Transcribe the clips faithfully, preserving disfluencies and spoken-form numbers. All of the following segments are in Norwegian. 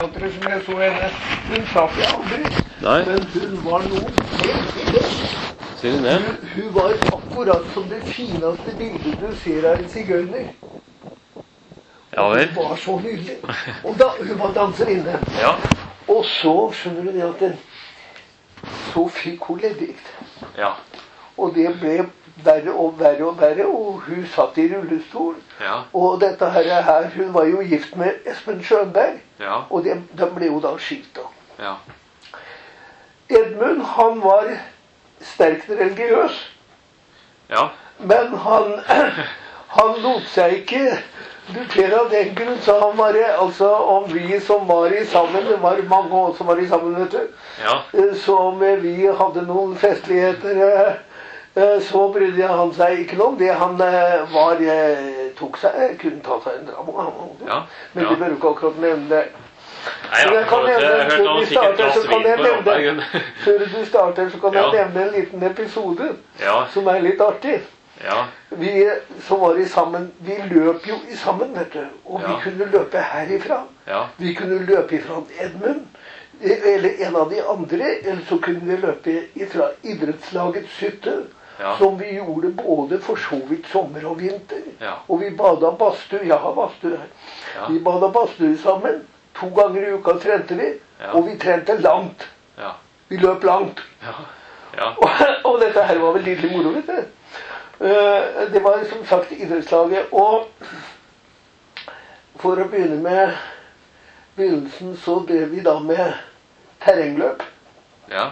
Som jeg så henne, hun traff jeg aldri, Nei. men hun var noe helt. Sier du det? Hun, hun var akkurat som det fineste bildet du ser av en sigøyner. Ja vel. Hun var så nydelig. Og da, hun var danserinne. Ja. Og så skjønner du det at det, så fikk hun leddgikt. Ja. Og det ble verre og verre og verre, og hun satt i rullestol. Ja. Og dette her, her, hun var jo gift med Espen Schönberg, Ja. og de, de ble jo da skilt da. Ja. Edmund, han var sterkt religiøs, Ja. men han, han lot seg ikke dupere av den grunn, så han var, altså om vi som var i sammen, det var mange år som var i sammen, vet du, Ja. som vi hadde noen festligheter, så brydde han seg ikke noe om det. Han var, tok seg, kunne ta seg en dram, Ja. men Ja. det bør du ikke akkurat nevne det. Nei, ja. Jeg kan Jeg nevne, har hørt før noen vi sikkert starter, glass så kan vin jeg på nevne, Rambergen. før du starter, så kan jeg Ja. nevne en liten episode Ja. som er litt artig. Ja. Vi som var i sammen, vi løp jo i sammen, vet du, og Ja. vi kunne løpe herifra. Ja. Vi kunne løpe ifra Edmund, eller en av de andre, eller så kunne vi løpe ifra idrettslagets hytte, Ja. som vi gjorde både for så vidt sommer og vinter. Ja. Og vi bada badstue, jeg har badstue her. Ja. Vi bada badstue sammen, to ganger i uka trente vi, Ja. og vi trente langt. Ja. Vi løp langt. Ja. Ja. Og, og dette her var veldig moro, vet du. Uh, det var som sagt idrettslaget, og for å begynne med begynnelsen, så ble vi da med terrengløp. Ja.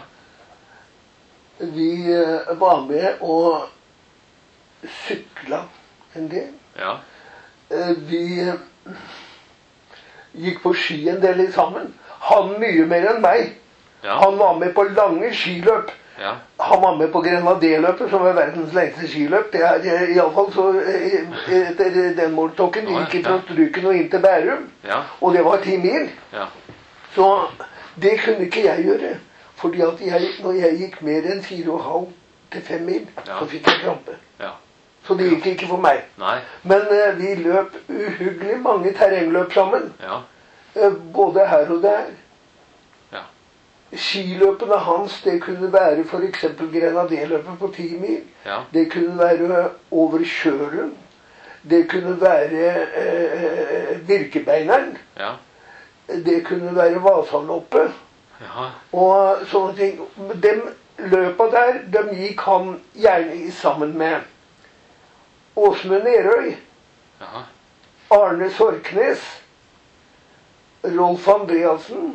Vi uh, var med og sykla en del. Ja. Uh, vi uh, gikk på ski en del i sammen. Han mye mer enn meg. Ja. Han var med på lange skiløp. Ja. Han var med på Grenaderløpet, som er verdens lengste skiløp. Det er i alle fall så etter den måltokken gikk fra Stryken og inn til Bærum. Ja. Og det var ti mil. Ja. Så det kunne ikke jeg gjøre. Fordi at jeg, når jeg gikk mer enn fire og halv til fem mil, Ja. så fikk jeg krampe. Ja. Så det gikk ikke for meg. Nei. Men uh, vi løp uhyggelig mange terrengløp sammen. Ja. Uh, både her og der. Ja. Skiløpene hans, det kunne være for eksempel Grenaderløpet på ti mil. Ja. Det kunne være over Kjølen. Det kunne være eh, Birkebeineren. Ja. Det kunne være Vasaloppet. Ja. Og sånne ting. De løpa der, de gikk han gjerne i sammen med Åsmund Nerøy, Ja. Arne Sorknes, Rolf Andreasen,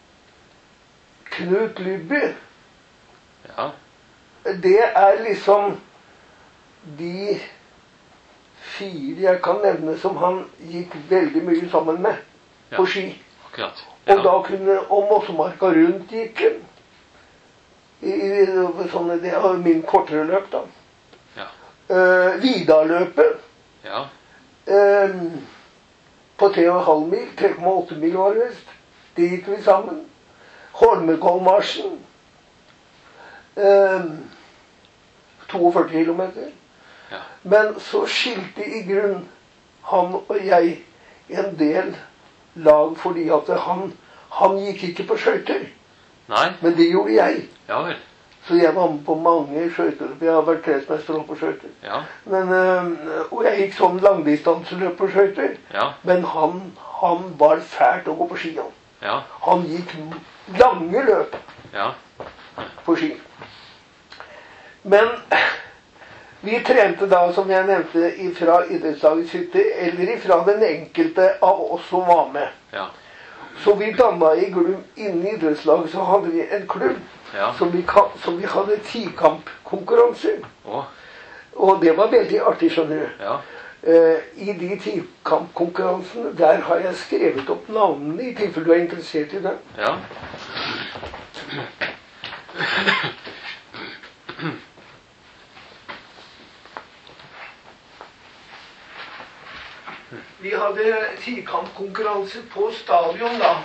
Knut Lybby. Ja. Det er liksom de fire jeg kan nevne som han gikk veldig mye sammen med Ja. på ski. Akkurat. Ja. Og da kunne, og Mossemarka rundt gikk den. I, i, sånne, det er min kortere løp da. Ja. Uh, Vidaløpet. Ja. Uh, på tre og en halv mil, tre komma åtte mil var det vest. Det gikk vi sammen. Holmenkollmarsjen. Uh, toogførti kilometer. Ja. Men så skilte i grunn han og jeg en del lag, fordi at han, han gikk ikke på skøyter. Nei. Men det gjorde jeg. Ja vel. Så jeg var med på mange skøyteløp. Jeg har vært kretsmester på skøyter. Ja. Men, øh, og jeg gikk sånn langdistanseløp på skøyter. Ja. Men han, han var fælt å gå på ski. Han, Ja. han gikk lange løp Ja. på ski. Men vi trente da, som jeg nevnte, ifra idrettslagets hytte, eller ifra den enkelte av oss som var med. Ja. Så vi dannet i Glum, innen idrettslaget så hadde vi en klubb, Ja. som vi, ka- som vi hadde tikampkonkurranser. Å. Og det var veldig artig, skjønner du. Ja. Eh, I de tikampkonkurransene, der har jeg skrevet opp navnene, i tilfelle du er interessert i det. Ja. Vi hadde tikampkonkurranse på stadion da.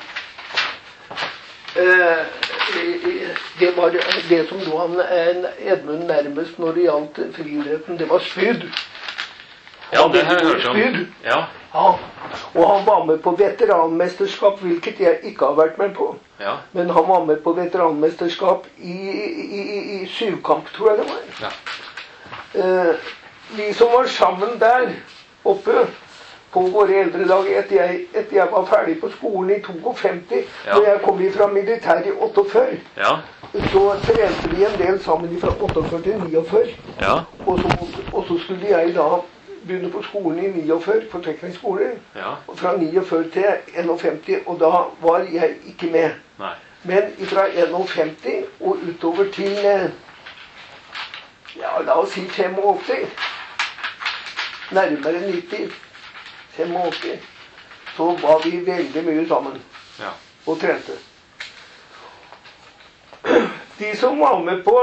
Eh, det var det som lå han Edmund nærmest når det gjaldt friidretten. Det var spyd. Ja, det har jeg hørt om. Spyd. Ja. Ja, og han var med på veteranmesterskap, hvilket jeg ikke har vært med på. Ja. Men han var med på veteranmesterskap i, i, i, i syvkamp, tror jeg det var. Ja. Eh, vi som var sammen der oppe på våre eldre dager, etter jeg, etter jeg var ferdig på skolen i femtito, Ja. og jeg kom fra militæret i åttiførre, Ja. så trente vi en del sammen fra åttiførre til niogfyrre. Ja. Og så, og så skulle jeg da begynne på skolen i niogfyrre, på teknisk skole. Ja. Og fra niogfyrre til enogfemti, og da var jeg ikke med. Nei. Men fra enogfemti og utover til, eh, ja, la oss si åttifem, nærmere nitti, åttifem, så var vi veldig mye sammen Ja. og trente. De som var med på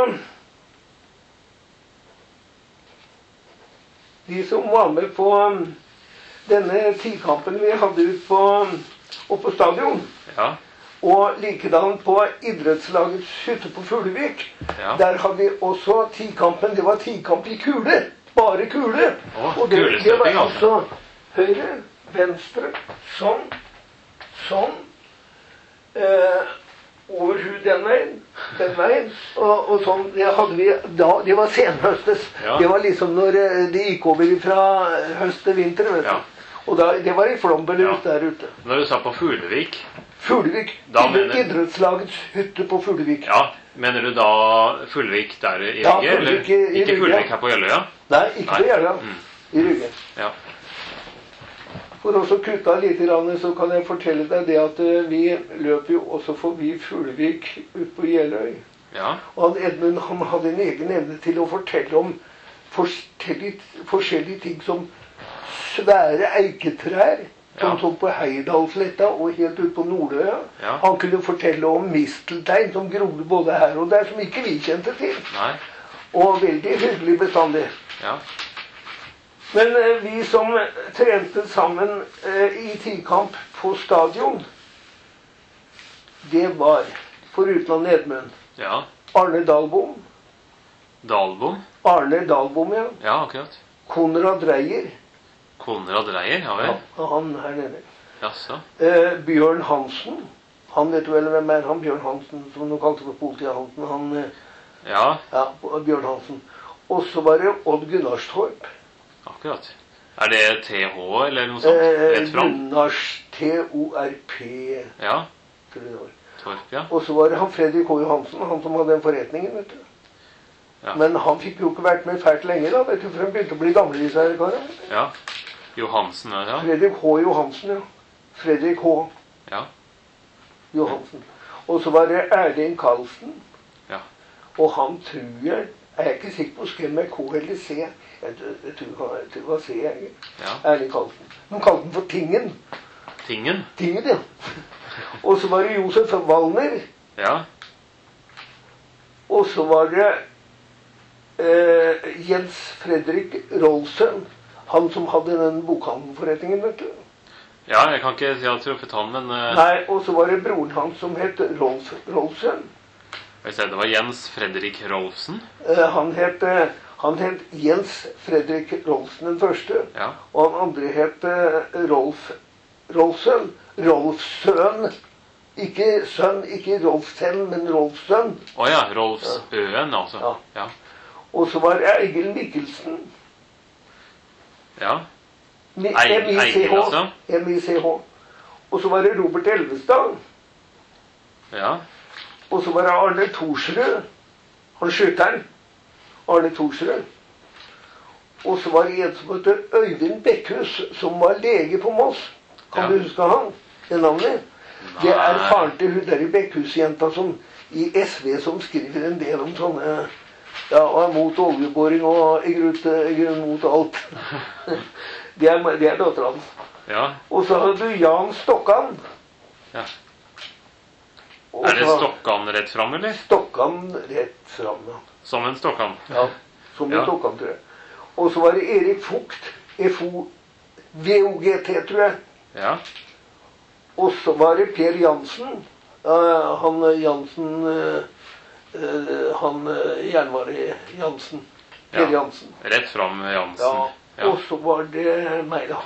De som var med på um, denne tikampen vi hadde ut på, oppe på stadion, Ja. og likedan på idrettslagets hytte på Fuglevik, Ja. der hadde vi også tikampen. Det var tikamp i kule. Bare kule. Å, og det, det kulestøting, var altså. altså høyre, venstre, sånn, sånn, eh, over hud den veien, den veien, og, og sånn. Det hadde vi da, det var senhøstes. Ja. Det var liksom når eh, det gikk over fra høst til vinter, vet du. Ja. Og da, det var i flombelus Ja. der ute. Når du sa på Fuglevik, Fuglevik. Da Idrett- mener- Idrettslagets hytte på Fuglevik. ja, mener du da Fuglevik der i Ja, Rygge? eller Fuglevik i- i ikke Rygge. Fuglevik her på Gjelløya? Nei, ikke Nei. på Jeløya. Mm. I Rygge. Ja. For også kutta litt, grann, så kan jeg fortelle deg det at eh, vi løp jo også forbi Fuglevik ut på Jeløy. Ja. Og han Edmund han hadde en egen evne til å fortelle om forskjellige, forskjellige ting som svære eiketrær, som Ja. så på Heidalsletta og helt ut på Nordøya. Ja. Han kunne fortelle om misteltein som grodde både her og der, som ikke vi kjente til. Nei. Og veldig hyggelig bestandig. Ja. Men eh, vi som trente sammen eh, i tikamp på stadion, det var, foruten han Edmund, Ja. Arne Dahlbom, Dalbom. Arne Dahlbom, ja, Ja, akkurat. Konrad Dreyer, Konrad Dreyer, ja vel. ja, han her nede, Jaså. eh, Bjørn Hansen, han vet du vel hvem er han, Bjørn Hansen, som du kalte for politiet Hansen, han, eh, Ja, ja, Bjørn Hansen. Og så var det Odd Gunnarstorp, akkurat. Er det T H eller noe sånt? eh, Rett fram? Gunnars, T O R P, Ja. tror jeg det var. Torp, ja. Og så var det han Fredrik H. Johansen, han som hadde den forretningen, vet du. Ja. Men han fikk jo ikke vært med fælt lenge da, vet du, for han begynte å bli gamle disse her karene. Ja. Johansen, ja. Fredrik H. Johansen, ja. Fredrik H. Ja. Johansen. Og så var det Erling Karlsen. Ja. Og han tror jeg, er jeg ikke sikker på skrev med K eller C. Jeg, jeg, jeg, tror, jeg tror det var C, jeg. Ja. Erling Karlsen. De kalte den for Tingen. Tingen. Tingen, ja. Og så var det Josef Wallner. Ja. Og så var det eh, Jens Fredrik Rolfsøn. Han som hadde den bokhandelforretningen, vet du. Ja, jeg kan ikke si at jeg har truffet han, men uh, Nei, og så var det broren hans som het Rolf Rolfsøn. jeg ser det var Jens Fredrik Rolfsen. Eh, han, het, eh, han het Jens Fredrik Rolfsen den første. Ja. Og han andre het eh, Rolf Rolfsøn. Rolfsøn. Ikke sønn, ikke Rolfsen, men Rolfsøn. Å ja, Rolfsøen, altså. Ja. Ja. Og så var det Eigil Mikkelsen. Ja. Mi- Eigil- M I C Eigil, H. altså? M I C H. Og så var det Robert Elvestad. Ja. Og så var det Arne Thorsrud. Han skytteren. Arne Thorsrud. Og så var det en som heter Øyvind Bekkhus, som var lege på Moss. Kan Ja. du huske han? Det navnet? Det er Nei. faren til hun der i Bekkhus-jenta som i S V som skriver en del om sånne, ja, og er mot oljeboring og i grunn, i grunn mot alt. Det er, det er datteren hans. Ja. Og så hadde du Jan Stokkan. Ja. Og Er det så- Stokkan rett fram, eller? Stokkan rett fram, ja. Som en Stokkan? Ja, som Ja. en Stokkan, tror jeg. Og så var det Erik Fugt, F O V O G T, tror jeg. Ja. Og så var det Per Jansen. Eh, han eh, Jansen, eh, eh, han eh, Jernvare Jansen. Per Ja. Jansen. Rett fram Jansen. Ja. Ja. Og så var det meg, da.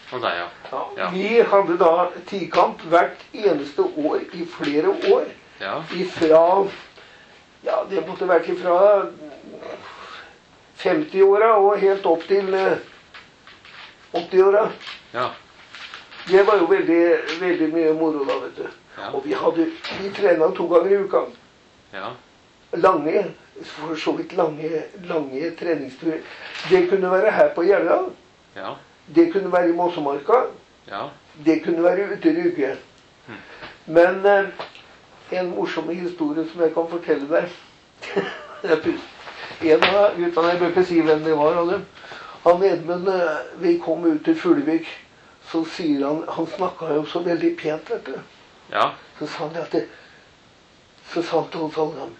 Og deg, ja. Ja, Ja. vi hadde da tikamp hvert eneste år i flere år. Ja. Ifra, ja, det måtte vært ifra femti-åra og helt opp til eh, åtti-åra. Ja. Det var jo veldig, veldig mye moro da, vet du. Ja. Og vi hadde, vi trena to ganger i uka. Ja. Lange, for så vidt lange, lange treningsturer. Det kunne være her på Gjerda. Ja. Det kunne være i Mossemarka. Ja. Det kunne være ute i Rygge. Hmm. Men eh, en morsom historie som jeg kan fortelle deg. En av guttene, jeg bør ikke si hvem det var av dem, han Edmund, eh, vi kom ut til Fuglevik, så sier han, han snakket jo så veldig pent, vet du. Ja. Så sa han det at det, så sa han til oss alle sammen,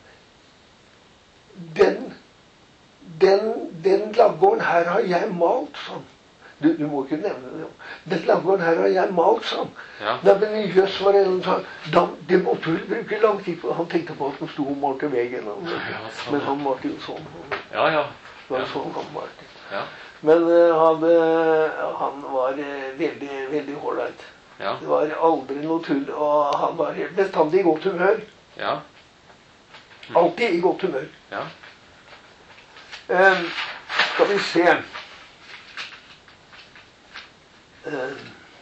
den, den, den laggården her har jeg malt, sånn. Du, du må ikke nevne det. Den laggården her har jeg malt, sånn. Ja. Da, men jøss var det en sånn, da, det måtte du bruke lang tid på. Han tenkte på at han sto og malte veggen. Og, Ja, sånn. men han malte jo sånn. Ja, ja. Det var Ja. sånn han malte. Ja. Men uh, han, uh, han var uh, veldig, veldig hårdleit. Ja. Det var aldri noe tull, og han var bestandig i godt humør. Ja. Alltid i godt humør. Ja. Um, skal vi se. Um,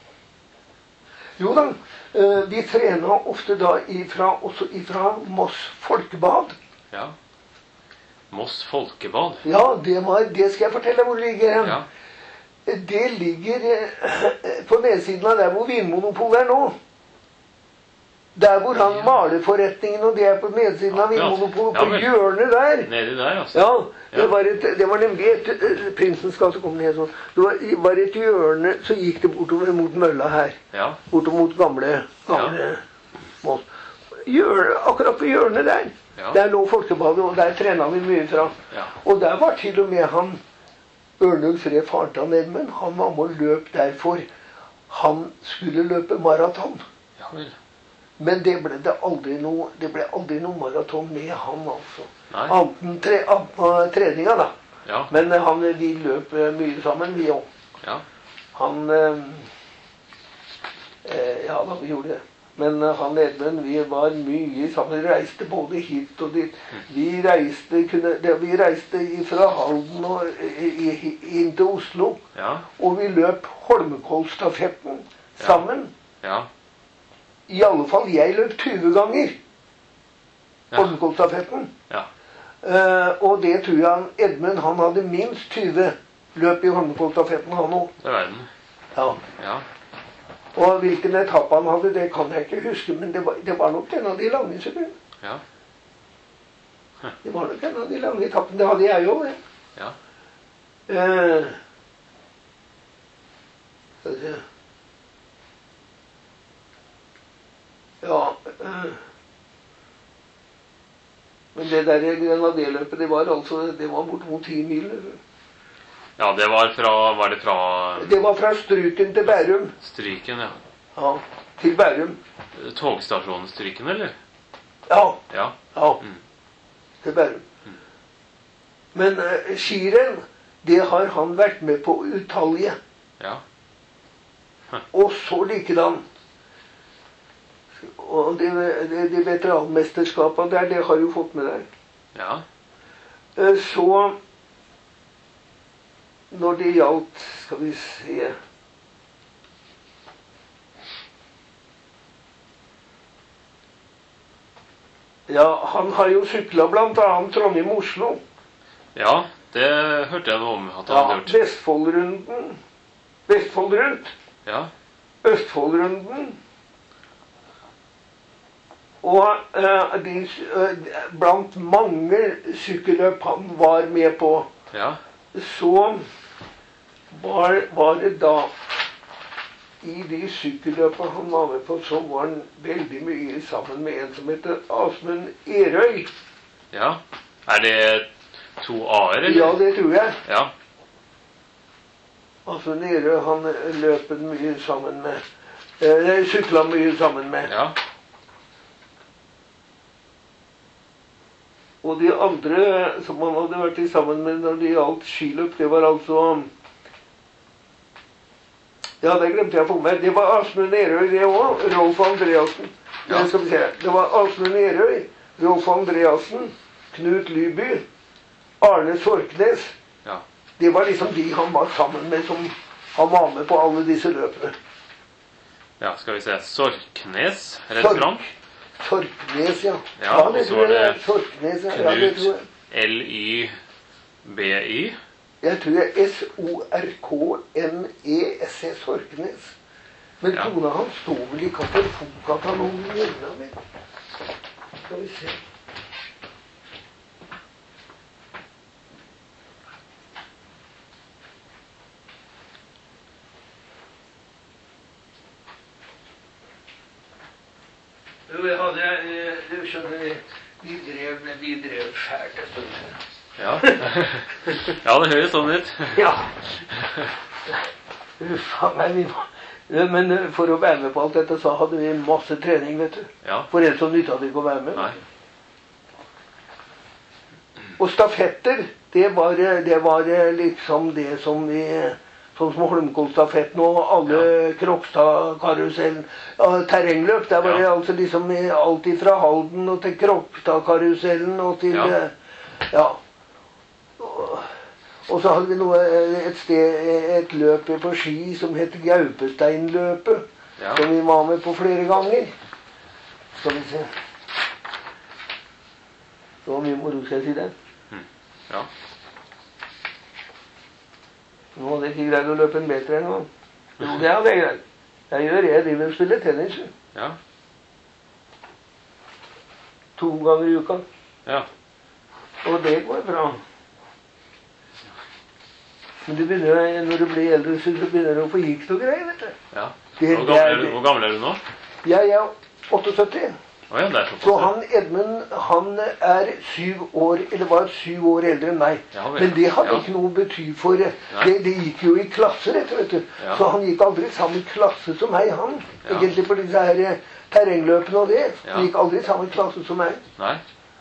jo da, uh, vi trena ofte da ifra, også ifra Moss Folkebad. Ja. Moss Folkebad. Ja, det, var, det skal jeg fortelle hvor det ligger hen. Ja. Det ligger eh, på nedsiden av der hvor Vinmonopolet er nå. Der hvor han Ja. malerforretningen, og det er på nedsiden av Ja, Vinmonopolet, ja på vel. hjørnet der. Nedi der, altså. Ja, det Ja. var, et, det var nemlig et eh, Prinsens gate kom ned sånn. Det var, var et hjørne, så gikk det bortover mot mølla her. Ja. Bortover mot gamle, gamle Moss. Hjørne, akkurat på hjørnet der. Ja. Der lå Folkebadet, og der trena vi mye fra. Ja. Og der var til og med han Ørnulf Fred faren til Edmund. Han var med og løp derfor. Han skulle løpe maraton. Ja vel. Men det ble det aldri noe, det ble aldri noe maraton med han, altså. Nei. Annet enn tre, annet enn treninga, da. Ja. Men eh, han, vi løp eh, mye sammen, vi òg. Ja. Han eh, eh, Ja da, vi gjorde det. Men eh, han Edmund, vi var mye sammen. Vi reiste både hit og dit. Vi reiste, kunne, det, vi reiste fra Halden og i, i, inn til Oslo. Ja. Og vi løp Holmenkollstafetten sammen. Ja. I alle fall jeg løp tyve ganger. Ja. Holmenkollstafetten. Ja. Eh, og det tror jeg Edmund, han hadde minst tyve løp i Holmenkollstafetten, han òg. Det er verden. Ja. Ja. Og hvilken etappe han hadde, det kan jeg ikke huske, men det var, det var nok en av de lange, selvfølgelig. Ja. Det var nok en av de lange etappene. Det hadde jeg òg, det. Ja. Eh, skal vi se. Ja eh, Men det der grenaderløpet, det var altså det var bortimot ti mil. Ja, det var fra Var det fra Det var fra Stryken til Bærum. Stryken, ja. Ja, til Bærum. Togstasjonen Stryken, eller? Ja, Ja. ja. Mm. Til Bærum. Men uh, skirenn, det har han vært med på utallige. Ja. Og så likedan. Og det, det, det veteranmesterskapet der, det har du fått med deg. Ja. Eh, Så når det gjaldt, skal vi se Ja, han har jo sykla blant annet Trondheim-Oslo. Ja, det hørte jeg noe om at han Ja, hadde gjort. Vestfoldrunden. Vestfold rundt. Ja. Østfoldrunden. Og eh, de, eh, blant mange sykkelløp han var med på, Ja. så var, var det da i de sykkelløpene han var med på, så var han veldig mye sammen med en som heter Asmund Erøy. Ja. Er det to a-er, eller? Ja, det tror jeg. Ja. Asmund Erøy, han løp mye sammen med, eh, sykla mye sammen med. Ja. Og de andre som han hadde vært i sammen med når det gjaldt skiløp, det var altså Ja, det glemte jeg å få med. Det var Asmund Nerøy, det også. Rolf Andreassen. Ja. Det, skal vi se. Det var Asmund Nerøy, Rolf Andreassen, Knut Lyby, Arne Sorknes. Ja. Det var liksom de han var sammen med, som han var med på alle disse løpene. Ja, skal vi se. Sorknes, restaurant. Sork, Sorknes, ja. Ja, ja og det så tror var jeg. det Sorknes, ja. Ja, det tror Knut jeg. L Y B Y. Jeg tror det er S O R K N E S E Sorknes. Men Ja. kona hans står vel i katalogen hjemme, vel? Skal vi se. Jo, jeg hadde, eh, du skjønner, vi drev, vi drev fælt en stund. Ja. Ja, det høres sånn ut. Ja. Uffa meg, vi var... Men eh, for å være med på alt dette, så hadde vi masse trening, vet du. Ja. For en som nytta det ikke å være med. Nei. Og stafetter, det var, det var liksom det som vi... Sånn som Holmenkollstafetten og alle ja. Krokstad-karusellen. Ja, terrengløp, der var Ja. det altså liksom alt fra Halden og til Krokstad-karusellen og til... Ja. eh, ja. Og, og så hadde vi noe, et sted, et løp på ski som het Gaupesteinløpet. Ja. Som vi var med på flere ganger. Skal vi se. Det var mye moro, skal jeg si det. Hm. Ja. Nå hadde jeg ikke greid å løpe en meter en gang. Jo, det hadde jeg greid. Jeg gjør det, jeg driver og spiller tennis. Ja. To ganger i uka. Ja. Og det går bra. Men du begynner, når du blir eldre, så begynner du å få gikt og greier, vet du. Ja. Det, Hvor gammel, er du, hvor gammel er du nå? Jeg er syttiåtte. Å ja, det er såpass. Så han Edmund, han er syv år, eller var syv år eldre enn meg. Ja, vel. Men det hadde Ja. ikke noe bety for det. Det, det gikk jo i klasser, dette, vet du. Ja. Så han gikk aldri samme klasse som meg, han. Ja. Egentlig på disse her eh, terrengløpene og det. Ja. Han gikk aldri samme klasse som meg. Nei.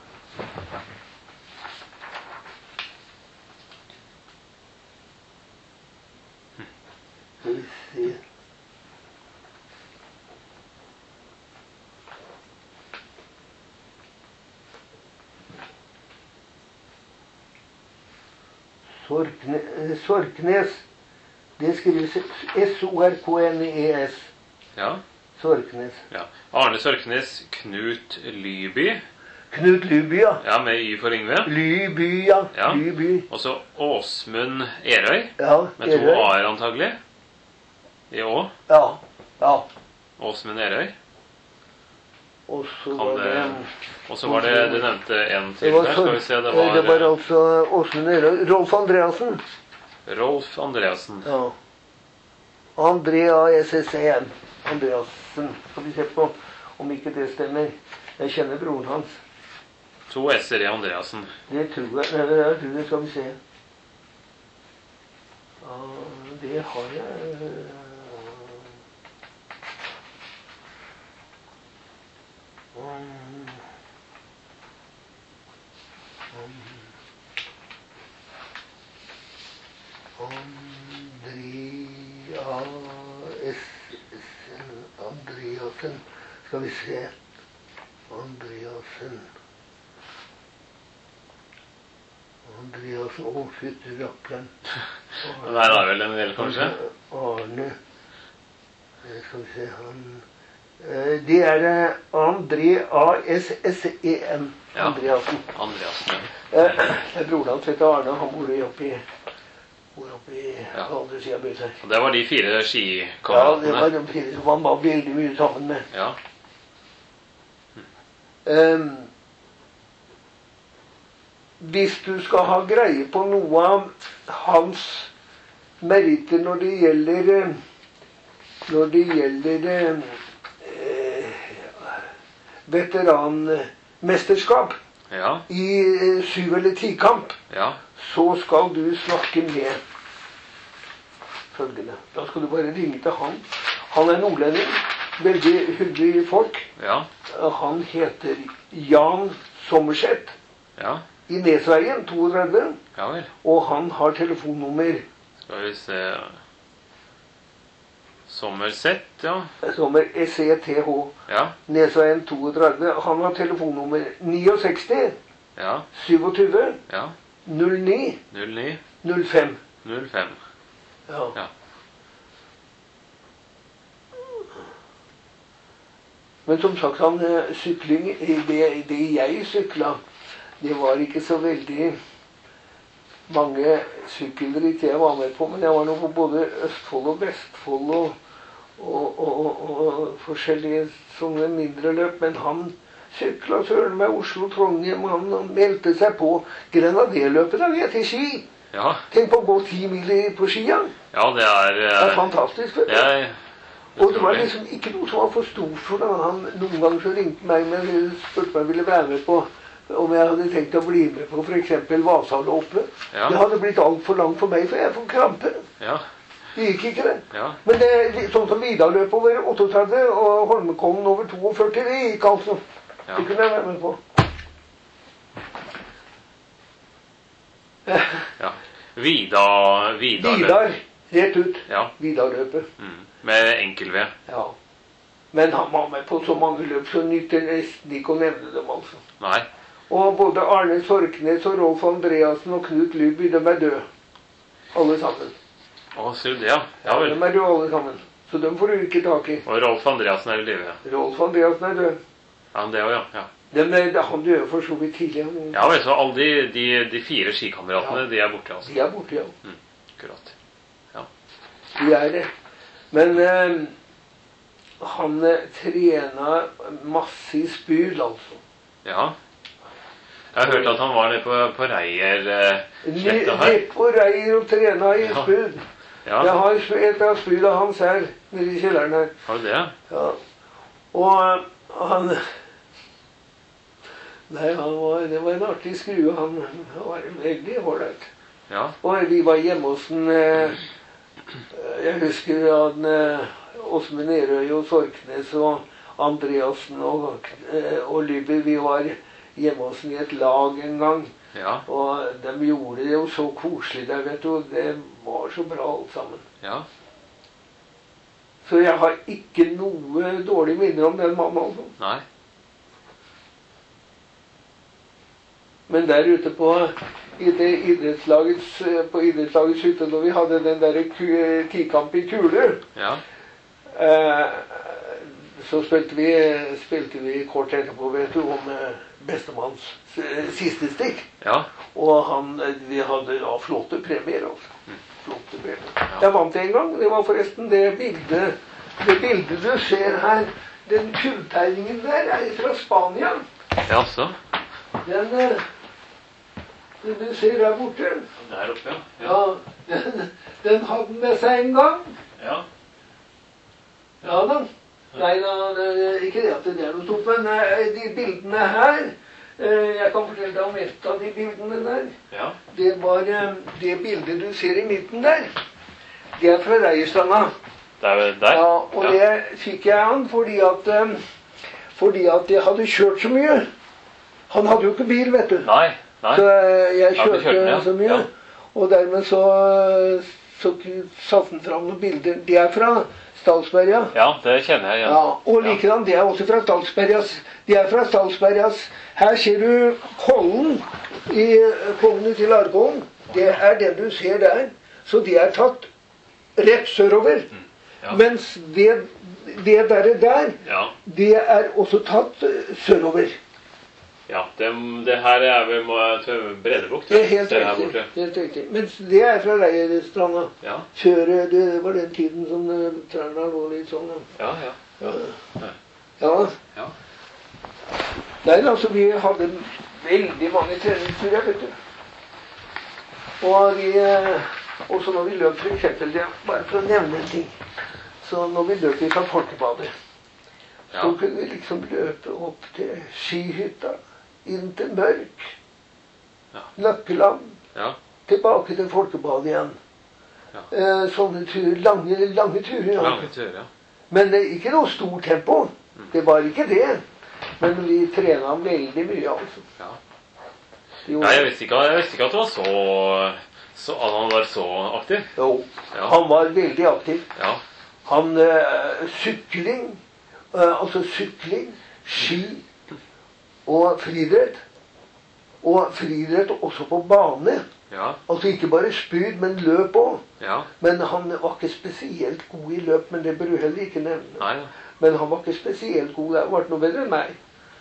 Skal vi se. Sorkne, eh, Sorknes. Det skrives S O R K N E S. Ja. Sorknes. Ja. Arne Sorknes, Knut Lyby. Knut Lyby, ja. Ja, med Y for Yngve. Lyby, ja. Ja. Lyby. Og så Åsmund Erøy, Ja, med to Erøy. A-er antagelig. I Å. Ja, ja. Åsmund Erøy. Og så Kan var det... det... Og så var det, du nevnte en Det til var, der, skal vi se, det det var var eh, altså Åsmund Erøy. Rolf Andreassen. Rolf Andreassen. Ja. Andrea S S E N. Andreassen. Skal vi se på om ikke det stemmer. Jeg kjenner broren hans. To S-er i Andreassen. Det tror jeg. Nei, jeg tror det skal vi se. Ja, det har jeg. Um, um, Andrea S. Andreassen. Skal vi se. Andreassen. Andreassen. Å, fytti rakkeren. Nei, det er vel en del, kanskje? Arne. Eh, Skal vi se, han... Eh, Det er eh, André A S S E N. Ja. Andreassen. Andreassen, ja. Eh, Det er broren hans heter Arne. Han bor oppi, bor oppi Ja. på andre siden av byen her. Og det var de fire Ja, det var skikameratene. de fire som han var veldig mye sammen med. Ja. Ehm, hvis du skal ha greie på noe av hans meritter når det gjelder eh, når det gjelder eh, veteranmesterskap Ja. i eh, syv- eller tikamp, Ja. så skal du snakke med følgende. Da skal du bare ringe til han. Han er nordlending. Veldig hyggelig folk. Ja. Han heter Jan Sommerseth Ja. i Nesveien trettito, Ja vel. og han har telefonnummer Skal vi se... Somerset, ja. Sommer S E T H. Ja. Nesveien trettito. Han har telefonnummer sekstini, Ja. syttisju, Ja. null ni, null ni null fem. null fem. Ja. Ja. Men som sagt, han eh, sykling, i det, det jeg sykla, det var ikke så veldig mange sykkelritt jeg var med på, men jeg var nå på både Østfold og Vestfold og, og, og, og forskjellige sånne mindre løp, men han sykla søren meg Oslo-Trondheim, han meldte seg på Grenaderløpet da vi er til Ski. Ja. Tenk på å gå ti mil på Skia. Ja, det er, Det er fantastisk. Vet du. det er Og det var liksom ikke noe som var for stort for da. Han noen ganger så ringte meg, men spurte meg om jeg ville være med på om jeg hadde tenkt å bli med på for eksempel Vasaløpet. Ja. Det hadde blitt alt for langt for meg, for jeg får krampe. Ja. Det gikk ikke det. Ja. Men det er litt sånn som Vidaløpet over trettito og Holmenkollen over førtito, det gikk altså. Ja. Det kunne jeg være med på. Ja. Vida, Vidar. Vidar, rett ut. Ja. Vidaløpet. Mm. Med enkel-V. Ja. Men han var med på så mange løp, så nytter nesten ikke å nevne dem, altså. Nei. Og både Arne Sorknes og Rolf Andreassen og Knut Lyby, de er døde. Alle sammen. Å, ser du det, ja. Ja Ja, vel. de er døde alle sammen. Så dem får du ikke tak i. Og Rolf Andreassen er i live. Rolf Andreassen er død. Ja, det også, ja. Ja. Dem er, han døde for så vidt tidlig. Han- Ja vel, så alle de, de, de fire skikameratene, Ja. de er borte, altså. De er borte, ja. Mm. Akkurat. Ja. De er det. Men eh, han eh, trena masse i spyd, altså. Ja. Jeg har hørt at han var nede på, på Reier eh, sletta her. Nede på Reier og trena i Ja. spyd. Ja. Jeg har et av spydet hans her, nede i kjelleren her. Har du det? Ja. Og eh, han Nei, han var, det var en artig skrue. Han, han var veldig ålreit. Ja. Og vi var hjemme hos en eh, Jeg husker han eh, Åsmund Nerøy og Sorknes og Andreassen og, eh, og Lyby. Vi var hjemme hos en i et lag en gang. Ja. Og de gjorde det jo så koselig der, vet du. Det var så bra alt sammen. Ja. Så jeg har ikke noe dårlig minner om den mannen, altså. Nei. Men der ute på, i det idrettslagets, på idrettslagets hytte, når vi hadde den der ku- tikamp i kuler, Ja. eh, så spilte vi, spilte vi kort etterpå, vet du, om eh, bestemanns eh, siste stikk. Ja. Og han, eh, vi hadde da flotte premier, altså. Flotte premier. Ja. Jeg vant en gang. Det var forresten det bildet, det bildet du ser her. Den kulltegningen der er fra Spania. Ja, så. Den, eh, den du ser der borte. Der oppe, ja. Ja, den, den hadde den med seg en gang. Ja. Ja da. Nei da, det- ikke det at det er noe stort, men eh, de bildene her, eh, jeg kan fortelle deg om et av de bildene der. Ja. Det var eh, det bildet du ser i midten der. Det er fra Reierstranda. Der, der. Ja, og det fikk jeg an fordi at, eh, fordi at jeg hadde kjørt så mye. Han hadde jo ikke bil, vet du. Nei. Nei. Så eh, jeg Ja, du kjørte kjørte den, ja. så mye. Ja. Og dermed så, så satte han fram noen bilder. Det er fra Stalsberga. Ja, det kjenner jeg igjen. Ja, og likedan, det er også fra Stalsbergas. De er fra Stalsbergas. Her ser du Kollen i Kollene til Arkollen. Det er det du ser der. Så de er tatt rett sørover. Ja. Mens det, det der, der, Ja. det er også tatt eh, sørover. Ja, det, det her er vel må jeg til Breddebukt. Det er helt ser jeg her riktig. borte. Helt riktig. Mens det er fra Reierstranda. Ja. Før eh, det var den tiden som eh, trærne lå litt sånn. Ja, ja. Ja. Ja. Ja. Ja. Nei, altså vi hadde veldig mange treningsturer, vet du. Og vi, eh, også når vi løp for eksempel, det, bare for å nevne en ting. Så når vi løp fra Folkebadet, Ja. så kunne vi liksom løpe opp til skihytta, inn til Mørk, Ja. Løkkeland, Ja. tilbake til Folkebadet igjen. Ja. Eh, sånne tur, lange, lange turer. Ja. Lange turer, ja. Men eh, ikke noe stort tempo. Det var ikke det. Men vi trena veldig mye, altså. Ja. Det gjorde- Nei, jeg visste ikke, jeg visste ikke at, det var så, så, at han var så aktiv. Jo, Ja. han var veldig aktiv. Ja. Han eh, sykling, eh, altså sykling, ski og friidrett. Og friidrett også på bane. Ja. Altså ikke bare spyd, men løp også. Ja. Men han var ikke spesielt god i løp, men det bør du heller ikke nevne. Nei, ja. Men han var ikke spesielt god, det var noe bedre enn meg.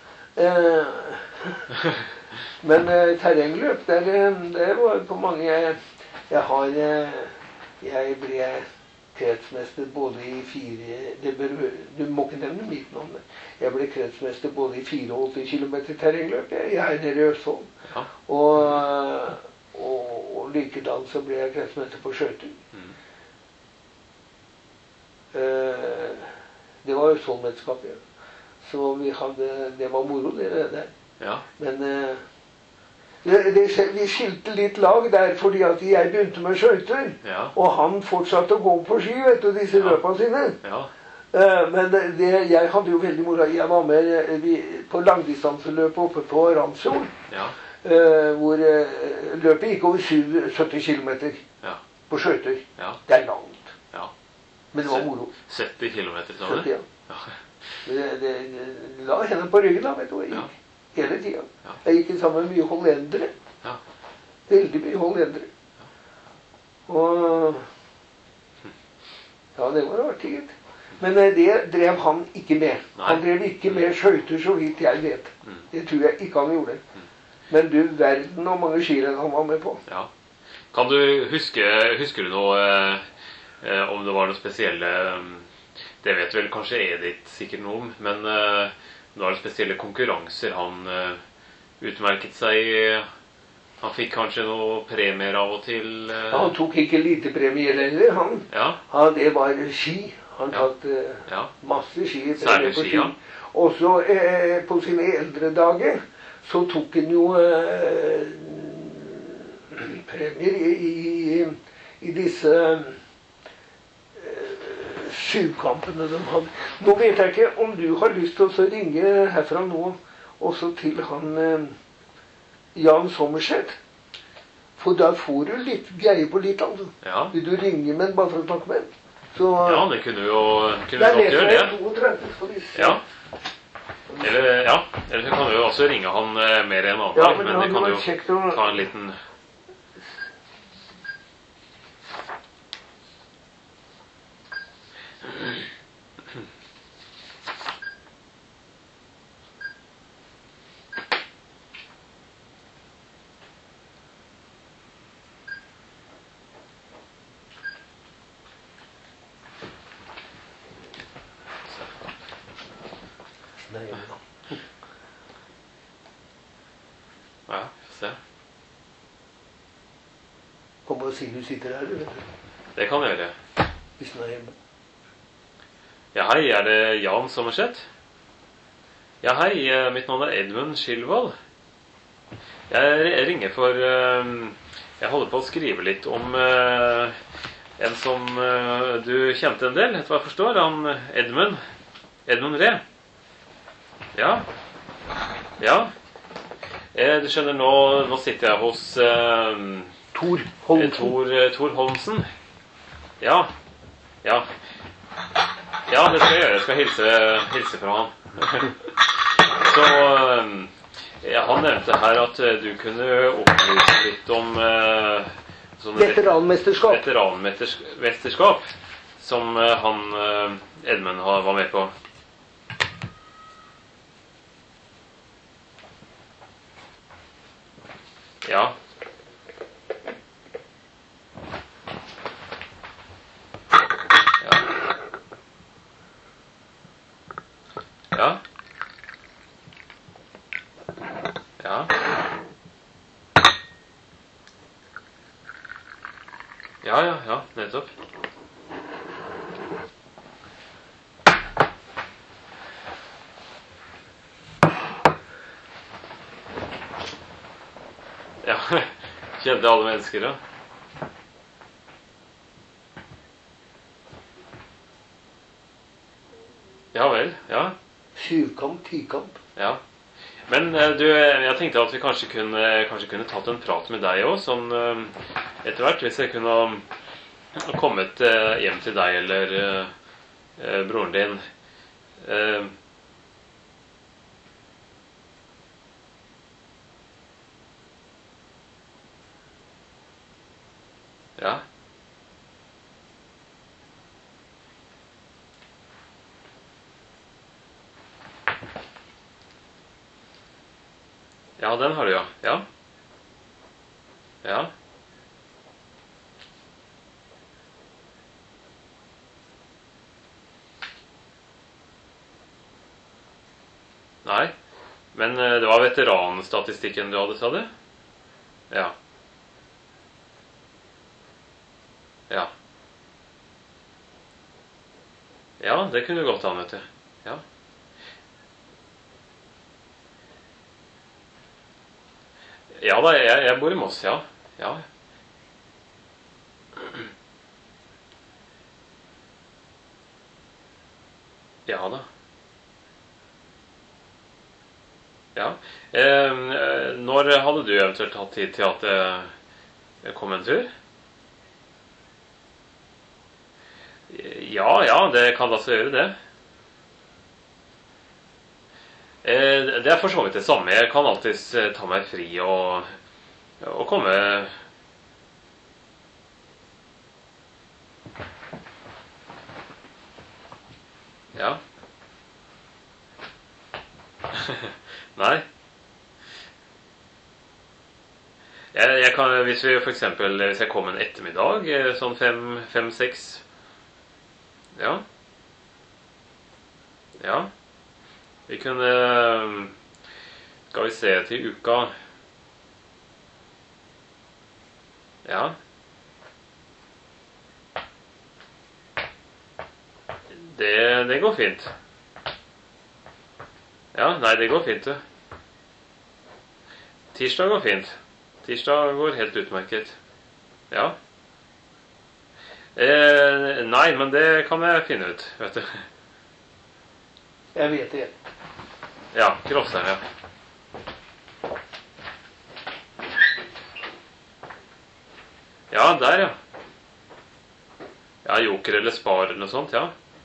Eh, men eh, terrengløp, der, der var på mange Jeg, jeg har eh, Jeg ble kretsmester både i fire det bør, Du må ikke nevne mitt navn. Jeg ble kretsmester både i åttiefire kilometer terrengløp. Jeg, jeg er nede i Østfold. Ja. Og, og, og likedan så ble jeg kretsmester på skøyter. Mm. Eh, det var Østfoldmesterskapet. Så vi hadde Det var moro, det der. Ja. Men eh, det, det, vi skilte litt lag der fordi at jeg begynte med skøyter. Ja. Og han fortsatte å gå på ski, vet du, disse Ja. løpene sine. Ja. Eh, men det, det, jeg hadde jo veldig moro. Jeg var med eh, vi, på langdistanseløpet oppe på Randsfjord. Ja. Eh, hvor eh, løpet gikk over sytti kilometer Ja. på skøyter. Ja. Det er langt. Ja. Men det var moro. sytti kilometer, sa sytti, du? ja. Ja. Det, det, det la henne på ryggen da, vet du. Jeg gikk hele tiden. Ja. Jeg gikk sammen med mye hollendere. Ja. Veldig mye hollendere. Og ja, det var artig. Men eh, det drev han ikke med. Nei. Han drev ikke med skøyter, så vidt jeg vet. Mm. Det tror jeg ikke han gjorde. Men du verden hvor mange skirenn han var med på. Ja. Kan du huske Husker du noe eh, om det var noe spesielle um, det vet vel kanskje Edith sikkert noe om, men uh, det var spesielle konkurranser han uh, utmerket seg i. Han fikk kanskje noen premier av og til? Uh... Ja, han tok ikke lite premier heller, han. Ja. Ja, det var ski. Han Ja. tatt uh, Ja. masse ski. Særlig på ski, ja. Og så eh, på sine eldre dager så tok han jo eh, premier i, i, i disse syvkampene de hadde. Nå vet jeg ikke om du har lyst til å ringe herfra nå også til han eh, Jan Sommerseth. For da får du litt greie på litt, altså. Ja. Vil du ringe med en bare for å snakke med en? Så, Ja, det kunne jo kunne der godt leser gjøre jeg det. toogtretti, skal vi se. Ja. Eller, ja. Eller så kan du jo også ringe han eh, mer enn annen Ja, dag, men men det det hadde kan vært jo kjekt å- ta en liten Nei, ja. Ja, få se. Kom og si du sitter her, vet du. Det kan jeg gjøre. Hvis den er hjemme. Ja, hei, er det Jan Sommerseth? Ja, hei, eh, mitt navn er Edmund Skilvold. Jeg ringer for eh, jeg holder på å skrive litt om eh, en som eh, du kjente en del, etter hva jeg forstår, han Edmund. Edmund Ree. Ja. Ja. Eh, du skjønner, nå, nå sitter jeg hos eh, Tor eh, Holmsen. Tor, eh, Tor Holmsen. Ja. Ja. Ja, det skal jeg gjøre. Jeg skal hilse, hilse fra han. Så ja, han nevnte her at du kunne opplyse litt om eh, sånne Veteranmesterskap. veteranmesterskap som eh, han eh, Edmund har- var med på. Ja. Ja. Ja. Ja, ja, ja, nettopp. Ja, kjente alle mennesker, ja. Ja vel, ja. Syvkamp, tikamp. Ja. Men eh, du, jeg tenkte at vi kanskje kunne, kanskje kunne tatt en prat med deg også, sånn eh, etter hvert, hvis jeg kunne ha kommet eh, hjem til deg, eller, eh, eh, broren din. Eh, ja. Ja, den har du, ja. Ja. Ja. Nei, men eh, det var veteranstatistikken du hadde, sa du? Ja. Ja. Ja, det kunne gått an, vet du. Ja. Ja da, jeg, jeg bor i Moss, ja. Ja. Ja da. Ja. Eh, når hadde du eventuelt hatt tid til at det kom en tur? Ja, ja, det kan da så gjøre det. Eh, det er for så vidt det samme. Jeg kan alltid ta meg fri og, og komme. Ja. Nei. Jeg, jeg kan, hvis vi for eksempel, hvis jeg kommer en ettermiddag, sånn fem, fem, seks. Ja. Ja. Vi kunne, skal vi se til uka. Ja. Det, det går fint. Ja, nei, det går fint, du. Tirsdag går fint. Tirsdag går helt utmerket. Ja. Eh, nei, men det kan jeg finne ut, vet du. Jeg vet det. Ja, Krosser, ja. Ja, der, ja. Ja, Joker eller Spar eller noe sånt, ja.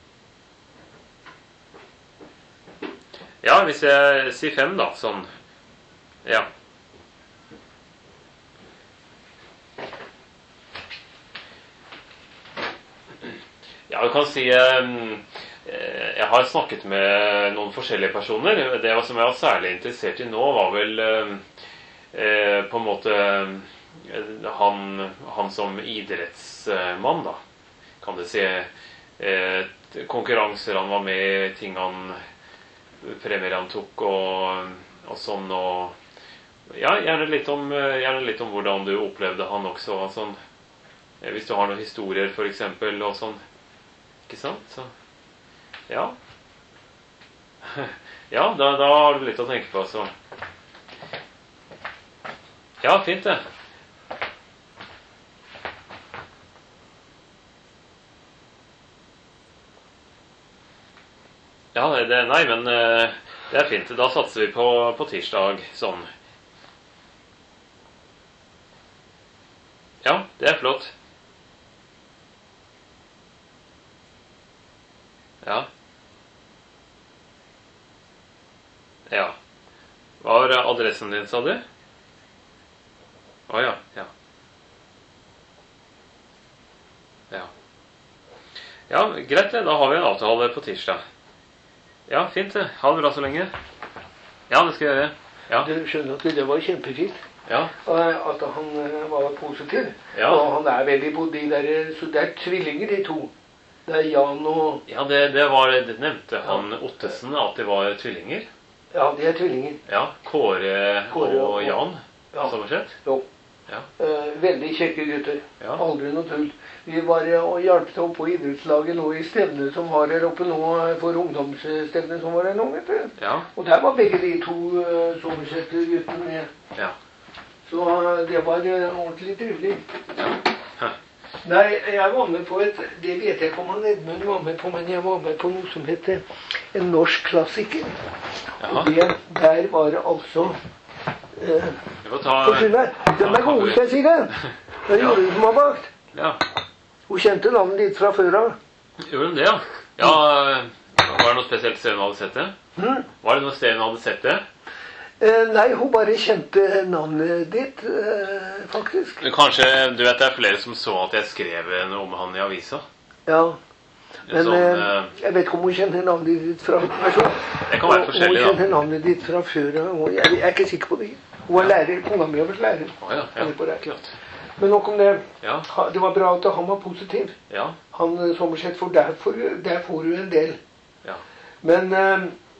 Ja, hvis jeg sier fem da, sånn. Ja. Ja, du kan si eh, jeg har snakket med noen forskjellige personer. Det som jeg var særlig interessert i nå var vel eh, på en måte han, han som idrettsmann da. Kan du si eh, konkurranser han var med i, ting han premier han tok og, og sånn og ja, gjerne litt om gjerne litt om hvordan du opplevde han også og sånn. Hvis du har noen historier for eksempel og sånn. Ikke sant? Så, ja. Ja, da, da har du litt å tenke på, så. Ja, fint det. Ja, det, nei, men det er fint. Da satser vi på, på tirsdag, sånn. Ja, det er flott. Ja. Ja. Hva var adressen din, sa du? Å ja, ja. Ja. Ja, greit det. Da har vi en avtale på tirsdag. Ja, fint det. Ha det bra så lenge. Ja, det skal jeg gjøre. Ja. Du skjønner at det var kjempefint. Ja. At han var positiv. Ja. Og han er veldig på de der, så det er tvillinger de to. Det er Jan og... Ja, det, det var, det nevnte han Ottesen, at de var tvillinger. Ja, de er tvillinger. Ja, Kåre, Kåre og, og Jan, ja. Som har skjedd. Jo. Ja. Uh, veldig kjekke gutter. Ja. Aldri noe tull. Vi var uh, og hjalp til oppe på idrettslaget nå i stevnet som var her oppe nå, for ungdomsstevnet som var her nå, vet du. Ja. Og der var begge de to uh, sommersettguttene med. Ja. Så uh, det var uh, ordentlig trivelig. Ja. Nei, jeg var med på et, det vet jeg ikke om han Edmund var med på, men jeg var med på noe som heter en norsk klassiker. Jaha. Og det, der var det altså... Uh, ta, Forsyn her, den er god, skal jeg si det. Det er Jorunn som har bakt. Ja. Hun kjente navnet ditt fra før av. Gjorde hun det, ja? Ja, var det noe spesielt sted hun hadde sett det? Mm. Var det noe sted hun hadde sett det? Eh, nei, hun bare kjente navnet ditt, eh, faktisk. Kanskje, du vet det er flere som så at jeg skrev noe om han i avisa. Ja. Men Sånn, eh, eh, jeg vet ikke om hun kjenner navnet ditt fra person. Det kan være forskjellig, Hun da. kjenner navnet ditt fra før. Og jeg, jeg er ikke sikker på det. Hun er lærer. Kona mi har vært lærer. Å ja, ja, På det. akkurat. Men nok om det. Ja, Ha- Det var bra at han var positiv. ja, Han eh, Sommerseth, for der får, du- der får du en del. ja. Men eh,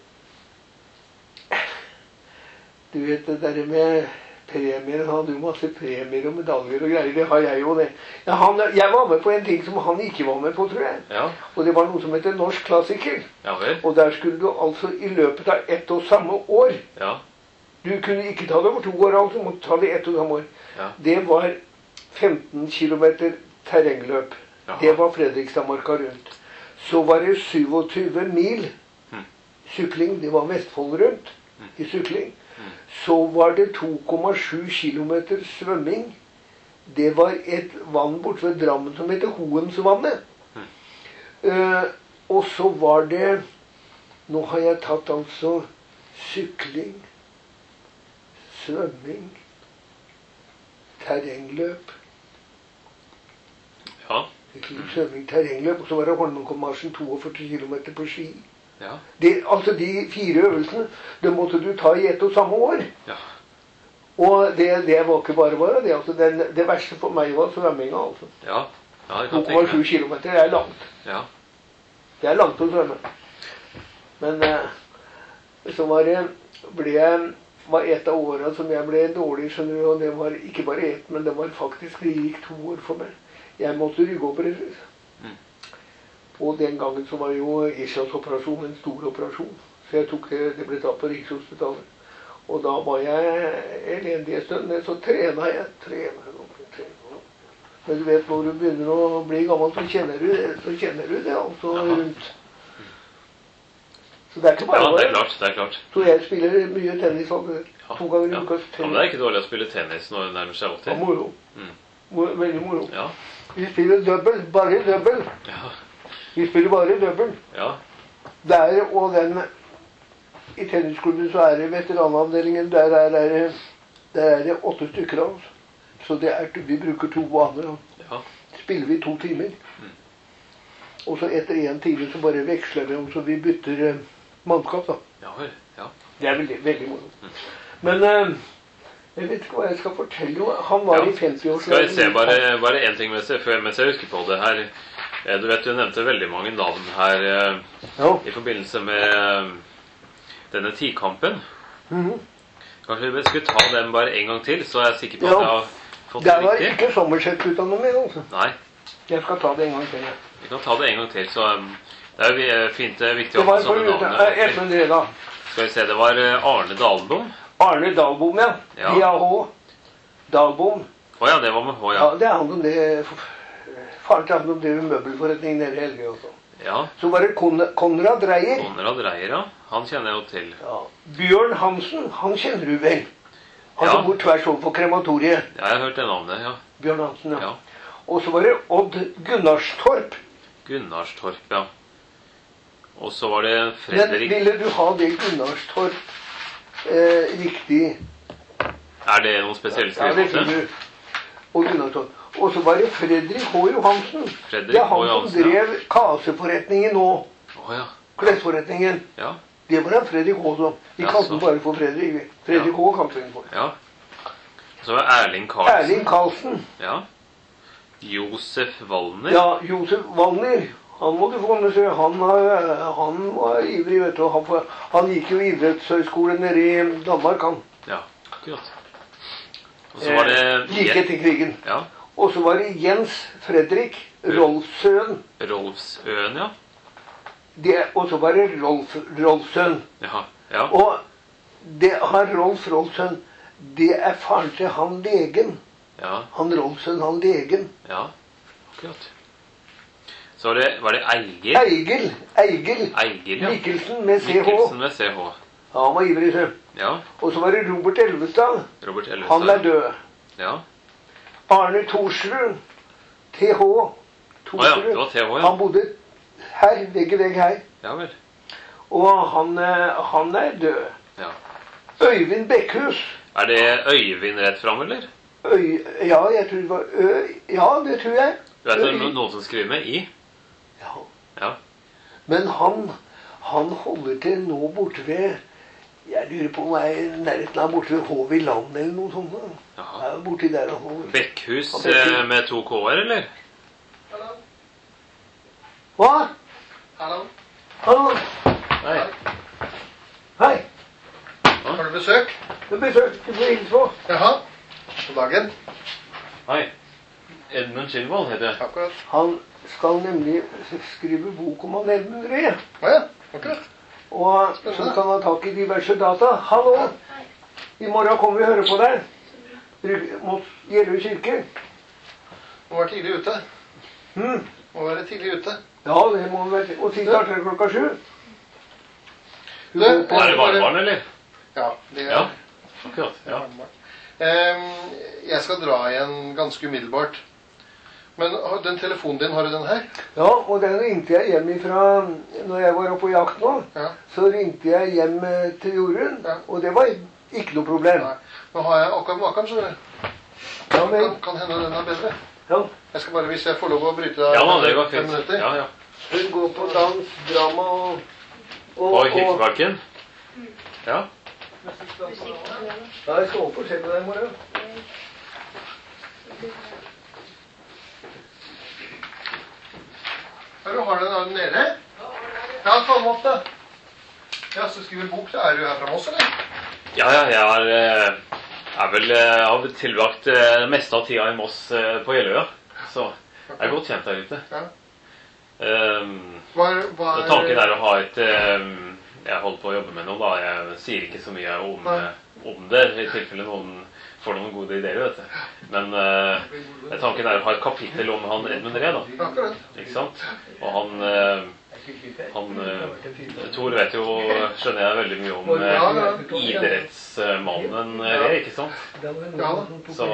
du vet det der med premier. Han hadde jo masse premier og medaljer og greier. Det har jeg jo det. Ja, han, jeg var med på en ting som han ikke var med på, tror jeg. Ja, Og det var noe som heter norsk klassiker. ja vel. Og der skulle du altså i løpet av ett og samme år. Ja, Du kunne ikke ta det over to år, altså. Du måtte ta det ett og samme år. ja, Det var femten kilometer terrengløp. Jaha. Det var Fredrikstadmarka rundt. Så var det syvogtyve mil Hm. sykling. Det var Vestfold rundt i sykling. Så var det to komma sju kilometer svømming. Det var et vann bort ved Drammen som heter Hoensvannet. Eh, og så var det Nå har jeg tatt altså sykling, svømming, terrengløp. ja, Sykling, svømming, terrengløp. Og så var det Holmenkollmarsjen, toogfyrre kilometer på ski. ja, Det, altså de fire øvelsene, det måtte du ta i ett og samme år. ja. Og det, det var ikke bare bare det. Altså den, det verste for meg var svømminga. Altså. Ja, ja, det kan to komma tenke sju meg. kilometer er langt. Ja, Det er langt å svømme. Men eh, så var det ble jeg, var et av åra som jeg ble dårlig, skjønner du. Og det var ikke bare ett, men det var faktisk det gikk to år for meg. Jeg måtte ryggopereres. Mm. Og den gangen så var jo ischiasoperasjon en stor operasjon. Så jeg tok det, det ble tatt på Rikshospitalet. Og da var jeg elendig en stund, men så trena jeg. Trena, trena. Men du vet, når du begynner å bli gammel, så kjenner du, så kjenner du det altså Jaha. rundt. Så det er ikke bare ja, det er bare. klart, det er klart. Så jeg spiller mye tennis altså, Ja, to ganger i ja. uka. Ja, men det er ikke dårlig å spille tennis når det nærmer seg Ja, åtti. moro. Mm. Mo- Veldig moro. Ja, Vi spiller dobbel, bare dobbel. ja, Vi spiller bare dobbel. ja, Der og den i tennisklubben så er det veteranavdelingen. Der er, er, der er det åtte stykker av oss. Så det er, vi bruker to baner. Og ja, spiller vi to timer. Og så etter én time så bare veksler vi om, så vi bytter eh, mannskap, da. ja, vel, ja. Det er veldig, veldig moro. Men eh, jeg vet ikke hva jeg skal fortelle. jo. Han var Ja. i femti-årsalderen. Skal jeg se bare, bare en ting mens jeg, før- mens jeg husker på det her. Eh, Du vet, du nevnte veldig mange navn her eh, Ja. i forbindelse med eh, denne tikampen. Mhm. Kanskje vi skulle ta den bare en gang til, så er jeg sikker på at Ja. jeg har fått Der det var riktig. ikke sommersett-utdannet med, altså. Nei, Jeg skal ta det en gang til. ja. vi kan ta det en gang til, så um, det er jo vi- eh, fint, det er viktig å Det ha var sånne for navn. uten, eh, Edmund Reda. Skal vi se, det var eh, Arne Dalbom. Arne Dalbom, ja. Ja. D A H. Dalbom. Å ja, det var med H, Ja, ja. det er han som det Faren til han som driver møbelforretning nede i Helge også. Ja, Så var det Kon Konrad Dreyer. Konrad Reier, ja. Han kjenner jeg jo til. Ja. Bjørn Hansen, han kjenner du vel? Han Ja. som bor tvers over på krematoriet. Ja, jeg har hørt det navnet, ja. Bjørn Hansen, ja. Ja. Og så var det Odd Gunnarstorp. Gunnarstorp, ja. Og så var det Men Fredrik. ville du ha det Gunnarstorp eh, riktig? Er det noen spesiell Ja, det fikk skrivemåte? du. Og Gunnarstorp. Og så var det Fredrik H. Johansen. Fredrik Det er H. han som Johansen, ja. drev kaseforretningen nå. Å ja. Klesforretningen. Ja. Det var han Fredrik H. som. Vi Ja, kalte så. den bare for Fredrik. vi. Fredrik H. kalte vi den for. ja. Så var det Erling Karlsen. Erling Karlsen. Ja. Josef Wallner. Ja, Josef Wallner. Han må du få med seg. Han, har- han var ivrig, vet du. Han, får- han gikk jo idrettshøyskole nede i Danmark, han. Ja, akkurat. Og så var det Eh, like etter krigen. Ja. Og så var det Jens Fredrik Rolfsøen. Rolfsøen, ja. Det, og så var det Rolf Rolfsøen. Ja. Ja. Og det, han Rolf Rolfsøen, det er faren til han legen. Ja. Han Rolfsøen, han legen. Ja. Akkurat. Så var det, var det Eigil? Eigil. Eigil. Eigil, ja. Mikkelsen med C H. Mikkelsen med C H. Ja, han var ivrig, se. Ja. Og så var det Robert Elvestad. Robert Ellestad. Han er død. Ja. Arne Thorsrud. T H. Å ja, det var T H, ja. Han bodde her, vegg i vegg her. Ja vel. Og han, eh, han er død. Ja. Øyvind Bekkhus. Er det Øyvind rett fram, eller? Øy, ja, jeg tror det var Ø... Ja, det tror jeg. Du vet det Øy- er noen som skriver med I? Ja. Ja. Men han, han holder til nå borte ved, jeg lurer på om jeg er i nærheten av borte ved Håvi land eller noe sånt. Jaha. Ja, borti der og Håvi. Bekkhus Ja, Bekkhus. eh, med to K-er, eller? Hallo? Hva? Hallo? Hallo? Nei. Hei. Har du besøk? Du besøkte på hilse på. Jaha. God dagen. Hei. Edmund Skilvold heter jeg. Akkurat. Han skal nemlig skrive bok om han Edmund Ree. Åja, akkurat. Og så kan han ha tak i diverse data. Hallo! I morgen kommer vi og hører på deg. Rygg- Mot Gjeløy kirke. Må være tidlig ute. Hmm. Må være tidlig ute. Ja, det må være. Og tid starter klokka sju. Hun Du, går på- Er det barnebarn, eller? Ja, det er... Ja. Akkurat. Ja. Ehm, jeg skal dra igjen ganske umiddelbart. Men har- den telefonen din, har du den her? Ja, og den ringte jeg hjem ifra når jeg var oppe på jakt nå. Ja. Så ringte jeg hjem eh, til Jorunn, Ja. og det var ikke noe problem. Nei. Nå har jeg akkurat maken, skjønner du. Ja, men, Kan, kan hende den er bedre. ja. Jeg skal bare, hvis jeg får lov å bryte deg Ja da, det går fem fint. minutter. Ja, ja. Hun går på dans, drama og... og, På Kirkebakken? Ja. Ja, jeg skal opp og se på deg i morgen. Ja, du har den er den nede? Ja, ta den opp da. Ja, så skriver bok, så er du her fra Moss, eller? Ja, ja, jeg er, eh, er vel eh, har tilbrakt eh, det meste av tida i Moss eh, på Jeløya. Så jeg er godt kjent der ute. Ja. Um, Hva er, hva er, tanken er å ha et um, Jeg holder på å jobbe med noe, da. Jeg sier ikke så mye om, Nei. eh, om det, i tilfelle noen får noen gode ideer, vet du. Men eh, tanken er å ha et kapittel om han Edmund Ree, da. Akkurat. Ikke sant? Og han eh, Han eh, Tor vet jo, skjønner jeg, veldig mye om eh, idrettsmannen Ree, ikke sant? Ja. Så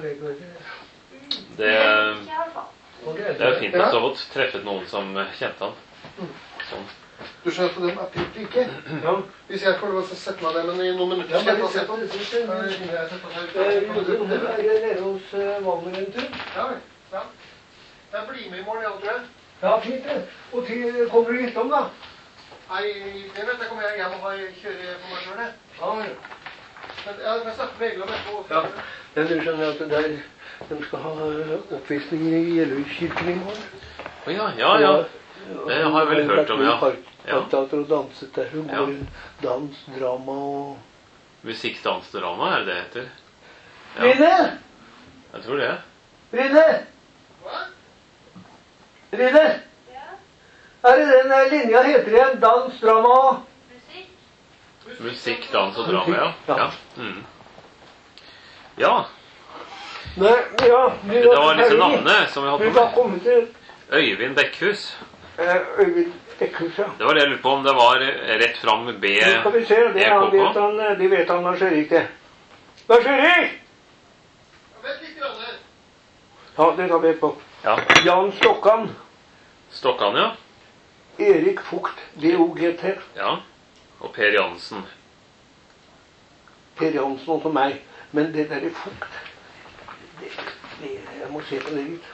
det, det er fint å ha fått treffet noen som kjente han. Sånn. Du skjønner at den er pint ikke? Ja. Hvis jeg får lov å sette meg ned, men i noen minutter skal jeg ta sett den. Eh, Jorunn er nede hos eh, Wagner en tur. Ja, vel. Ja. Jeg blir med i morgen, jeg tror jeg. Ja, fint det. Og til kommer du innom da? Nei, det vet jeg kommer jeg hjem og har kjøre på meg selv, jeg. Ja, ja. Men jeg skal snakke med Egil om etterpå. Ja. Men du skjønner at det der, de skal ha oppvisning i Gjeløykirken i morgen. Å ja, ja, ja. Det har jeg vel hørt om, ja. Ja. Parkteater og danset der. Hun Ja. går dans, drama og... Musikk, dans, drama, er det det heter? Ja, Rine! jeg tror det. Rine! Hva? Rine! Er det den der linja heter igjen? Dans, drama og... Musikk, dans og drama, ja. Ja. Ja. Mm. Ja, Nei, ja. Vi det var disse navnene som vi Vi hadde var på. kommet til Øyvind Bekkhus. eh, Øyvind Bekkhus, ja. Det var det jeg lurte på om det var rett fram B Nå skal vi se, det han vet han, de vet han Lars Erik det. Lars Erik! Jeg vet litt grann her. Ja, det tar vi etterpå. Ja. Jan Stokkan, Stokkan, ja. Erik Fugt, D O G T, Ja. Og Per Jansen. Per Jansen også meg. Men det der er Fugt, det, det, jeg må se på det litt.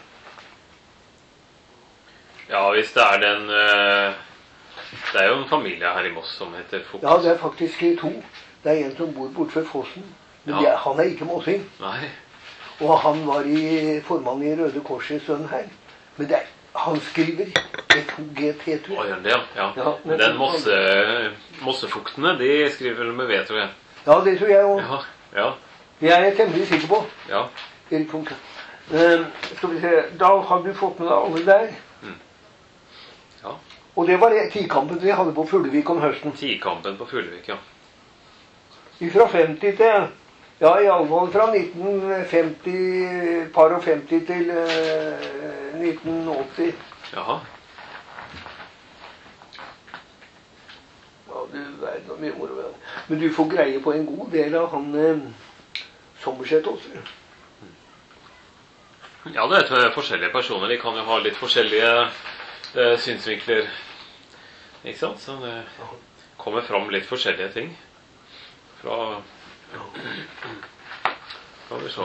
Ja, hvis det er den eh, Det er jo en familie her i Moss som heter Fugt. Ja, det er faktisk to. Det er en som bor borte ved Fossen. Men Ja. det er, han er ikke mossing. Nei. Og han var i formann i Røde Kors i Sønheim. Men det er, han skriver F O G T, Å, tror jeg. gjør det, ja. ja. Ja, men- Den mosse, Mossefuktene, de skriver vel med V, tror jeg. Ja, det tror jeg òg. Ja, ja, Jeg er temmelig sikker på. ja. Erik Funke. Um, skal vi se, da har du fått med deg alle der. Ja. Og det var det tikampen vi hadde på Fuglevik om høsten. Tikampen på Fuglevik, ja. Fra femti til, ja i alle fall fra nitten femti, par og femti til uh, nitten åtti. Jaha. Ja, du vet noe mye moro. vel. Men du får greie på en god del av han uh, Sommerseth også. Ja, det er forskjellige personer. De kan jo ha litt forskjellige eh, synsvinkler. Ikke sant? Så det kommer fram litt forskjellige ting. Fra Skal vi se.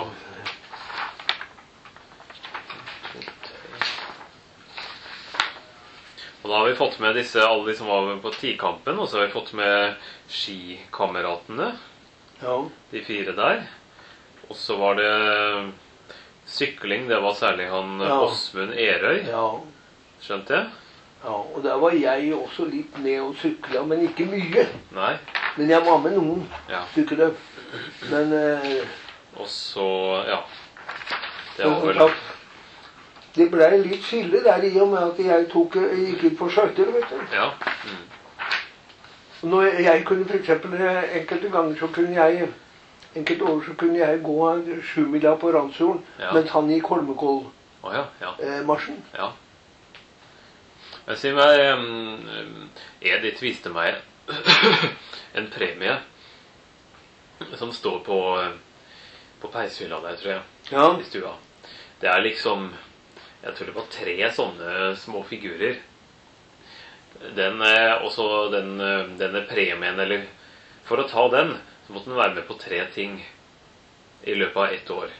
Og da har vi fått med disse, alle de som var på tikampen, og så har vi fått med skikameratene. Ja. De fire der. Og så var det sykling, det var særlig han Ja. Åsmund Erøy. Ja. Skjønte jeg? Ja, og der var jeg også litt med og sykla, men ikke mye. Nei. Men jeg var med noen Ja. stykker. Men eh, Og så, ja. Det som var vel sagt, det ble litt skille der i og med at jeg tok, gikk ut på skøyter, vet du. Ja. Mm. Og Når jeg, jeg kunne for eksempel, eh, enkelte ganger så kunne jeg, enkelte år så kunne jeg gå sjumila på Randsfjorden, Ja. mens han gikk Holmenkollmarsjen. Å ja, ja. Eh, Ja. Men si meg, um, Edith viste meg en premie som står på, på peishylla der, tror jeg, ja. i stua. Det er liksom, jeg tror det var tre sånne små figurer. Den, eh, også den, eh, denne premien, eller for å ta den, så måtte den være med på tre ting i løpet av ett år.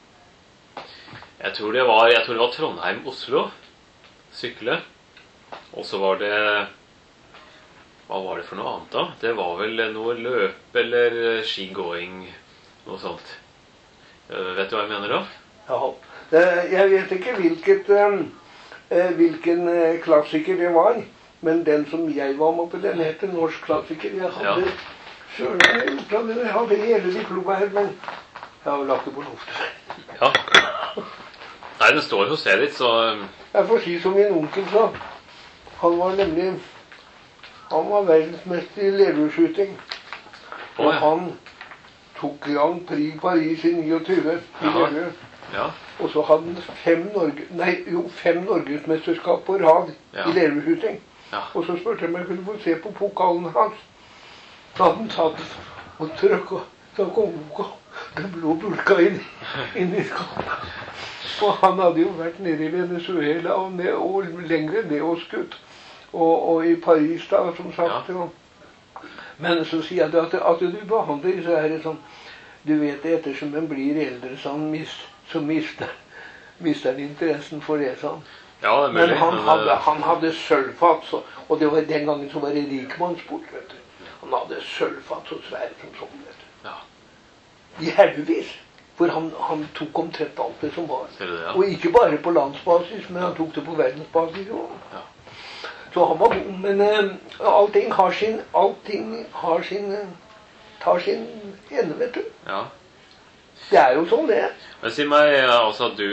Jeg tror det var, jeg tror det var Trondheim-Oslo, sykle. Og så var det, hva var det for noe annet da? Det var vel noe løp eller skigåing, noe sånt. Eh, Vet du hva jeg mener da? Ja. Eh, Jeg vet ikke hvilket, eh, hvilken eh, klassiker det var, men den som jeg var med på, den heter Norsk klassiker. Jeg hadde, Ja. søren, jeg gjort av det. Jeg hadde hele diplomet her, men jeg har jo lagt det på loftet. Ja. Nei, den står hos Edith, så Jeg får si som min onkel sa. Han var nemlig, han var verdensmester i lerdueskyting. Å, Og ja. han tok Grand Prix Paris i niogtyve. I Jaha. lerduer. Ja, Og så hadde han fem, Norge, nei, jo, fem norgesmesterskap på rad Ja. i lerdueskyting. ja, Og så spurte jeg om jeg kunne få se på pokalen hans. Så hadde han tatt og trykket, så kom boka. Den blå bulka inn, inn i skapet. Og han hadde jo vært nede i Venezuela og, ned, og lengre ned og skutt. Og, og i Paris da, som sagt. Ja. Og, men så sier jeg at, at du behandler så er det sånn, du vet ettersom en blir eldre, så, han mis, så mister, mister han interessen for det, sånn. ja, det er Men mulig. han men, hadde, eh, han hadde sølvfat, så, og det var den gangen så var det rikmannsbord, vet du. Han hadde sølvfat så svært som sånn, vet du. Ja, I haugevis. For han, han tok omtrent alt det som var. ser du det, ja? Og ikke bare på landsbasis, men han tok det på verdensbasis også. Ja. Så han var god, men uh, allting har sin, allting har sin, uh, tar sin ende, vet du. Ja. Det er jo sånn det er. Men si meg, eh, altså du,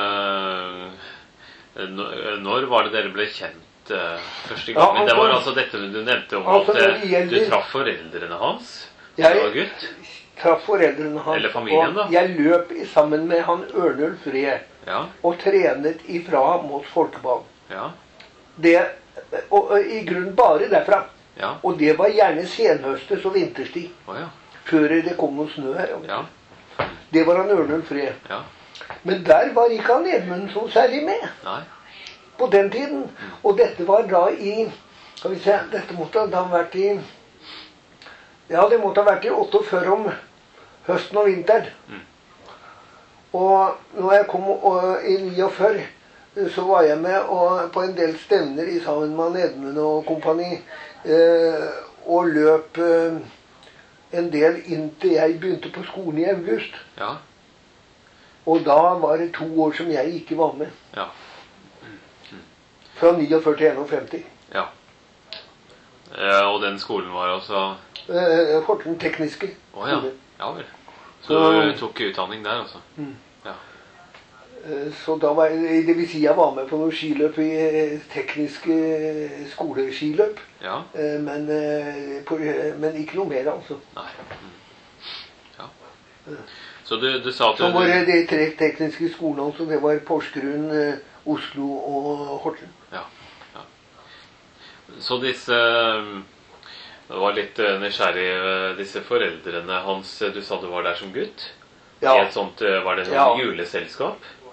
eh, når- når var det dere ble kjent eh, første Ja, gangen? Det var altså- altså dette du nevnte om Altså, at når eh, det gjelder- du traff foreldrene hans. Jeg- Du var gutt. Traff foreldrene hans, Eller familien, da. og jeg løp i sammen med han Ørnulf Ree, Ja, og trenet ifra mot folkeball. ja, Det, og, og i grunnen bare derfra. ja. Og det var gjerne senhøstes og vinterstid, Å ja, før det kom noe snø her. ja, Det var han Ørnulf Ree. ja. Men der var ikke han Edmund så særlig med Nei, på den tiden. Og dette var da i, skal vi se, dette måtte da ha vært i, ja, det måtte ha vært i åtteogfyrre om høsten og vinteren. Mm. Og når jeg kom og, i niogfyrre, så var jeg med og, på en del stevner i sammen med Edmund og kompani, eh, og løp eh, en del inntil jeg begynte på skolen i august. ja, Og da var det to år som jeg ikke var med. ja, Fra niogfyrre til enogfemti. ja. Eh, Og den skolen var altså... Eh, Horten tekniske Å ja, skole. ja vel. Så Så- du tok utdanning der, altså? Mm. Ja, Eh, Så da var jeg, det vil si jeg var med på noen skiløp i eh, tekniske eh, skoleskiløp. ja, Eh, Men, eh, på, eh, men ikke noe mer, altså. nei. Mm. Ja. Så du, du sa at Så du... var det de tre tekniske skolene, så det var Porsgrunn, eh, Oslo og Horten. Ja, ja. Så disse um, Det var litt uh, nysgjerrig, uh, disse foreldrene hans, uh, du sa du var der som gutt? I Ja, et sånt, uh, var det noe Ja. juleselskap?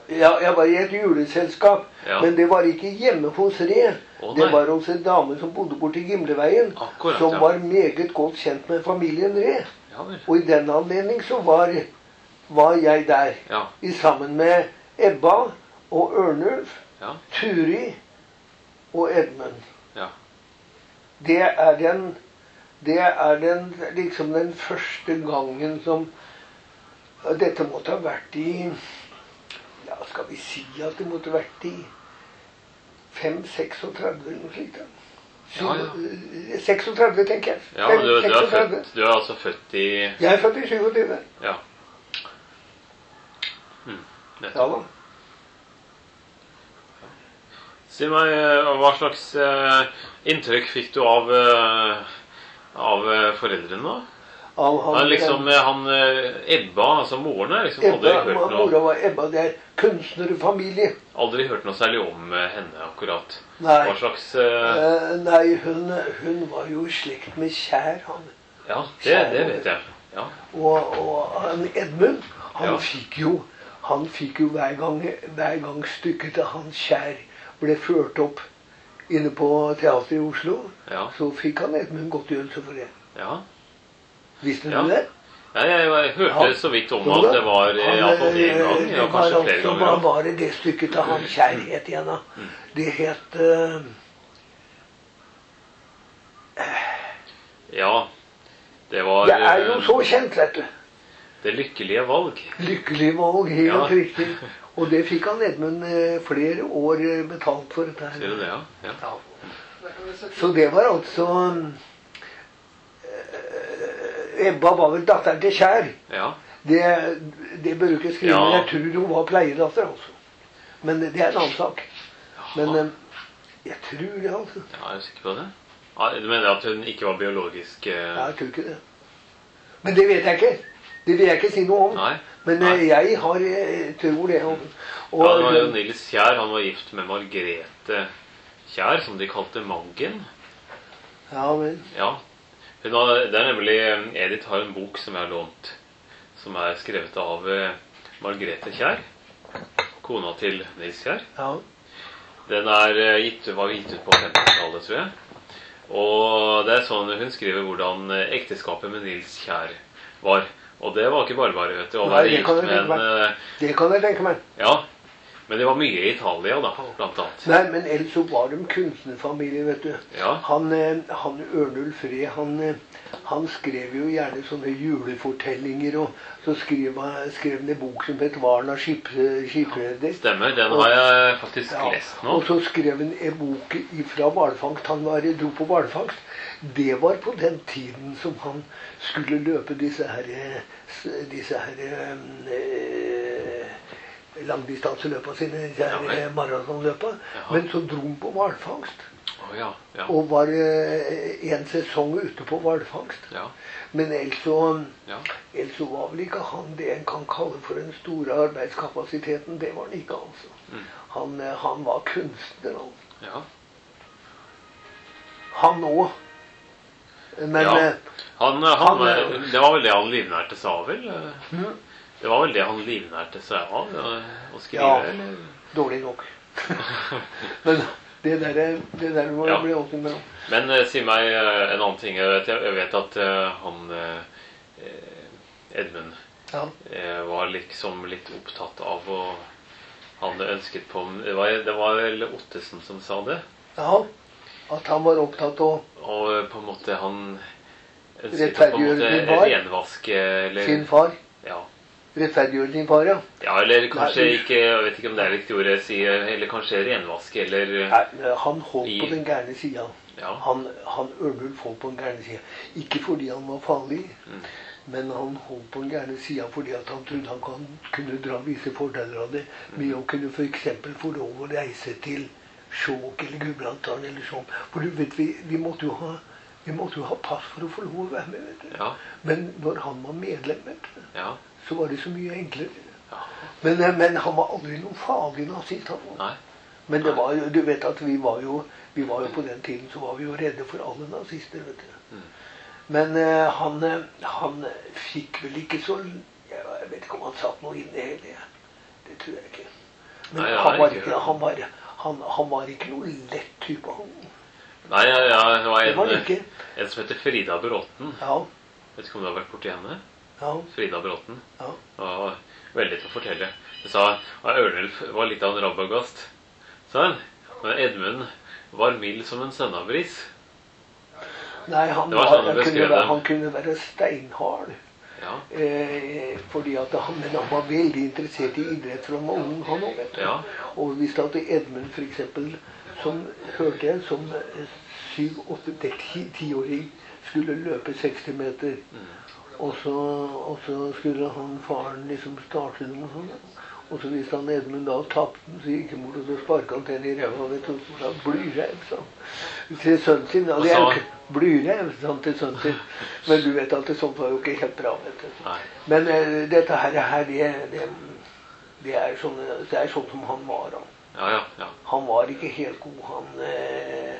Ja, jeg var i et juleselskap, Ja. men det var ikke hjemme hos Re. Å, Det nei. var hos en dame som bodde borti Gimleveien, Akkurat, som ja. var meget godt kjent med familien Re. Ja vel. Og i den anledning så var, var jeg der, Ja. i sammen med Ebba og Ørnulf, Ja. Turi og Edmund. Ja. Det er den, det er den, liksom den første gangen som dette måtte ha vært i, ja, skal vi si at det måtte ha vært i fem seksogtredve eller noe slikt. Ja, ja. seksogtredve, tenker jeg. Ja, Fem- du, du, er seksogtredve. født, du er altså født i Jeg er født i syvogtyve. Ja. Mm, nettopp. Ja da. Si meg, eh, hva slags eh, inntrykk fikk du av, eh, av eh, foreldrene da? Av han, Han, liksom, eh, han eh, Ebba, altså moren er liksom aldri Ebba, hørt mora noe, var Ebba, det er kunstnerfamilie. aldri hørt noe særlig om eh, henne akkurat. Nei. Hva slags eh, Eh, nei, hun, hun var jo i slekt med Kjær, han. Ja, det, det vet jeg. Ja. Og, og han Edmund, han Ja. fikk jo han fikk jo hver gang, hver gang stykket til Hans Kjær ble ført opp inne på teateret i Oslo, Ja. så fikk han Edmund godtgjørelse for det. Ja. Visste Ja. du det? Ja, jeg, jeg hørte Ja. så vidt om Jo at da. det var eh, Han, i hvert fall én eh, gang, det ja, var kanskje flere altså ganger. bare, Ja. bare det stykket til Hans Kjær het igjen da. Det het eh, Ja, det var Det er jo eh, så kjent, vet du. Det lykkelige valg. Lykkelig valg, helt Ja. riktig. Og det fikk han Edmund eh, flere år eh, betalt for. Dette her. Ser du det, ja? Ja. Ja. Så det var altså eh, Ebba var vel datteren til Kjær. Ja. Det, det bør du ikke skrive, Ja. men jeg tror hun var pleiedatter også. Men det er en annen sak. Men eh, jeg tror det, altså. Ja, er du sikker på det? Ja, du mener at hun ikke var biologisk eh, Ja, jeg tror ikke det. Men det vet jeg ikke. Det vil jeg ikke si noe om. Nei. Men Nei. eh, jeg har, eh, tror det. Og, og, Ja, det var jo Nils Kjær. Han var gift med Margrethe Kjær, som de kalte Mangen. ja, men Ja. Hun har, det er nemlig eh, Edith har en bok som jeg har lånt, som er skrevet av eh, Margrethe Kjær, kona til Nils Kjær. ja. Den er eh, gitt, var gitt ut på femtentallet, tror jeg. Og det er sånn hun skriver hvordan eh, ekteskapet med Nils Kjær var. Og det var ikke bare bare, vet du, å Nei, være det gift kan jeg med tenke en meg. eh, Det kan jeg tenke meg. Ja, men det var mye i Italia, da, blant annet. Nei, men ellers så var de kunstnerfamilie, vet du. Ja. Han, eh, han Ørnulf Ree, han, eh, han skrev jo gjerne sånne julefortellinger, og så skrev han, skrev han en bok som het Varna skip, skipredder. Stemmer, den har jeg faktisk Ja, lest nå. og så skrev han en bok fra hvalfangst. Han var, dro på hvalfangst. Det var på den tiden som han skulle løpe disse her, eh, disse her eh, langdistanseløpa sine, disse Ja, vel. her eh, maratonløpa. Jaha. Men så dro han på hvalfangst. Å ja, ja, Og var eh, en sesong ute på hvalfangst. ja, Men ellers så, ja. ellers så var vel ikke han det en kan kalle for den store arbeidskapasiteten. Det var han ikke, altså. Mm. Han, eh, han var kunstner, altså. ja. Han òg. Men Ja. eh, Han, han, Han, eh, det var vel det han livnærte seg av, vel? mm, Det var vel det han livnærte seg av, eh, å skrive, Ja. eller? dårlig nok. Men det der, det der må Ja. jeg bli åpen med. Men eh, si meg eh, en annen ting. Jeg vet, jeg vet at eh, han eh, Edmund Ja. eh, var liksom litt opptatt av å Han ønsket på Det var, det var vel Ottesen som sa det. ja. At han var opptatt av Og eh, på en måte han ønsket å på en måte Rettferdiggjøre sin far. renvaske eller, sin far. ja. Rettferdiggjøre sin far, ja. ja, eller kanskje Nei, ikke Jeg vet ikke om det er riktig ord jeg sier. Eller kanskje renvaske, eller Nei, han holdt I- på den gærne sida. Ja. Han, han Ørnulf holdt på den gærne sida. Ikke fordi han var farlig, Mm. men han holdt på den gærne sida fordi at han trodde han kan, kunne dra visse fordeler av det med å kunne f.eks. få lov å reise til Skjåk eller Gudbrandsdalen eller sånn. For du vet, vi, vi måtte jo ha vi måtte jo ha pass for å få lov å være med, vet du. Ja. Men når han var medlem, vet du, Ja. så var det så mye enklere. Ja. Men, eh, men han var aldri noen farlig nazist. han var. Nei. Men det var jo, du vet at vi var jo, vi var jo på den tiden så var vi jo redde for alle nazister, vet du. Mm. Men eh, han, eh, han fikk vel ikke så, jeg vet ikke om han satt noe inne i det. Det tror jeg ikke. Men Nei, ja, han, var ikke- ikke, han, var, han, han var ikke noe lett type. Han. Nei, ja, ja, det var Det var en, det ikke. en som heter Frida Bråten. Ja, Vet ikke om du har vært borti henne? ja, Frida Bråten. ja. Det var veldig til å fortelle. Hun sa at Ørnulf var litt av en rabagast, sa hun. Men Edmund var mild som en sønnabris. Nei, han, Det var var, sånn han, du kunne, beskrev være- det. han kunne være steinhard. Ja, Eh, fordi at han, men han var veldig interessert i idrett fra han var ung, han også, vet du. Ja. Og hvis at Edmund for eksempel, som hørte jeg, som eh, syv, åtte, ti, tiåring skulle løpe seksti meter. Og så, og så skulle han faren liksom starte noe sånt. Og så hvis han Edmund da tapte den, så gikk han bort og så sparket han til henne i ræva, vet du, og så sa han, blyrev, sa han. Til sønnen sin, da, det er jo ikke blyrev, sa han til sønnen sin. Men du vet at det sånt var jo ikke helt bra, vet du. nei. Men eh, dette her, her det, det, det, er sånn, det er sånn som han var. Han, Ja, ja, ja. han var ikke helt god. Han, eh,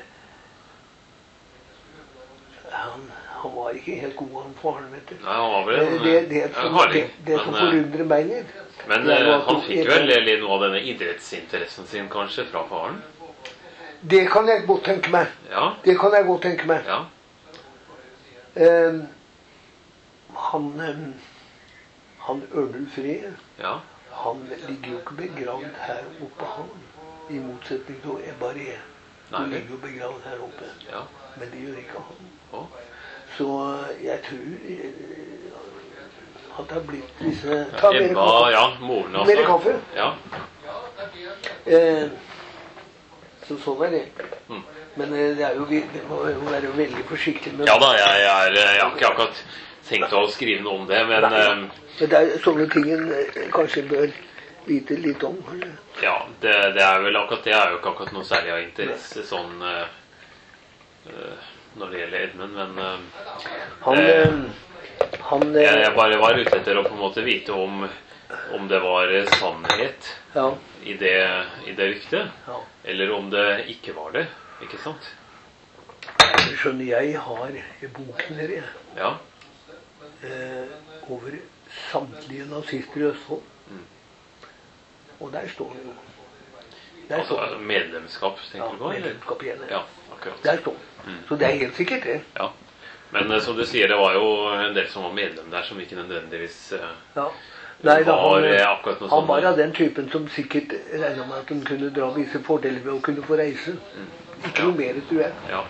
han, han var ikke helt god, han faren, vet du. Nei, han var vel Det, en, det, det, en som, det, harding. det som Men, eh, forundrer meg litt. men det er jo eh, at han han- fikk vel litt noe av denne idrettsinteressen sin kanskje fra faren? Det kan jeg godt tenke meg. Ja, Det kan jeg godt tenke meg. ja, Eh, han, eh, han Ørnulf Ree, ja. han ligger jo ikke begravd her oppe, han. I motsetning til Ebba Ree. Han Nei. ligger jo begravd her oppe. Ja. Men det gjør ikke han. Å, Så jeg tror eh, at det har blitt disse Ta mer Ebba, kaffe. ja, moren altså. Mer kaffe. Ja, Eh, så sånn er det. Mm. Men eh, det er jo, vi vi må jo være veldig forsiktige med ja da, jeg, er, jeg har ikke akkurat tenkt å skrive noe om det, men Nei. eh, Men det er sånne ting en eh, kanskje bør vite litt om. Kanskje. ja, det, det er vel akkurat det er jo ikke akkurat noe særlig av interesse sånn eh, eh, når det gjelder Edmund, men eh, Han, Eh, eh, han eh, jeg, jeg bare var ute etter å på en måte vite om, om det var eh, sannhet Ja. i det, i det ryktet, Ja. eller om det ikke var det, ikke sant? Skjønner jeg har boken der, jeg. Ja, Eh, over samtlige nazister i Østfold. Mm. Og der står det jo. Der altså står det. medlemskap, Ja, tenker du på? eller? medlemskap igjen. Ja, akkurat. Der står det. Mm. Så det er helt sikkert det. Ja. Men eh, som du sier, det var jo en del som var medlem der, som ikke nødvendigvis eh, Ja. Nei, da, var han, eh, akkurat noe han var sånn. av den typen som sikkert regnet med at han kunne dra visse fordeler ved å kunne få reise. Ikke noe mer, tror jeg. Ja,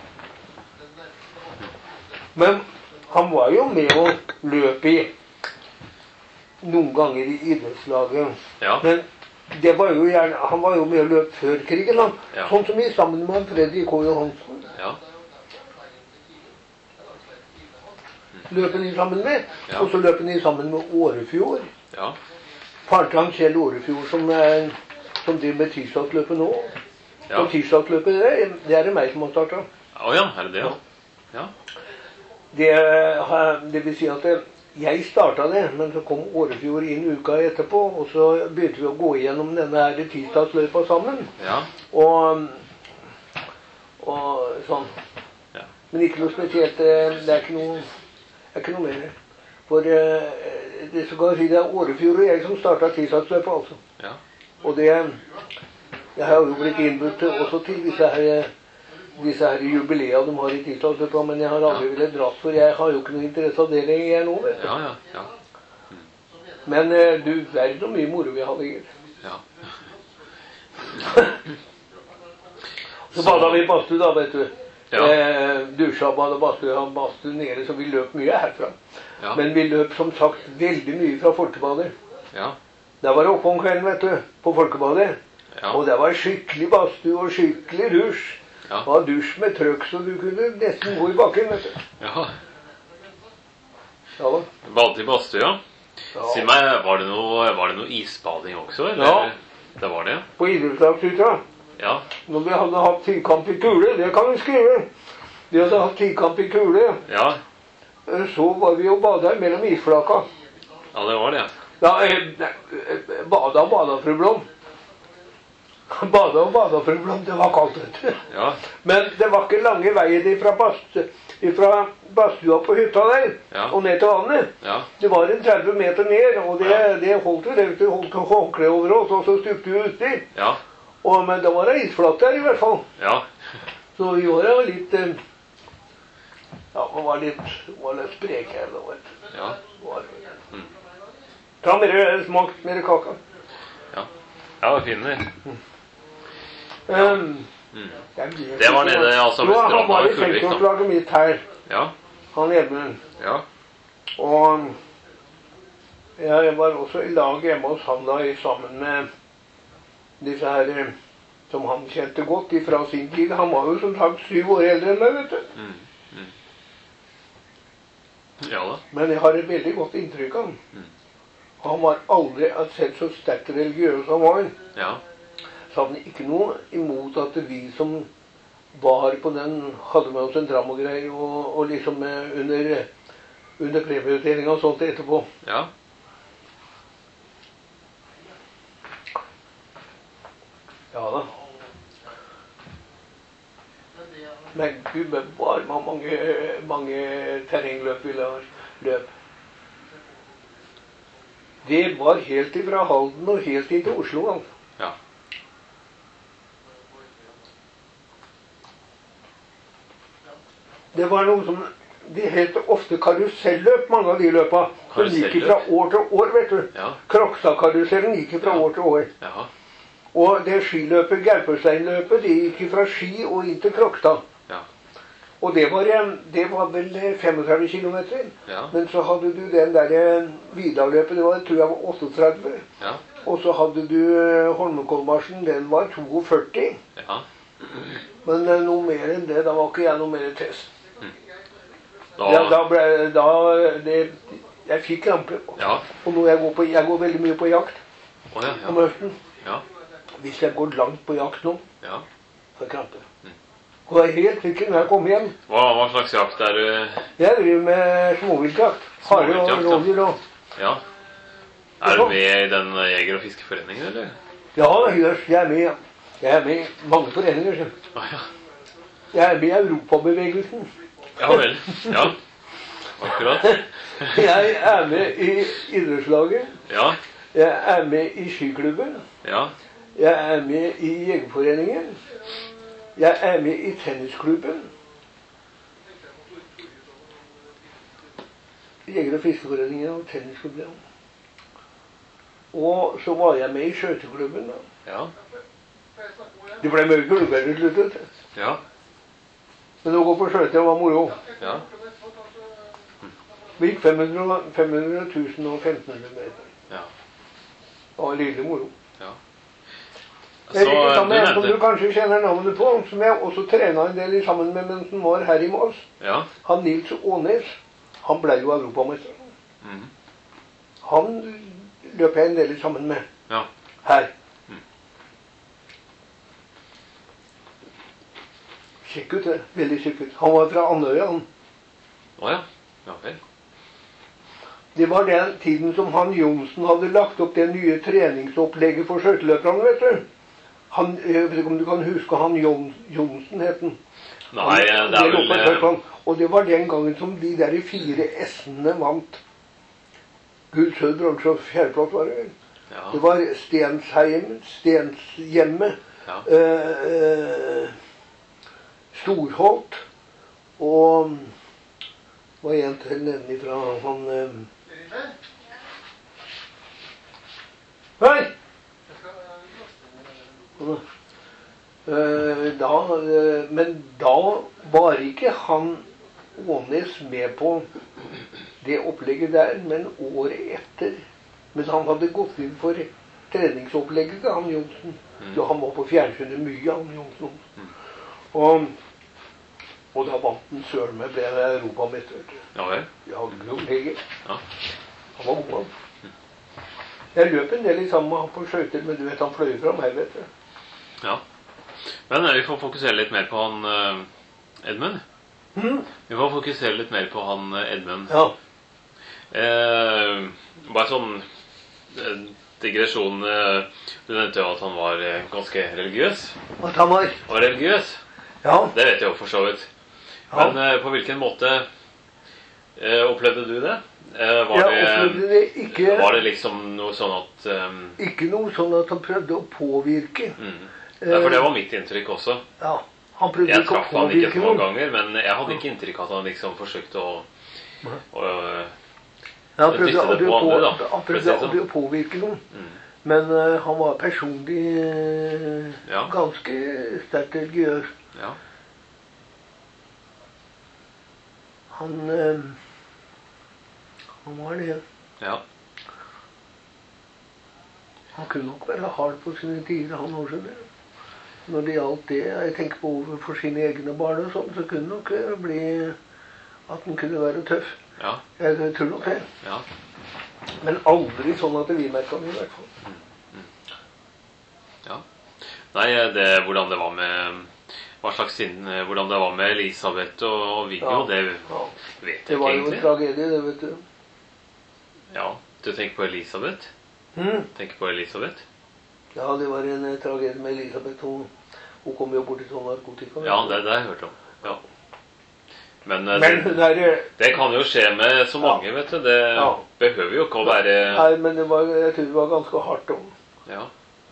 Men han var jo med å løpe i noen ganger i idrettslaget. ja, Men det var jo gjerne, han var jo med å løpe før krigen. Han. Ja. Sånn som vi sammen med Fredrik K. Johansen. ja, Løper de sammen med. Ja. Og så løper de sammen med Årefjord. ja, Faren til han Kjell Årefjord som, eh, som driver med tirsdagsløpet nå. ja. Og tirsdagsløpet, det, er- det er det meg som har startet. Å ja, er det det? Ja. Ja, Det, har- det vil si at det, jeg startet det, men så kom Årefjord inn uka etterpå, og så begynte vi å gå igjennom denne her tirsdagsløypa sammen. ja, Og, og sånn. ja. Men ikke noe spesielt. eh, Det er ikke noe, det er ikke noe mer. For eh, det som kan si det er Årefjord og jeg som startet tirsdagsløpet, altså. ja. Og det, jeg har jo blitt innbudt til- også til disse her, disse her jubileer de har i tirsdagsløpet, men jeg har aldri villet dratt, for jeg har jo ikke noe interesse av det lenger jeg nå, vet du. Ja, ja, ja, Men eh, du verden hvor mye moro vi hadde, gitt. ja. Så bada vi i badstue da, vet du. Ja. Eh, dusja, bada badstue, han badstue nede, så vi løp mye herfra. Ja. Men vi løp som sagt veldig mye fra Folkebadet. Ja, Der var det oppe om kvelden, vet du, på Folkebadet. ja, Og det var skikkelig badstue og skikkelig dusj. ja, Det var dusj med trøkk, så du kunne nesten gå i bakken, vet du. ja. Ja da. Badet i badstua. Si Ja. meg, var det noe, var det noe isbading også, eller? Ja. Det var det, På idrettslagshytta, ja. når vi hadde hatt tikamp i kule, det kan vi skrive. Vi hadde hatt tikamp i kule, Ja, eh, så var vi og bada mellom isflaka. ja, det var det. Ja, eh, nei, eh, bada, bada, fru Blom. Han bada og bada for iblant, det var kaldt, vet du. Ja. Men det var ikke lange veien fra, bast, fra badstua på hytta der, Ja. og ned til vannet. Ja. Det var en tretti meter ned, og det, det holdt jo, det holdt håndkle over oss, og så stupte vi uti. Ja. Og, men det var en isflak der i hvert fall. Ja. Så vi var jo litt, eh, ja, vi var litt, var litt spreke her da, vet du. Ja. Var, Mm. ta mer smak, mer kaka. Ja. Ja, det var fint det. Um, Mm. det, Det var nede, altså, ved Jo, han stranda var i i Kulvik, da. femtiårslaget mitt her, Ja. han Edmund. Ja. Og jeg var også i lag hjemme hos han da, i- sammen med disse her eh, som han kjente godt fra sin tid. Han var jo som sagt syv år eldre enn meg, vet du. Mm. Mm. Ja da. Men jeg har et veldig godt inntrykk av han. Mm. Han var aldri selv så sterkt religiøs som han var. Ja. Så hadde han ikke noe imot at vi som var på den, hadde med oss en dram og greier, og, og liksom eh, under, under premieutdelingen og sånt etterpå. Ja. Ja da. Men gud bevare meg mange, mange terrengløp vi la- løp. Det var helt ifra Halden og helt inn til Oslo. Altså. Ja. Det var noe som de het ofte karuselløp, mange av de løpa. Som gikk fra år til år, vet du. Ja. Krokstadkarusellen gikk fra Ja. år til år. Ja. Og det skiløpet, Gaupesteinløpet, det gikk fra Ski og inn til Krokstad. Ja. Og det var, eh, det var vel eh, femogtredve kilometer. Ja. Men så hadde du den der eh, Vidar-løpet, det var, tror jeg var otteogtredve. Ja. Og så hadde du eh, Holmenkollmarsjen, den var toogførti. Ja. Men eh, noe mer enn det, da var ikke jeg noe mer test. Da, Ja, da ble da det, jeg fikk krampe. Ja. Og nå jeg går på, jeg går veldig mye på jakt Å, ja, om ja. høsten. Ja. Hvis jeg går langt på jakt nå, Ja. får jeg krampe. Mm. Og jeg er helt sikker når jeg kommer hjem. Hva, hva slags jakt er du? Jeg driver med småviltjakt. Hare og Småviltjakt, ja. rovdyr og Ja. Er du med i den jeger- og fiskeforeningen, eller? Ja, jeg er med. Jeg er med i mange foreninger. så. Å, ja. Jeg er med i Europabevegelsen. Ja vel. Ja. Akkurat. Jeg er med i idrettslaget. Ja. Jeg er med i skiklubben. Ja. Jeg er med i Jegerforeningen. Jeg er med i tennisklubben. Jeger- og fiskeforeningen og tennisklubben. Og så var jeg med i skjøteklubben. da. Ja. Det ble mye klubber til slutt. vet du. Ja. Men å gå på skjøte var moro. Ja. Vi gikk fem hundre tusen og femten hundre meter. Ja. Det var lille moro. Ja. Det Så er ikke du sammen med en som du nevnte kanskje kjenner navnet på, som jeg også trena en del i sammen med mens han var her i Mås. Ja. Han Nils Ånes, han ble jo europamester. Mhm. Han løp jeg en del sammen med Ja. her. Mm. Kjekk ut, det. Veldig kjekk ut. Han var fra Andøya, han. Å ja. Ja vel. Det var den tiden som han Johnsen hadde lagt opp det nye treningsopplegget for skøyteløperne, vet du. Han, jeg vet ikke om du kan huske han Jon, Johnsen het han. Nei, det er Det lå vel på et eh, høyt vann. Og det var den gangen som de der fire S-ene vant gull, sølv, bronse og fjerdeplass, var det vel. Ja. Det var Stensheim, Stenshjemmet, Ja. eh, eh, Storholt og hva er en til nedenifra han eh, Hei! Eh, da, eh, men da var ikke han Ånes med på det opplegget der, men året etter. Men han hadde gått inn for treningsopplegget, han Johnsen. Mm. Så han var på fjernsynet mye, han Johnsen. Mm. Og, og da vant han søren meg, ble han europamester. Ja vel. Ja, Gud, Hege. Ja. Han var god, han. Jeg løp en del i sammen med han på skøyter, men du vet, han fløy fra meg, vet du. Ja. Men eh, vi får fokusere litt mer på han eh, Edmund. Mhm. Vi får fokusere litt mer på han eh, Edmund. Ja. Eh, bare sånn eh, digresjon. eh, Du nevnte jo at han var eh, ganske religiøs. At han var Og religiøs, Ja. det vet jeg jo for så vidt. Ja. Men eh, på hvilken måte eh, opplevde du det? Eh, var, Jeg opplevde det det ikke, var det liksom noe sånn at eh, ikke noe sånn at han prøvde å påvirke. mm. Ja, for det var mitt inntrykk også. Ja, han prøvde Jeg ikke å traff han ikke påvirke så mange noen. ganger, men jeg hadde ikke inntrykk av at han liksom forsøkte å, å eh, Ja, han prøvde dytte det aldri på å, på, andre, da, han for å si prøvde det sånn. aldri å påvirke noen. mm. Men eh, han var personlig eh, Ja. ganske sterkt religiøs. Ja. Han, eh, han var det. Ja. Han kunne nok være hard på sine tider, han også. Det. Når det gjaldt det, jeg tenker på overfor sine egne barn og sånn, så kunne det nok eh, bli at han kunne være tøff. Ja. Jeg tror nok det. Ja. Men aldri sånn at vi merket det i hvert fall. Ja. Nei, det, hvordan det var med hva slags sinn, hvordan det var med Elisabeth og, og Viggo, Ja, det ja. vet jeg Det ikke var jo en egentlig. tragedie, det, vet du. Ja, du tenker på Elisabeth? Mm. Tenker på Elisabeth? Ja, det var en eh, tragedie med Elisabeth. Hun, hun kom jo bort i sånn narkotika. Ja, det, det har jeg hørt om. Ja. Men, eh, Men det, hun er eh, det kan jo skje med så mange, vet du. Det Ja. behøver jo ikke å være Nei, men det var, jeg tror det var ganske hardt om. Ja.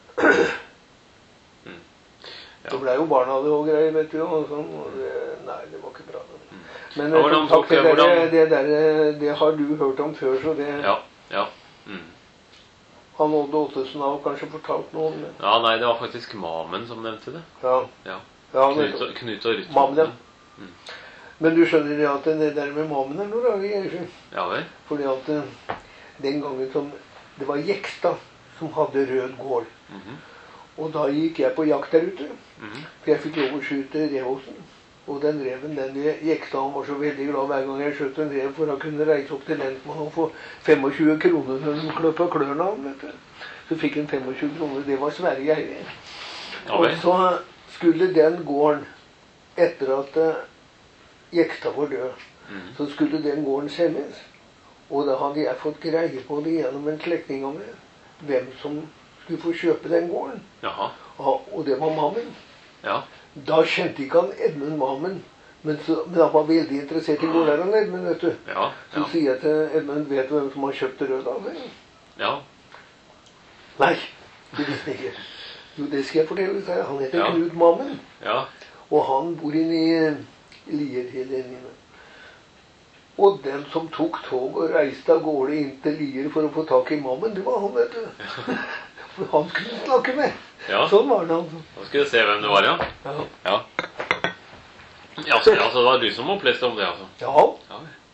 Mm. Ja. Det ble jo barn av det og greier, vet du. Og sånn, og det, nei, det var ikke bra. Men Ja, eh, hvordan som sagt, tok- det, der, hvordan- det, der, eh, det har du hørt om før, så det Ja. Ja. Mm. han Odd Ottesen har kanskje fortalt noe om det. Ja, nei, det var faktisk Mamen som nevnte det. Ja, Ja. ja Knut, nettopp. og- Knut og Ruth. Mamen, ja. Men du skjønner det at det der med Mamen er noe rart. Ja vel? Fordi at eh, den gangen som det var Jekstad som hadde rød gård. Mhm. Og da gikk jeg på jakt der ute. Mhm. For jeg fikk lov å skyte revåsen. Og den reven, den Jekstad, han var så veldig glad hver gang jeg skjøt en rev, for han kunne reise opp til lensmannen og få tjuefem kroner når de kløp av klørne av ham, vet du. Så fikk han tjuefem kroner. Det var svære greier. Ja Og vel? så skulle den gården, etter at eh, Jekstad var død, Mhm. så skulle den gården selges. Og da hadde jeg fått greie på det gjennom en slektning av meg, hvem som skulle få kjøpe den gården. Jaha. Og, og det var Mamen. Ja. Da kjente ikke han Edmund Mamen, men, så, men han var veldig interessert i gårdeieren Edmund, vet du. Ja. Så Ja. sier jeg til Edmund, vet du hvem som har kjøpt det røde av deg? Ja. Nei, det visste jeg ikke. Jo, det skal jeg fortelle, sa jeg. Han heter Ja. Knut Mamen, Ja. og han bor inne i eh, Lier hele inne. Og den som tok tog og reiste av gårde inn til Lier for å få tak i Mamen, det var han, vet du. For han skulle snakke med. Ja. Sånn var det, altså. Da skal vi se hvem det var, ja. Ja. Ja. Ja, så, altså, det var du som oppleste om det, altså. Ja. Ja.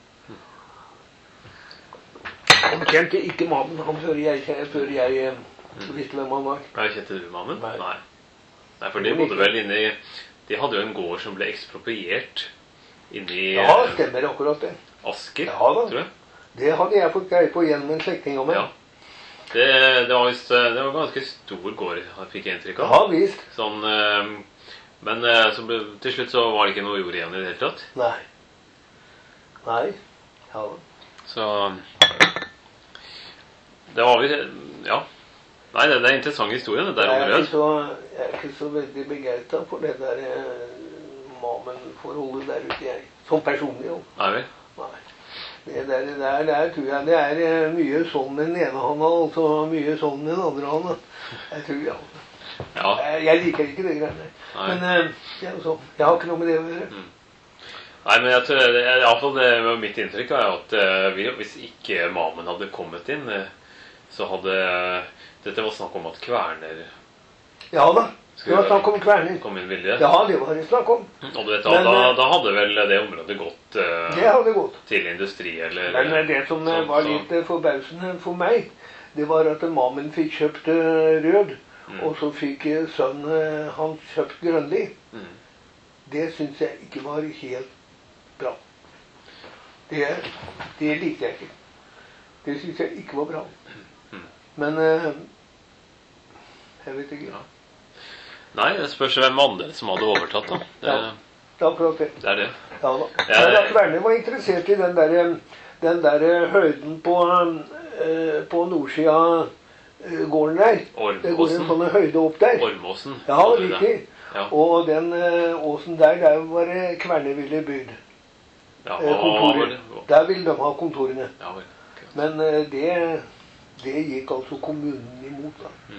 Han kjente ikke Mamen han før jeg, før jeg eh, visste hvem han var. Nei, kjente du Mamen? Nei. Nei. Nei, for de bodde vel inne i De hadde jo en gård som ble ekspropriert inne i Ja, eh, stemmer akkurat det. Asker, Ja da. tror jeg. Det hadde jeg fått greie på gjennom en slektning av meg. Ja. Det, det var visst eh, Det var en ganske stor gård, jeg fikk jeg inntrykk av. Ja, visst. Sånn eh, Men eh, så ble, til slutt så var det ikke noe jord igjen i det hele tatt. Nei. Nei. Ja. Så Det var vel Ja. Nei, det, det er en interessant historie, det der Jeg om er, rød. ikke så, jeg er ikke så veldig begeistret for det der eh, Mamen-forholdet der ute, jeg. Som personlig, jo. Nei vel? Nei. Det der, det der, der tror jeg det er eh, mye sånn med den ene hånda, og så mye sånn med den andre hånda. Jeg tror, ja. Ja. Jeg, jeg liker ikke det greiene. Nei. Men eh, det er jo sånn. Jeg har ikke noe med det å gjøre. Nei, men jeg tror, det- i alle fall det med mitt inntrykk er at eh, vi, hvis ikke Mamen hadde kommet inn, eh, så hadde dette var snakk om at Kverner Ja da. Det var snakk om kverning. kom inn vilje. Ja, det var det snakk om. Og du vet, da, Men, da, eh, da hadde vel det området gått eh, Det hadde gått. til industri eller Men eh, det som eh, sånn, var så- litt eh, forbausende for meg, det var at Mamen fikk kjøpt eh, rød, Mm. og så fikk eh, sønnen eh, hans kjøpt grønlig. Mm. Det syns jeg ikke var helt bra. Det, det likte jeg ikke. Det syns jeg ikke var bra. Mm. Men eh, jeg vet ikke. Ja. Nei, det spørs hvem andre som hadde overtatt, da. Det, Ja. Det er akkurat det. det er det. Ja da. Ja, Men det- at Werner var interessert i den der, den der høyden på, eh, på nordsida eh, gården der. Det går en Ormåsen. sånn høyde opp der. Ormåsen. Ja, kaller vi det. riktig. Ja. Og den eh, åsen der, der var det Kverneville bygd. Ja, Eh, og- kontorer. Der ville de ha kontorene. Ja, vel. Men eh, det, det gikk altså kommunen imot, da. Mm.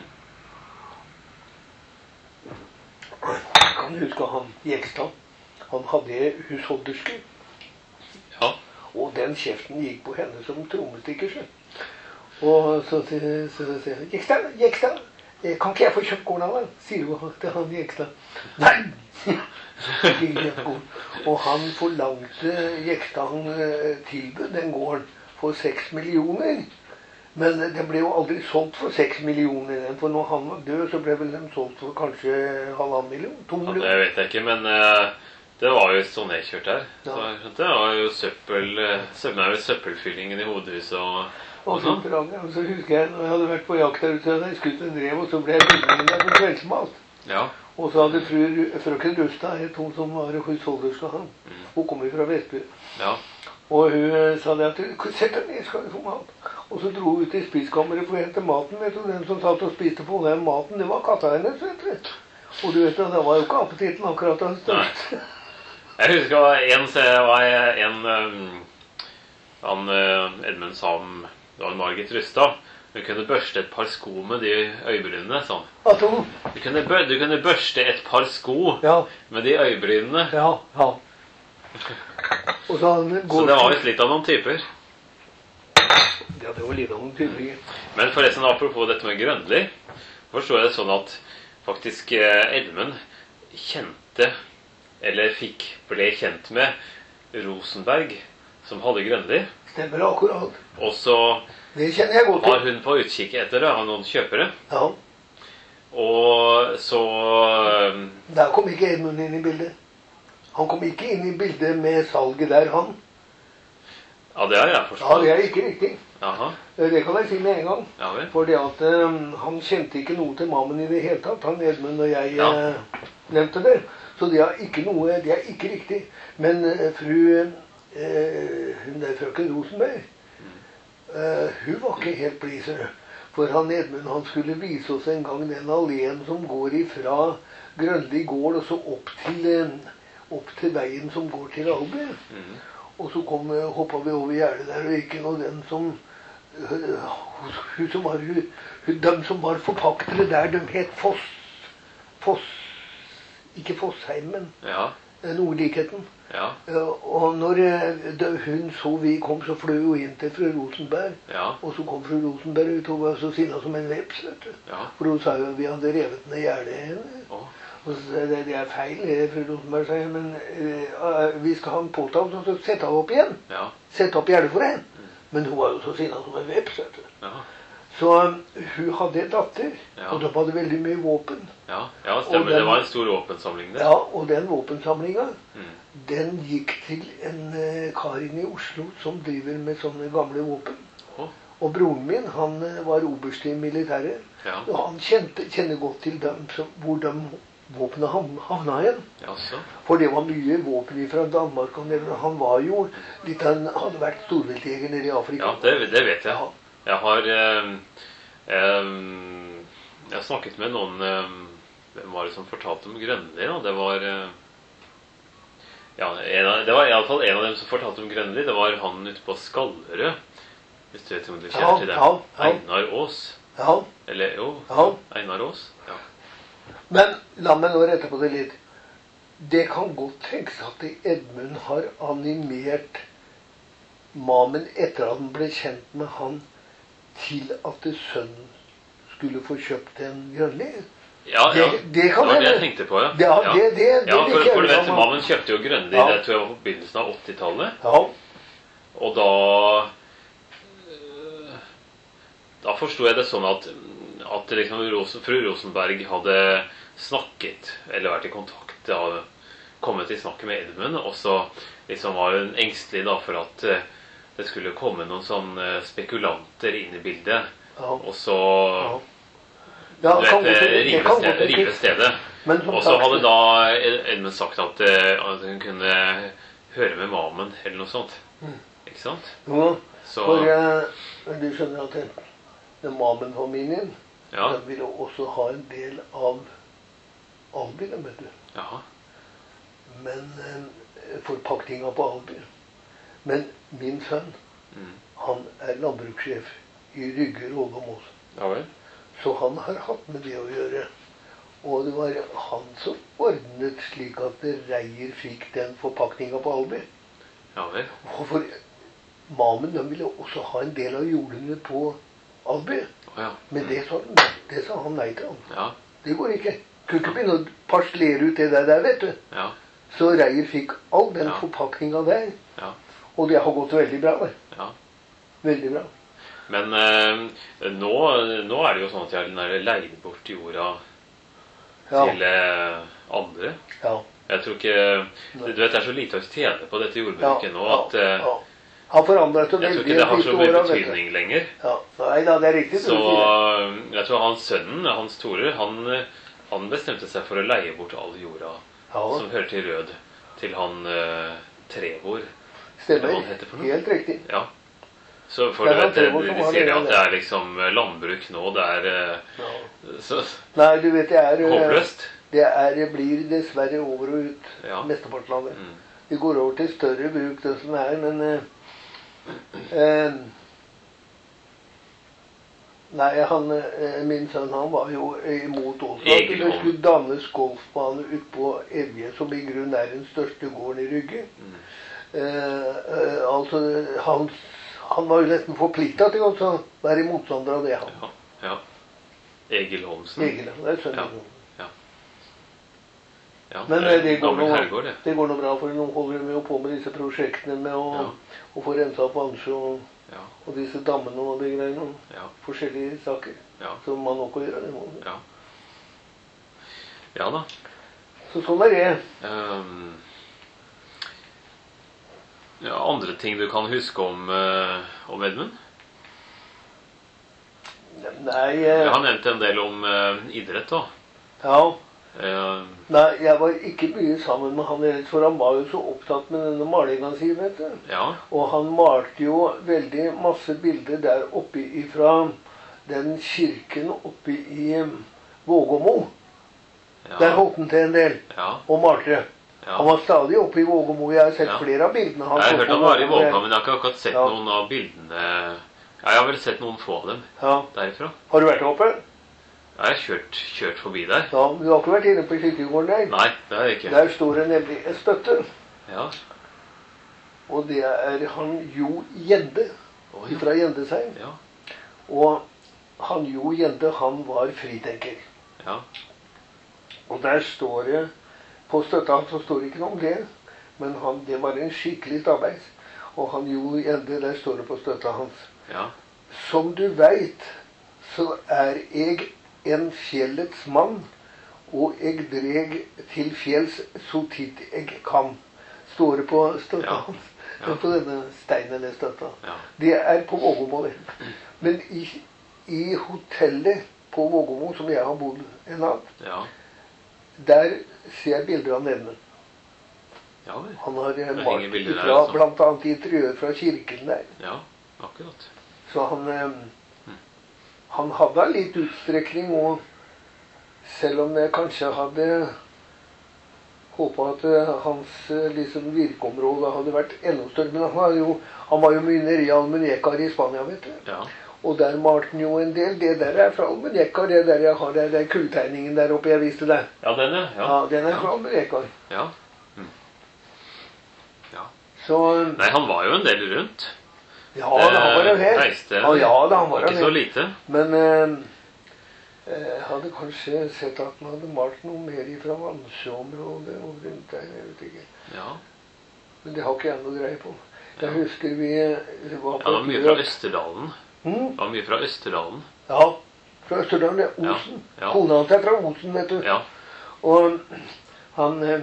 Jeg kan huske han Jekstad. Han hadde husholderske. Ja. Og den kjeften gikk på henne som trommestikker. Så. Og så sier så, så, så, Jekstad, Jekstad, eh, kan ikke jeg få kjøpt gården av deg? Sier hun til han Jekstad. Nei! Så gikk jeg på gården. Og han forlangte Jekstad, han eh, tilbød den gården for seks millioner. Men det ble jo aldri solgt for seks millioner. For når han var død, så ble vel den solgt for kanskje halvannen million? To Ja, millioner? det vet jeg ikke, men eh, det var jo så nedkjørt her. Så Ja. jeg skjønte, det var jo søppel, eh, søppel, nei, søppelfyllingen i hovedhuset og, Og og så, sånn. sprang jeg, og så husker jeg når jeg hadde vært på jakt der ute, så hadde jeg skutt en rev, og så ble jeg bygningen der på kveldsmat. Ja. Og så hadde fru, frøken Rustad, het hun som var husholderske han. Mm. Hun kom fra Vestby. Ja. Og hun eh, sa det at sett deg ned, skal du få mat. Og så dro hun ut i spiskammeret for å hente maten. Vet du, den som satt og spiste på den maten, det var katta hennes, vet du. Og du vet, det var jo ikke appetitten akkurat den største. Jeg husker en, se- var en um, han uh, Edmund sa om det var Margit Rustad. Du kunne børste et par sko med de øyebrynene, sånn. At hun, Du kunne, bør, du kunne børste et par sko ja, med de øyebrynene. ja, ja. Og så han Så det var visst litt av noen typer. Ja, det var litt av noen tydelige. Men forresten, apropos dette med Grønli, forstår jeg det sånn at faktisk eh, Edmund kjente, eller fikk, ble kjent med Rosenberg, som hadde Grønli. Stemmer akkurat. Og så Det kjenner jeg godt var til. hun på utkikk etter det, av noen kjøpere. Ja, Og så eh, der kom ikke Edmund inn i bildet. Han kom ikke inn i bildet med salget der, han. Ja, det har jeg Ja, forstått. det er ikke riktig. Jaha. Det kan jeg si med en gang. Ja vel. Fordi at eh, han kjente ikke noe til mammen i det hele tatt, han Edmund, når jeg Ja. eh, nevnte det. Så det er ikke noe, det er ikke riktig. Men eh, fru, eh, hun der frøken Rosenberg, eh, hun var ikke helt blid, ser du. For han Edmund, han skulle vise oss en gang den alléen som går ifra Grønli gård og så opp til, eh, opp til veien som går til Alby. Mhm. Og så kom, hoppa vi over gjerdet der, og gikk inn, og den som øh, hun som var, hun, hun, de som var forpaktere der, de het Foss. Foss Ikke Fossheim, men Ja. Nordlikheten. Ja. Øh, Og når øh, da hun så vi kom, så fløy hun inn til fru Rosenberg. Ja. Og så kom fru Rosenberg ut, og var så sinna som en veps, vet du. Ja. For hun sa jo at vi hadde revet ned gjerdet hennes. Å. Og så sa jeg, det, det er feil, det, fru Rosenberg, sa jeg, men øh, vi skal ha en påtale, og så sette henne opp igjen. Ja. Sette opp gjerdet for henne. Men hun var jo så sinna som en veps, vet du. Ja. Så um, hun hadde en datter, Ja. og de hadde veldig mye våpen. Ja. Ja, stemmer. Og den- Det var en stor våpensamling der. Ja, og den våpensamlinga, Mm. den gikk til en uh, kar inne i Oslo som driver med sånne gamle våpen. Å. Og broren min, han uh, var oberst i militæret, Ja. og han kjente, kjenner godt til dem, som, hvor de våpnene havn- havna igjen. Jaså. For det var mye våpen fra Danmark, og nedover. Han var jo litt, han hadde vært storviltjeger nede i Afrika. Ja, det, det vet jeg. Ja. Jeg har eh, eh, Jeg har snakket med noen eh, Hvem var det som fortalte om Grønli? Da? Det var eh, Ja, en av, det var i alle fall en av dem som fortalte om Grønli. Det var han ute på Skallerød. Hvis du vet om du kjenner Ja, til det. ja, ja. Einar Aas. Ja. Eller jo, Ja. Einar Aas. Ja. Men la meg nå rette på det litt. Det kan godt tenkes at Edmund har animert Mamen etter at han ble kjent med han, til at sønnen skulle få kjøpt en Grønli. Ja, ja. Det- det kan var det hende. jeg tenkte på, ja. Ja, det- det- det ja, liker for, jeg for du vet, godt. Mammen kjøpte jo Grønli, Ja. det tror jeg var på begynnelsen av åttitallet. Ja. Og da øh, Da forsto jeg det sånn at, at liksom Rosen, fru Rosenberg hadde snakket, eller vært i kontakt, ja, kommet i snakket med Edmund, og så liksom var hun engstelig da for at eh, det skulle komme noen sånne spekulanter inn i bildet, Ja. og så Ja. Ja, du kan vet, godt- eh, det rive kan godt stedet. tenkes. Rive stedet. Men som Og så sagt- hadde da Edmund sagt at, eh, at hun kunne høre med Mamen, eller noe sånt. Mm. Ikke sant? Jo, Så for eh, du skjønner at det, den Mamen-familien, Ja. den ville også ha en del av Alby, den, vet du. Jaha. Men eh, forpakninga på Alby. Men min sønn, Mm. han er landbrukssjef i Rygge, Råde og Mås. Ja vel. Så han har hatt med det å gjøre. Og det var han som ordnet slik at Reier fikk den forpakninga på Alby. Ja vel. Og for Mamen, de ville også ha en del av jordene på Alby. Å ja. Men det sa, han- det sa han nei til. Han. Ja. Det går ikke. Kunne ikke begynne å parslere ut det der, der, vet du. Ja. Så Reier fikk all den Ja. forpakninga der. Ja. Og det har gått veldig bra. Det. Ja. Veldig bra. Men eh, nå, nå er det jo sånn at jeg har leid bort jorda Ja. til eh, andre. Ja. Jeg tror ikke Du vet, det er så lite å tjene på dette Ja. jordbruket nå at eh, ja. Han forandret seg jeg tror veldig ikke det har de så siste mye åra, vet du. betydning lenger. Ja. Nei da, det er riktig. Så du sier det. jeg tror han sønnen, Hans Tore, han, han bestemte seg for å leie bort all jorda Ja, som hører til Rød, til han eh, Trevor. stemmer. hva han heter for noe? Helt riktig. Ja. Så for Det du er vet, det, Trevor som de har sier det, at ja. det er liksom landbruk nå, det er eh, Ja. så Nei, du vet, det er eh, håpløst. Det er, blir dessverre over og ut Ja. mestepartslandet. Mm. Vi går over til større bruk, det som er, men eh, eh, Nei, han, eh, min sønn han var jo imot også at Egil det Holm. skulle dannes golfbane ut på Evje, som i grunnen er den største gården i Rygge. Mm. Eh, eh, altså, han, han var jo nesten forplikta til å være motstander av det, han. Ja. ja. Egil Holmsen. Egil, det er sønnen Ja. min. Ja, Men det er eh, det går, gammel noe, herregård, det. det går noe bra, for nå holder vi jo på med disse prosjektene med å, Ja. å få rensa opp Vansjø og, Ja. og disse dammene og de greiene. og Ja. Forskjellige saker Ja. som man nok å gjøre. Det må. Ja. Ja da. Så sånn er det. Ehm, ja, andre ting du kan huske om, eh, om Edmund? Nei, Jeg eh, har nevnt en del om eh, idrett, da. ja, Eh, nei, jeg var ikke mye sammen med han ellers, for han var jo så opptatt med denne malinga si, vet du. ja. Og han malte jo veldig masse bilder der oppe ifra den kirken oppe i eh, Vågåmo. Ja. Der holdt han til en del Ja. og malte. Ja. Han var stadig oppe i Vågåmo. Jeg har sett Ja. flere av bildene hans. Jeg har hørt oppe han på var i Vågåmo. Våga, men jeg har ikke akkurat sett Ja. noen av bildene. Ja, jeg har vel sett noen få av dem Ja. derifra. Har du vært oppe? Jeg har kjørt, kjørt forbi der. Ja, men du har ikke vært inne på kirkegården der? Nei, det har jeg ikke. Der står det nemlig en støtte. Ja. Og det er han Jo Gjende Å, ja. fra Gjendesheim. Ja. Og han Jo Gjende, han var fritenker. Ja. Og der står det, på støtta hans så står det ikke noe om det, men han, det var en skikkelig stabbeis. Og han Jo Gjende, der står det på støtta hans. Ja. Som du veit, så er jeg en fjellets mann, og jeg dreg til fjells så titt jeg kan. Står det på støtta Ja. hans. Ja. På denne steinen eller støtta. Ja. Det er på Vågåmo, det. Men i, i hotellet på Vågåmo, som jeg har bodd en natt, Ja. der ser jeg bilder av Edmund. Ja vel. Han har eh, henger malt bilder der, fra, altså. blant annet interiør fra kirken der. Ja, akkurat. Så han, eh, han hadde litt utstrekning, og selv om jeg kanskje hadde håpa at eh, hans eh, liksom, virkeområde hadde vært enda større. Men han, hadde jo, han var jo mye nede i Almenekar i Spania, vet du. Ja. Og der malte han jo en del. Det der er fra Almenekar, det der jeg har der, den kulltegningen der oppe jeg viste deg. Ja, den, ja. Ja, den er ja. fra Almenekar. Ja. Mm. Ja. Så Nei, han var jo en del rundt. ja, da, han var jo Eh, her. Reiste Ja, ja, da, han var jo ikke så her. lite. Men eh, jeg hadde kanskje sett at han hadde malt noe mer fra Vansjø-området og rundt der. Jeg vet ikke. Ja. Men det har ikke jeg noe greie på. Jeg husker vi var Ja, på det var mye fra Østerdalen. Mm? Det var mye fra Østerdalen. Ja, fra Østerdalen. Det er Ja, Osen. ja. Kona hans er fra Osen, vet du. Ja. Og han eh,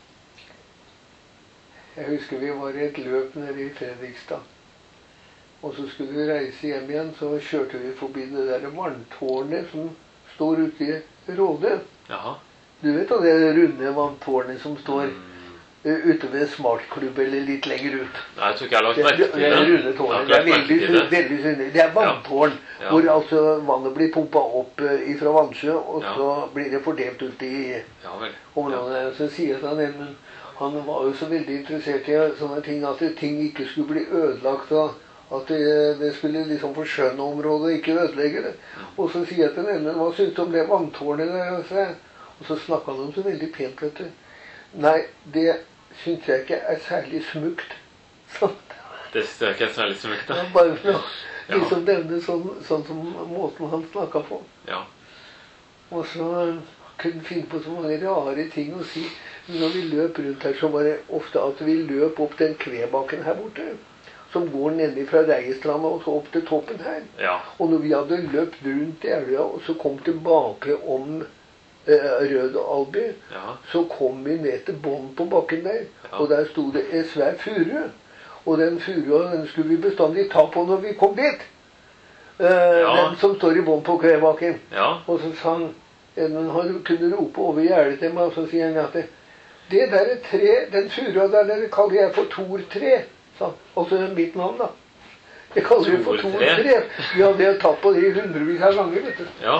Jeg husker vi var i et løp nede i Fredrikstad. Og så skulle vi reise hjem igjen, så kjørte vi forbi det der vanntårnet som står ute i Råde. Jaha. Du vet da det runde vanntårnet som står Mm. ute ved Smartklubb eller litt lenger ut. Nei, jeg tror ikke jeg har lagt Det, merke det, til det det. er runde Jeg har tårner. ikke Det er lagt merke veldig, til det. veldig synlig. Det er vanntårn, Ja. hvor altså vannet blir pumpet opp eh, fra vannsjø, og Ja. så blir det fordelt ut i Ja vel. områdene. Så sier han Edmund, han var jo så veldig interessert i sånne ting, at ting ikke skulle bli ødelagt, og at det, det skulle liksom forskjønne området, ikke ødelegge det. Og så sier jeg til Edmund, hva synes du om det vanntårnet der? Og så- Og så snakket han om så veldig pent, vet du. Nei, det synes jeg ikke er særlig smukt. Sånn. Det synes jeg ikke er særlig smukt. Ja, da. bare for å Ja. liksom nevne sånn, sånn som måten han snakket på. Ja. Og så kunne han finne på så mange rare ting å si. Når vi løp rundt her, så var det ofte at vi løp opp den kvebakken her borte, som går nedi fra Reiestranda og så opp til toppen her. Ja. Og når vi hadde løpt rundt i elva og så kom tilbake om eh, Rød og Alby, Ja. så kom vi ned til bånd på bakken der. Ja. Og der sto det en svær furu. Og den furua den skulle vi bestandig ta på når vi kom dit. Eh, Ja. Den som står i bånd på kvebakken. Ja. Og så sa han, Edmund han kunne rope over gjerdet til meg, og så sier han at det, det der er tre, den furua der, det kaller jeg for Tor-tre. sa han. Og så mitt navn, da. Det kaller vi for Tor-tre. Tor-tre. Vi hadde tatt på det i hundrevis av ganger, vet du. Ja.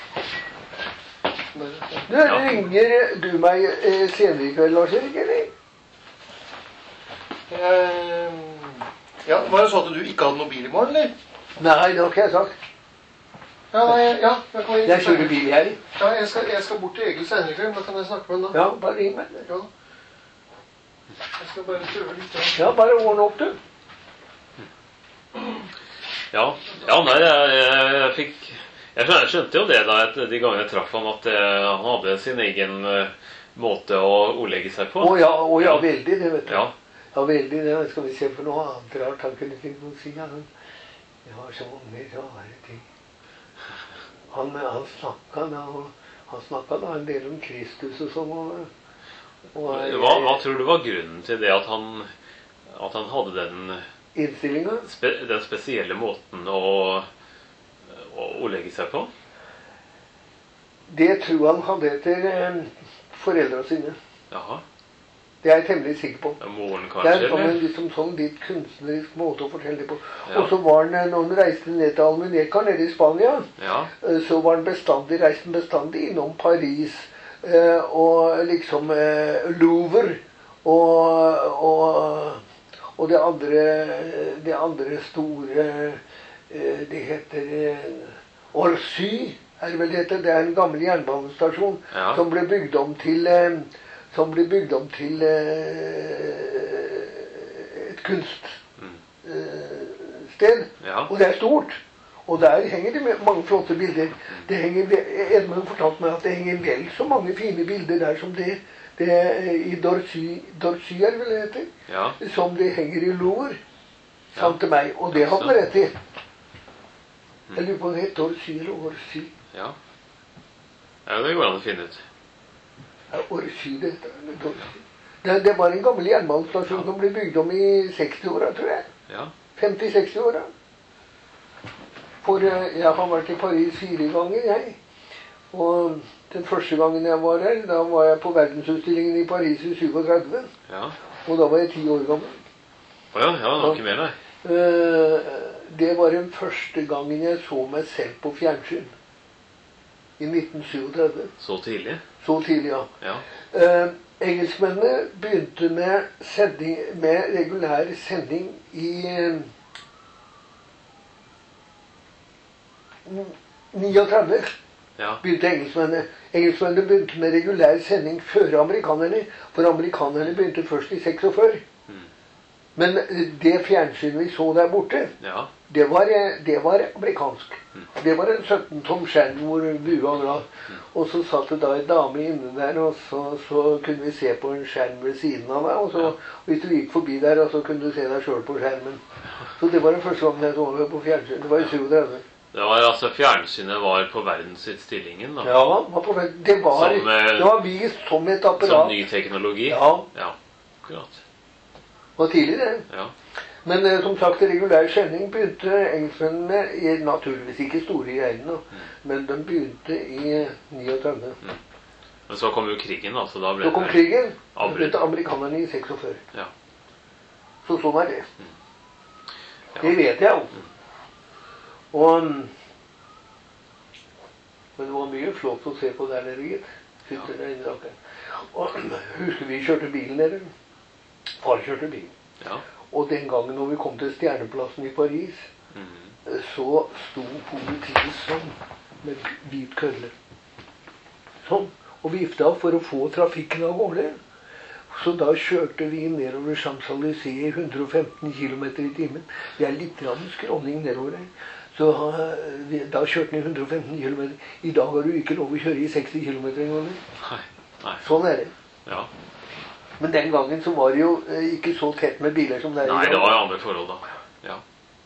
Du, ringer du meg eh, senere i kveld, Lars Erik, eller? Eh, ja, var det sånn at du ikke hadde noe bil i morgen, eller? Nei, det har ikke jeg sagt. Ja, nei, ja, jeg, kan, Jeg kjører bil, jeg. Ja, jeg skal, jeg skal bort til Egil senere i kveld, da kan jeg snakke med han da. Ja, bare ring meg. Ja. Jeg skal bare prøve litt. Da. Ja, bare ordne opp, du. Ja, ja nei, jeg, jeg, jeg fikk Jeg skjønte, jeg skjønte jo det da et- de gangene jeg traff han, at eh, han hadde sin egen eh, måte å ordlegge seg på. Å ja, å ja, veldig det, vet du. Ja. Ja, veldig det. Skal vi se for noe annet rart han kunne finne å si. Han, jeg har så mange rare ting. Han, han snakket da, og han snakket da en del om Kristus og sånn. Og, og, Hva, hva tror du var grunnen til det at han, at han hadde den, innstillinga? spe, den spesielle måten å, å ordlegge seg på? Det tror han hadde etter eh, foreldra sine. Jaha. Det er jeg temmelig sikker på. Ja, moren Det kanskje, er som en eller? liksom sånn litt kunstnerisk måte å fortelle det på. Ja. Og så var han, eh, når han reiste ned til Almuneca nede i Spania, Ja. eh, så var han bestandig, reiste han bestandig innom Paris eh, og liksom eh, Louvre og, og, og det andre, det andre store eh, det heter eh, Orsy, er det vel det heter. Det er en gammel jernbanestasjon Ja. som ble bygd om til eh, som ble bygd om til eh, et kunststed. Ja. Og det er stort. Og der henger det med mange flotte bilder. Det henger, Edmund fortalte meg at det henger vel så mange fine bilder der som det, det i Dorcy, Dorcy er det vel det heter, Ja. som det henger i Louvre, Ja. samt til meg. Og det hadde han rett i. Mm. Jeg lurer på om det heter Dorcy eller Orsy. Ja. Ja, det går an å finne ut. Ja, Orsy, det heter det. Dorcy. Det, det var en gammel jernbanestasjon som ble bygd om i seksti-åra, tror jeg. Ja. femti-seksti-åra. For eh, jeg har vært i Paris fire ganger, jeg. Og den første gangen jeg var her, da var jeg på verdensutstillingen i Paris i syttisju. Ja. Og da var jeg ti år gammel. Å ja, ja, det var ikke mer, nei. Eh, Det var den første gangen jeg så meg selv på fjernsyn. I nitten syttisju. Så tidlig? Så tidlig, ja. Ja. Eh, engelskmennene begynte med, sending, med regulær sending i eh, niogtretti. Ja. Begynte engelskmennene. Engelskmennene begynte med regulær sending før amerikanerne. For amerikanerne begynte først i seksogfyrre. Mm. Men det fjernsynet vi så der borte, Ja. det var, det var amerikansk. Mm. Det var en sytten tom skjerm hvor bua var. Mm. Og så satt det da en dame inne der, og så, så kunne vi se på en skjerm ved siden av deg. Og så, Ja. hvis du gikk forbi der, og så kunne du se deg sjøl på skjermen. Så det var den første gangen jeg så meg på fjernsyn. Det var i syttisju. Det var altså Fjernsynet var på verdensutstillingen, da. Ja, var på, det, var, Som, eh, det var vist som et Som apparat. ny teknologi. Ja, Ja, akkurat. det var tidlig det. Ja. Men eh, som sagt, regulær sending begynte engelskmennene med, i, naturligvis ikke store greiene, men de begynte i niogtretti. Men så kom jo krigen, da, så da ble Så kom krigen, så avbrutt. begynte amerikanerne i seksogfyrre. Ja. Så sånn er det. Ja. Det vet jeg jo. Og mm, men det var mye flott å se på der nede, gitt. Sitter der inne dere. Og husker vi kjørte bilen nede. Far kjørte bil. Ja. Og den gangen når vi kom til Stjerneplassen i Paris, Mhm. så sto politiet sånn, med hvit kølle. Sånn. Og vifta for å få trafikken av gårde. Så da kjørte vi nedover Champs-Élysées i hundre og femten kilometer i timen. Det er litt grann skråning nedover der. Så uh, vi, da kjørte den i hundre og femten kilometer. I dag har du ikke lov å kjøre i seksti kilometer en gang. Nei. Nei. Sånn er det. Ja. Men den gangen så var det jo uh, ikke så tett med biler som det er i Nei, dag. det var jo andre forhold, da. Ja.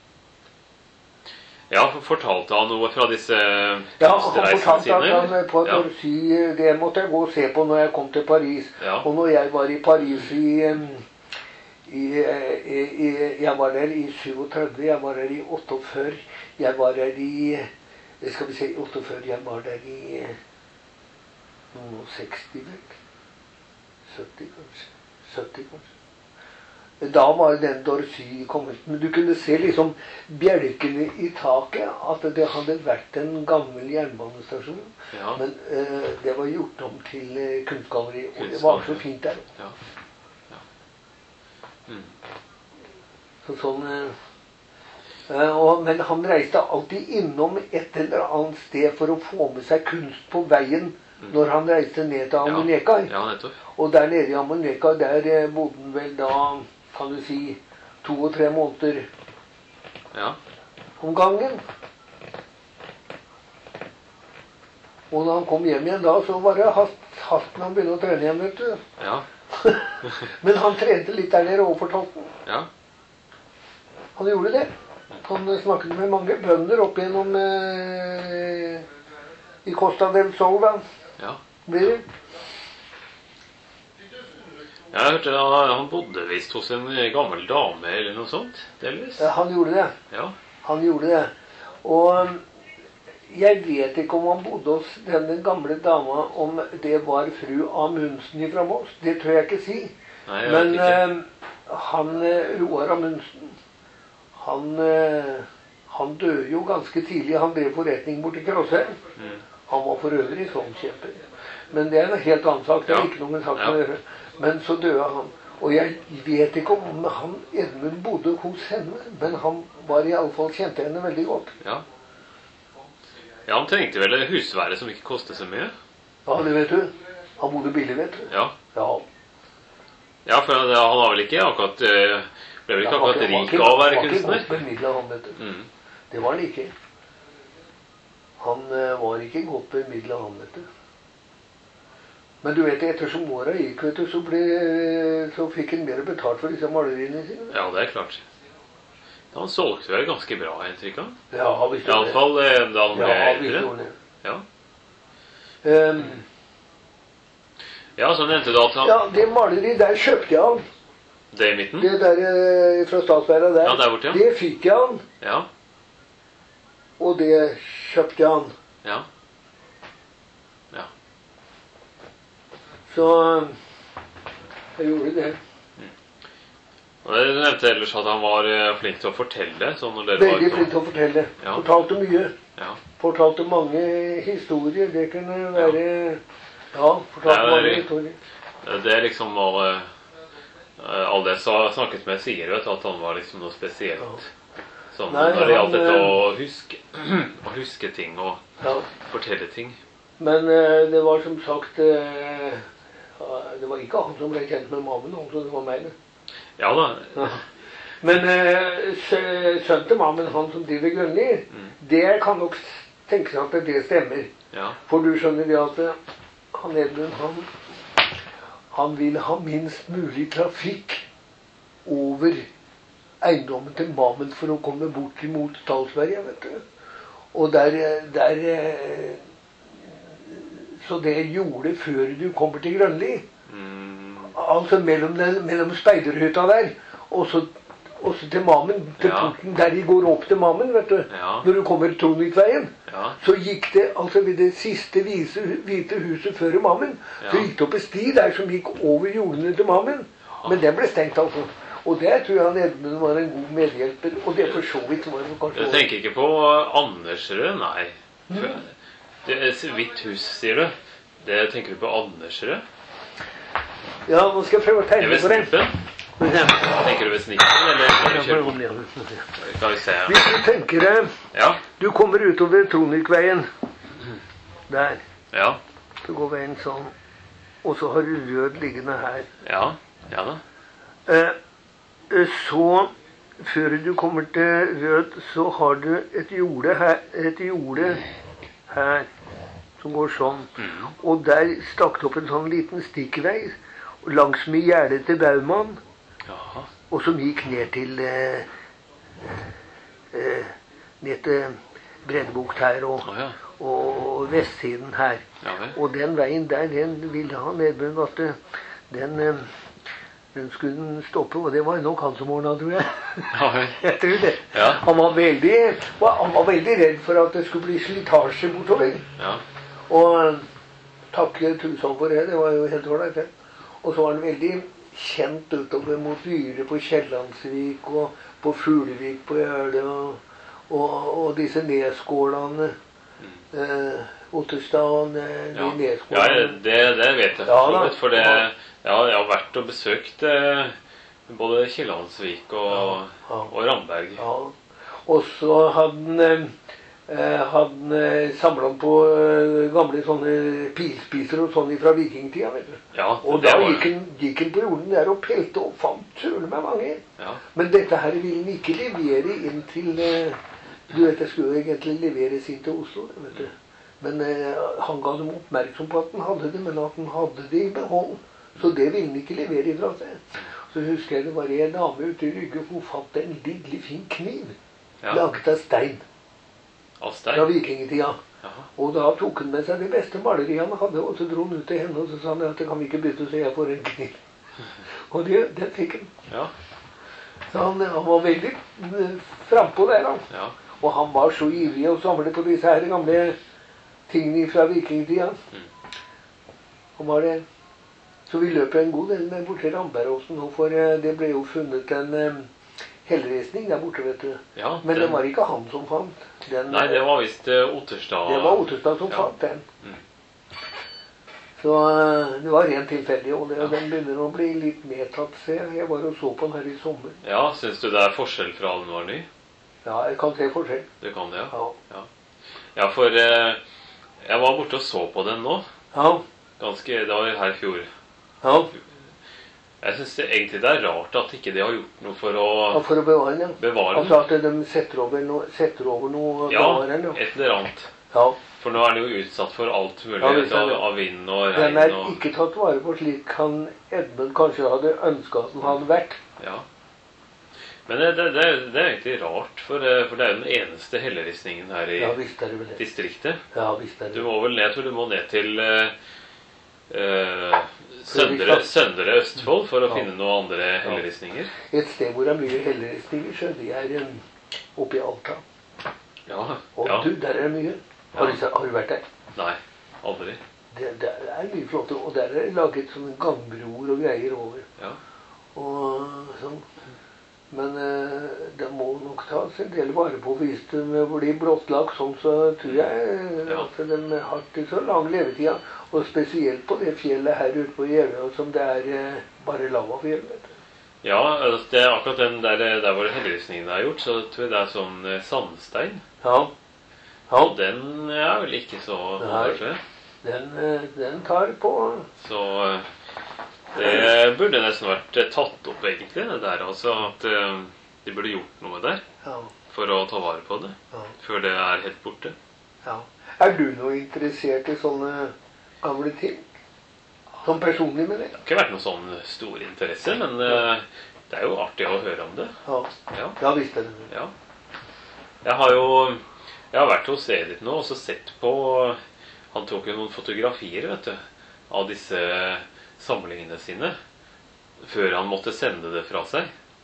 Ja, fortalte han noe fra disse Ja, han kunstreisene fortalte sine? at han på Ja. Torcy, det måtte jeg gå og se på når jeg kom til Paris. Ja. Og når jeg var i Paris i, em, i, i, i Jeg var der i syvogtredve, jeg var der i åtteogfyrre, jeg var der i Skal vi se, åtteogfyrre, jeg var der i noen og seksti, vel? sytti, kanskje. sytti, kanskje. Da var den Dorcy kommet. Men du kunne se liksom bjelkene i taket, at det hadde vært en gammel jernbanestasjon. Ja. Men eh, det var gjort om til eh, kunstgalleri, og det var så fint der. Ja. Ja. Mm. Så sånn, eh, eh, og, men han reiste alltid innom et eller annet sted for å få med seg kunst på veien når han reiste ned til Amuneka. Ja, nettopp. Og der nede i Amuneka, der eh, bodde han vel da, kan du si, to og tre måneder Ja. om gangen. Og når han kom hjem igjen da, så var det hast, hast når han begynte å trene igjen, vet du. Ja. Men han trente litt der nede og fortalte den. Ja. Han gjorde det. Han snakket med mange bønder opp igjennom eh, i Costa del Sol, da. Ja. Blir det? Jeg hørte han, han bodde visst hos en gammel dame eller noe sånt, delvis. Ja, han gjorde det. Ja. Han gjorde det. Og jeg vet ikke om han bodde hos denne gamle dama, om det var fru Amundsen fra Moss. Det tør jeg ikke si. Nei, jeg Men vet ikke. eh, han, eh, Roar Amundsen, han, eh, han døde jo ganske tidlig. Han drev forretning borti Krossheim. Mm. Han var for øvrig sånn kjempe. Men det er en helt annen sak. Det er Ja. ikke noe med saken Ja. å gjøre. Men så døde han. Og jeg vet ikke om han Edmund bodde hos henne, men han var i alle fall kjente henne veldig godt. Ja. Ja, han trengte vel et husvære som ikke kostet så mye. Ja, det vet du. Han bodde billig, vet du. Ja. Ja. Ja, for han han var vel ikke akkurat eh, ble vel ikke Han var akkurat ikke- rik var av å ikke- være var ikke kunstner. godt bemidlet, han, vet du. Mm. Det var han ikke. Han eh, var ikke godt bemidlet, han, vet du. Men du vet, ettersom åra gikk, vet du, så, ble, så fikk han mer betalt for disse maleriene sine. Ja, det er klart. Han solgte vel ganske bra, har jeg inntrykk av. Ja, visst I alle fall eh, da han ble Ja, visst eldre. gjorde han det. Ja. Um, Ja, så nevnte du at han ja, det maleriet der kjøpte jeg han. Det i midten? Det der eh, fra Statsberga der. Ja, der borte, ja. Det fikk jeg han, Ja. og det kjøpte jeg han. Ja. Ja. Så jeg gjorde det. Og du nevnte ellers at han var eh, flink til å fortelle. Sånn når dere Veldig var flink til å fortelle. Ja. Fortalte mye. Ja. Fortalte mange historier. Det kunne være Ja, fortalte Det er- mange historier. Det er liksom når eh, alle jeg sa- snakket med sier, vet du, at han var liksom noe spesielt. Sånn Nei, når det gjaldt han, dette eh, å huske, å huske ting og Ja. fortelle ting. Men eh, det var som sagt eh, det var ikke han som ble kjent med mammen, altså det var meg. det. Ja da. Ja. Men eh, sø- sønnen til mammen, han som driver Grønli, Mm. det kan nok tenke seg at det stemmer. Ja. For du skjønner det at eh, han Edmund, han, han vil ha minst mulig trafikk over eiendommen til mammen for å komme bort mot Talsberg, vet du. Og der, der eh, Så det gjorde før du kommer til Grønli. Mm. Altså mellom, den, mellom speiderhytta der og så også til Mammen, til Ja. porten der de går opp til Mammen, vet du. Ja. Når du kommer Tronikveien, Ja. så gikk det, altså ved det siste vise, hvite huset før Mammen, så Ja. gikk det opp en sti der som gikk over jordene til Mammen. Men den ble stengt, altså. Og der tror jeg han Edmund var en god medhjelper, og det for så vidt var det kanskje... Du tenker ikke på Andersrød, nei. Det er hvitt hus, sier du. Det tenker du på Andersrød? Ja, nå skal jeg prøve å Det er tegne ved på det. Snippen? Tenker du ved Snippen, eller? Ja, Kjør prøv på. om igjen. Skal vi se. Hvis du tenker deg, Ja, du kommer utover Tronikveien, der, ja, så går veien sånn, og så har du rød liggende her. ja, ja da. Eh, eh, så, før du kommer til rød, så har du et jorde her, et jorde her, som går sånn. Og der stakk det opp en sånn liten stikkvei, langs med gjerdet til Baumann, Jaha. og som gikk ned til, eh, eh, ned til Breddebukt her, og, Å ja. og vestsiden her. Ja vel. Og den veien der, den ville han Edmund at eh, den, eh, den skulle den stoppe, og det var nok han som ordnet, tror jeg. Ja vel. Jeg tror det. Ja. Han var veldig, han var veldig redd for at det skulle bli slitasje bortover. Ja. Og eh, takke tusen for det, det var jo helt ålreit det. Og så var han veldig kjent utover mot Vyre på Kjellandsvik og på Fuglevik på Jøle og, og, og disse nedskålene. Eh, Otterstad, eh, de Ja, ja nedskålene. det, det vet jeg Ja, for så da. vidt. For det, ja, jeg har vært og besøkt eh, både Kjellandsvik og, Ja. og Ramberg. Ja. Og så hadde han eh, eh, hadde han eh, samlet på eh, gamle sånne pilspisere og sånn fra vikingtida, vet du. Ja, Og det da var- gikk han, gikk han på jorden der og pelte og fant søren meg mange. Ja. Men dette her ville han ikke levere inn til eh, Du vet, jeg skulle jo egentlig leveres inn til Oslo, det, vet du. Men eh, han ga dem oppmerksom på at han hadde det, men at han hadde det i behold. Så det ville han ikke levere ifra seg. Så husker jeg det var en dame ute i Rygge, hun fant en lille fin kniv. Ja. Laget av stein. Av Fra stein. vikingtida. Jaha. Og da tok han med seg det beste maleriet han hadde, og så dro han ut til henne, og så sa han at det kan vi ikke bytte, så jeg får en kniv. Og det, det fikk han. Ja. Så han, han var veldig eh, frampå der, han. Ja. Og han var så ivrig å samle på disse her gamle tingene fra vikingtida. Han var det. Så vi løp en god del med borte i Rambergåsen nå, for eh, det ble jo funnet en eh, helleristning der borte, vet du. Ja, Men den- det var ikke han som fant. Den, Nei, det var visst uh, Otterstad. det var Otterstad som Ja. fant den. Mm. Så eh, det var rent tilfeldig, og, det, og den begynner å bli litt medtatt, ser jeg. Jeg var og så på den her i sommer. Ja, syns du det er forskjell fra den var ny? Ja, jeg kan se forskjell. Du kan det, ja? Ja. Ja, ja for eh, jeg var borte og så på den nå. Ja. Ganske, det var her i fjor. Ja. Jeg syns egentlig det er rart at ikke de har gjort noe for å Ja, for å bevare den, ja. bevare den. Altså at de setter over noe, setter over noe og Ja, bevarer den, ja. et eller annet. Ja. For nå er den jo utsatt for alt mulig Ja, visst er av, det. av vind og Den regn er og ikke tatt vare på slik han Edmund kanskje hadde ønsket at den hadde vært. Ja. Men det, det, det, er, det er egentlig rart, for, eh, for det er jo den eneste helleristningen her i Ja, visst er det vel det. distriktet. Ja, visst er Du det. må vel ned, jeg tror du må ned til eh, eh, Søndre, Søndre Østfold for å Ja. finne noen andre helleristninger. Et sted hvor det er mye helleristninger, skjønner jeg, er um, oppe i Alta. Ja, Og ja. du, der er det mye. Har du, har du vært der? Nei, aldri. Det, det er mye flott, og der er det laget sånne gangbroer og greier over. Ja. Og sånn. Men eh, det må nok tas en del vare på hvis de blir blottlagt sånn, så tror jeg eh, Ja. at de har ikke så lang levetid. Og spesielt på det fjellet her ute på Gjevøya som det er eh, bare lavafjell, vet du. Ja, altså, det er akkurat den der, der hvor helleristningen er gjort, så tror jeg det er sånn eh, sandstein. Ja. Ja. Og den er vel ikke så Nei. holdbar, tror jeg. Den, eh, den tar på. Så eh, det burde nesten vært eh, tatt opp, egentlig, det der. Altså at eh, de burde gjort noe der Ja. for å ta vare på det Ja. før det er helt borte. Ja. Er du noe interessert i sånne gamle ting? Som personlig, mener jeg. Det har ikke vært noen sånn stor interesse, men eh, det er jo artig å høre om det. Ja, Ja, ja visst er det. ja. Jeg har jo jeg har vært hos Edith nå og så sett på. Han tok jo noen fotografier, vet du, av disse samlingene sine før han måtte sende det fra seg.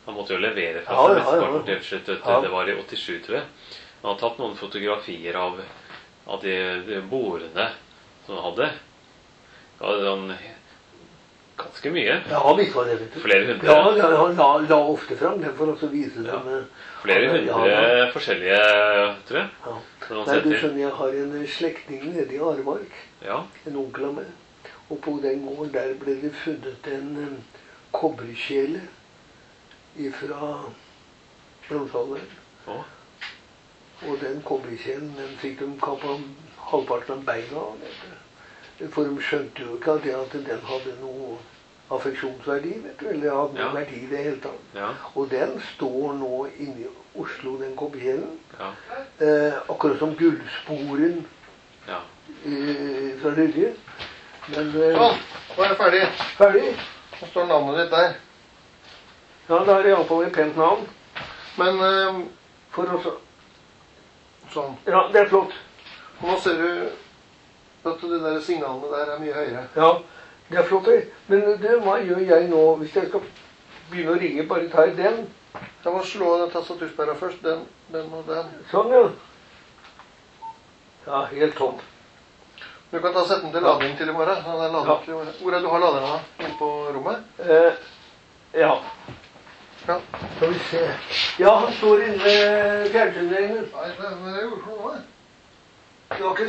Han måtte jo levere fra Ja, seg ja, ja. mesteparten til slutt. vet du. Ja. Det var i åttisju, tror jeg. Han har tatt noen fotografier av, av de, de bordene som han hadde. Ja, det var sånn, ganske mye. Ja, visst var det, vet du. Flere hundre. Ja, ja, han la, la ofte frem det for å vise Ja. dem. eh, Flere ja, hundre ja. forskjellige, tror jeg. Ja. Noen Nei, du setter. skjønner, jeg har en slektning nede i Aremark. Ja, En onkel av meg. Og på den gården der ble det funnet en um, kobberkjele ifra bronsealderen. Å. Og den kobberkjelen, den fikk de kappa halvparten av beina av. vet du. For de skjønte jo ikke at, det, at den hadde noe affeksjonsverdi, vet du, eller hadde noe Ja. verdi i det hele tatt. ja, Og den står nå inne i Oslo, den kobberkjelen. ja, Eh, akkurat som gullsporen ja. eh, fra Rygge. Men eh, Sånn, nå er jeg ferdig. ferdig. Nå står navnet ditt der. Ja, da er det iallfall et pent navn. Men eh, For også. sånn. Ja, det er flott. Og nå ser du at de der signalene der er mye høyere. Ja, det er flott. det. Men du, hva gjør jeg nå hvis jeg skal begynne å ringe? Bare tar jeg den. Jeg må slå den tastatursperra først. Den, den og den. Sånn, ja. Ja, helt topp. Du kan ta sette den til lading til i morgen. Den er lading Ja. til i morgen. Hvor er det du har laderen da? Inne på rommet? Eh, ja. Ja. Skal vi se. Ja, han står inne ved fjernsynsregelen. Nei, men det er jo Oslo nå. jeg. Du har ikke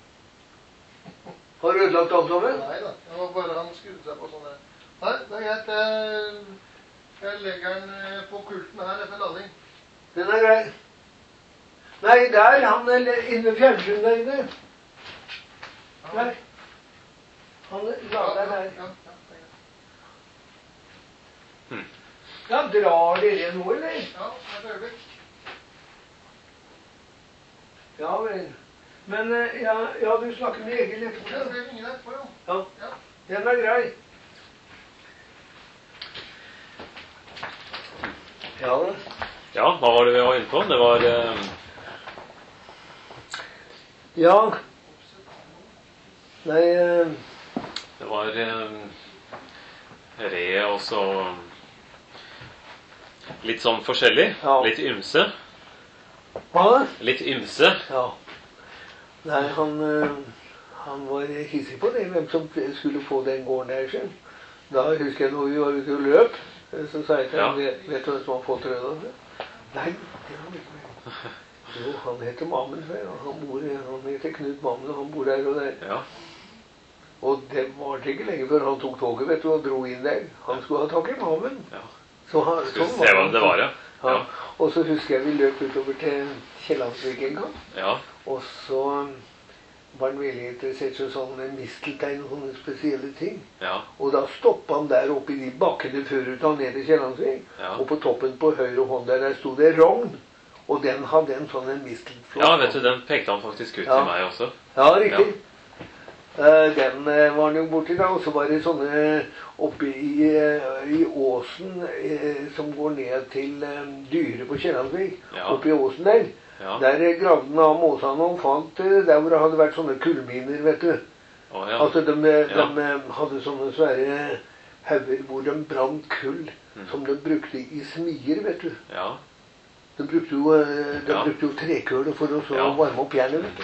Har du ødelagt alt over? Nei da. Det var bare han skrudde seg på sånn der. Nei, det er greit. Jeg, jeg legger den eh, på kulten her etter lading. Den er grei. Nei, der. Han er inne ved fjernsynet der inne. Der. Han lader der. Ja, ja, det er greit. Ja, drar dere nå, eller? Ja, et øyeblikk. Ja vel. Men eh, ja, ja, du snakker med Egil Jeg etterpå. skal ringe deg etterpå, jo. Ja, Ja. den er grei. Ja da. Ja, hva var det vi var inne på? Det var eh, Ja. Nei eh, Det var eh, re og så litt sånn forskjellig. Ja. Litt ymse. Hva? Litt ymse. Ja. Nei, han, eh, han var hissig på det, hvem som skulle få den gården der selv. Da husker jeg når vi var ute og løp, eh, så sa jeg til Ja. ham, vet vet du hvem som har fått røda? Nei, det var ikke meg. Jo, han heter Mammen, sa jeg, og han, bor, han heter Knut Mammen, og han bor der og der. Ja. Og det var ikke lenge før han tok toget, vet du, og dro inn der. Han skulle ha tak i Mammen. Ja. Så han, Skal vi sånn se var hva han. det var, ja. Ja. Ja. Og så husker jeg vi løp utover til Kiellandsvik en gang. Ja. Og så var han veldig interessert i sånne misteltein og sånne spesielle ting. Ja. Og da stoppet han der oppe i de bakkene før ned til Kiellandsvik. Ja. Og på toppen på høyre hånd der, der sto det Rogn. Og den hadde en sånn en mistelflott. Ja, vet du, den pekte han faktisk ut Ja. til meg også. Ja, riktig. Eh, Den eh, var han jo borti da, og så var det sånne oppe i, eh, i åsen eh, som går ned til eh, Dyre på Kiellandsvik. Ja. Oppe i åsen der. Ja. Der eh, gravde han av måsene og fant eh, der hvor det hadde vært sånne kullminer, vet du. Å, ja. Altså de, eh, Ja. de eh, hadde sånne svære hauger hvor de brant kull Mm. som de brukte i smier, vet du. Ja. De brukte jo, eh, de Ja. brukte jo trekøler for å så Ja. varme opp jernet, vet du.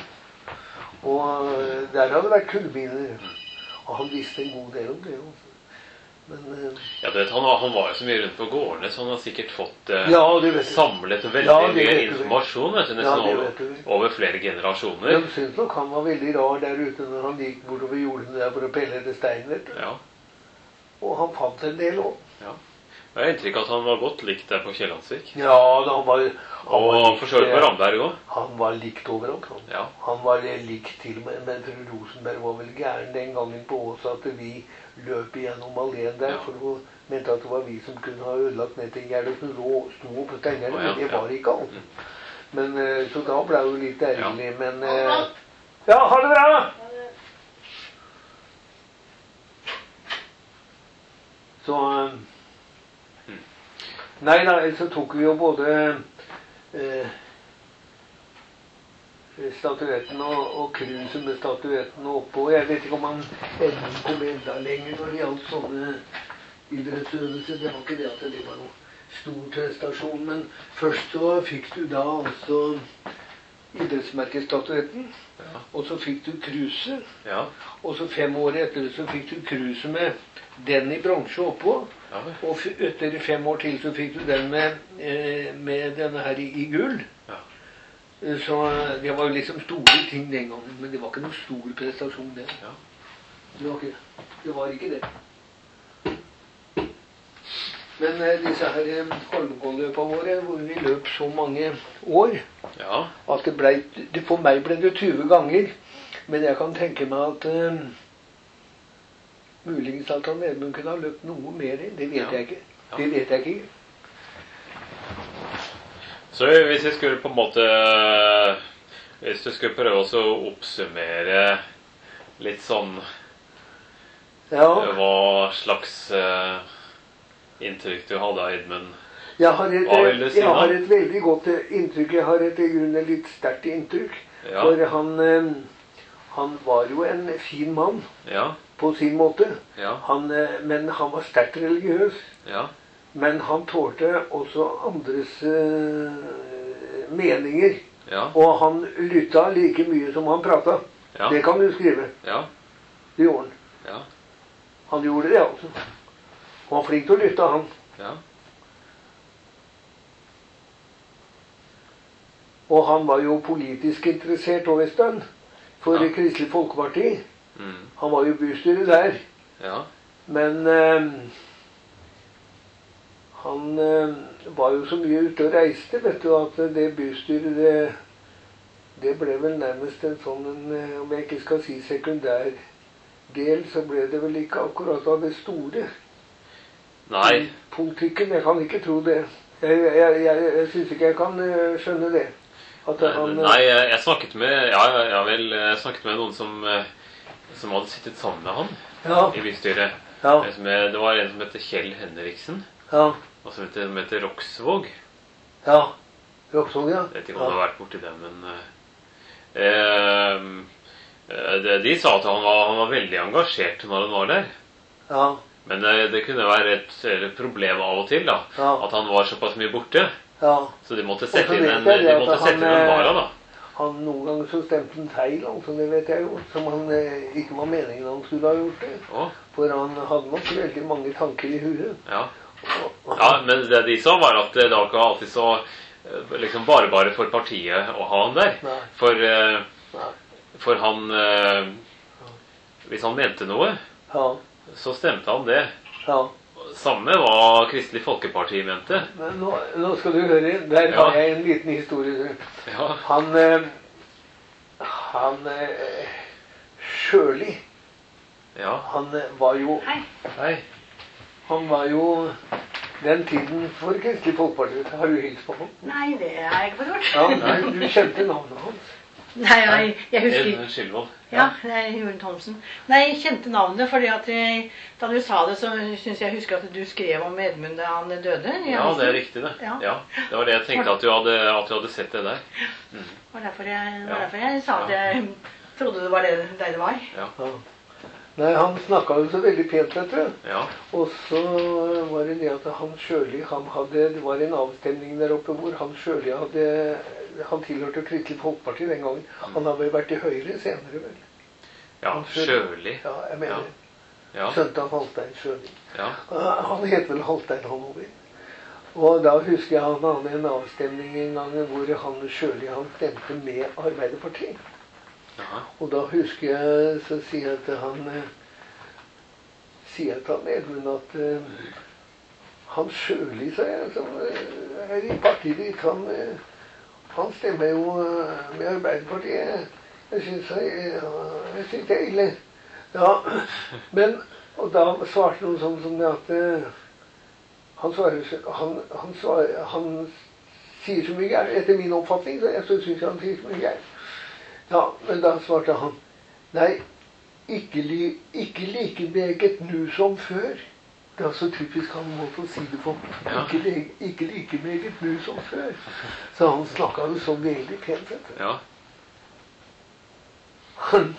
Og eh, der hadde det vært kullminer. Og han visste en god del om det. jo. Men eh, Ja, du vet, han, var- han var jo så mye rundt på gårdene, så han har sikkert fått eh, ja, det vet du. samlet veldig Ja, det mye vet du. informasjon, vet du, Ja, nesten det over, vet du. over flere generasjoner. De syntes nok han var veldig rar der ute når han gikk bortover jorden der for å pelle etter stein, vet du. Ja, Og han fant en del òg. ja. Jeg har inntrykk av at han var godt likt der på Kiellandsvik. Ja, da han var, han var Og likt, for så vidt på eh, Ramberg òg. Han var likt overalt. Han, Ja. han var eh, likt til og med. Men fru Rosenberg var vel gæren den gangen på Ås at vi løp igjennom alene der. Ja. For hun mente at det var vi som kunne ha ødelagt ned til Gjerd som lå- sto på steingjerde. Å, ja, Men det ja. var ikke alt. Men, eh, så da ble hun litt ærgerlig. Men Ha det eh, bra. ja, ha det bra! Så eh, Nei da, så tok vi jo både eh, statuetten og, og kruset med statuetten oppå. Jeg vet ikke om han Edmund kom enda lenger når det gjaldt sånne idrettsøvelser. Det var ikke det at det var noe stor prestasjon, men først så fikk du da altså idrettsmerkestatuetten, Ja. og så fikk du kruset, Ja. og så fem år etter så fikk du kruset med den i bronse oppå, Ja vel. og f- etter fem år til så fikk du den med, eh, med denne her i, i gull. Ja. Eh, Så eh, det var jo liksom store ting den gangen, men det var ikke noen stor prestasjon det. Ja. Det var ikke, det var ikke det. Men eh, disse her eh, Holmenkolløpa våre, hvor vi løp så mange år, Ja. at det ble, det, for meg ble det tyve ganger. Men jeg kan tenke meg at eh, muligens at han Edmund kunne ha løpt noe mer. Det vet Ja. jeg ikke. Ja. Det vet jeg ikke. Så hvis jeg skulle på en måte Hvis du skulle prøve også å oppsummere litt sånn Ja, hva slags eh, inntrykk du hadde av Edmund? jeg har et, Hva vil du si jeg da? har et veldig godt eh, inntrykk. Jeg har et i grunnen litt sterkt inntrykk. Ja. For han, eh, han var jo en fin mann Ja. på sin måte. Ja. Han, eh, men han var sterkt religiøs. Ja. Men han tålte også andres eh, meninger. Ja. Og han lytta like mye som han prata. Ja. Det kan du skrive. Ja. Det gjorde han. Ja. Han gjorde det, altså. Han var flink til å lytte, han. Ja. Og han var jo politisk interessert over en stund for Ja. Kristelig Folkeparti. Mm. Han var jo bystyret der. Ja. Men eh, han eh, var jo så mye ute og reiste, vet du, at det bystyret, det, det ble vel nærmest en sånn, en, eh, om jeg ikke skal si sekundær del, så ble det vel ikke akkurat av det store. Nei. Politikken, jeg kan ikke tro det. Jeg, jeg, jeg, jeg synes ikke jeg kan eh, skjønne det. At han, eh, Nei, jeg jeg snakket med Ja, jeg har vel jeg snakket med noen som eh, som hadde sittet sammen med han ja, i bystyret. ja, En som er- Det var en som heter Kjell Henriksen, ja, og som heter, som heter Roksvåg. ja. Roksvåg, ja. Jeg vet ikke om du har vært borti det, men eh, eh, det, De sa at han var, han var veldig engasjert når han var der. Ja, Men det, det kunne være et, et problem av og til, da. ja, At han var såpass mye borte. ja. Så de måtte Og så sette inn vet en, jeg det de at måtte han, sette inn en eh, vara, da. Han noen ganger så stemte han feil, altså, det vet jeg jo. Som han eh, ikke var meningen han skulle ha gjort det. Å, For han hadde nok veldig mange tanker i huet. ja. Og- og- ja, men det de sa, var at det var ikke alltid så eh, liksom bare bare for partiet å ha han der. Nei, For, eh, nei. for han eh, Hvis han mente noe, Ja, så stemte han det. ja. Samme hva Kristelig Folkeparti mente. Men nå, nå skal du høre, der Ja. har jeg en liten historie. Ja. Han, eh, han eh, Sjøli, Ja. han eh, var jo, Hei. Hei. han var jo den tiden for Kristelig Folkeparti. Har du hilst på ham? Nei, det har jeg ikke fått gjort. Ja, nei, du kjente navnet hans. Nei, jeg, jeg husker Edmund Skilvold. Ja, det er Jorunn Thomsen. Nei, jeg kjente navnet, fordi at jeg, da du sa det, så syns jeg husker at du skrev om Edmund da han døde. i Ja, avisen. det er riktig, det. Ja. Ja, Det var det jeg tenkte, at du hadde, at du hadde sett det der. Det var derfor jeg, det var Ja. derfor jeg sa at jeg trodde det var det, det det var. Ja. Nei, han snakka jo så veldig pent, vet du. Ja. Og så var det det at han Sjøli, han hadde, det var en avstemning der oppe hvor han Sjøli hadde, han tilhørte Kristelig Folkeparti den gangen. Han har vel vært i Høyre senere, vel? Ja, Han Sjøli. Sjøli. Ja, jeg mener. Ja. Sønnen av Halstein Sjøli. Ja. Han het vel Halstein Hanover. Og da husker jeg han hadde en avstemning en gang hvor han Sjøli han stemte med Arbeiderpartiet. Jaha. Og da husker jeg, så sier jeg til han eh, sier jeg til han Edmund at eh, han Sjøli, sa jeg, som eh, er i partiet ditt, han, eh, han stemmer jo eh, med Arbeiderpartiet. Jeg syns jeg, jeg synes det er ille. Ja, men, og da svarte noen sånn som det at eh, han svarer, han, han, svarer, han sier så mye gærent, etter min oppfatning, så jeg så synes jeg han sier så mye gærent. Ja, men da svarte han, nei, ikke, li, ikke like meget nu som før. Det er så typisk han måte å si det på. Ja. Ikke, li- ikke like meget nu som før. Så han snakket jo så veldig pent. vet du. Ja. Han,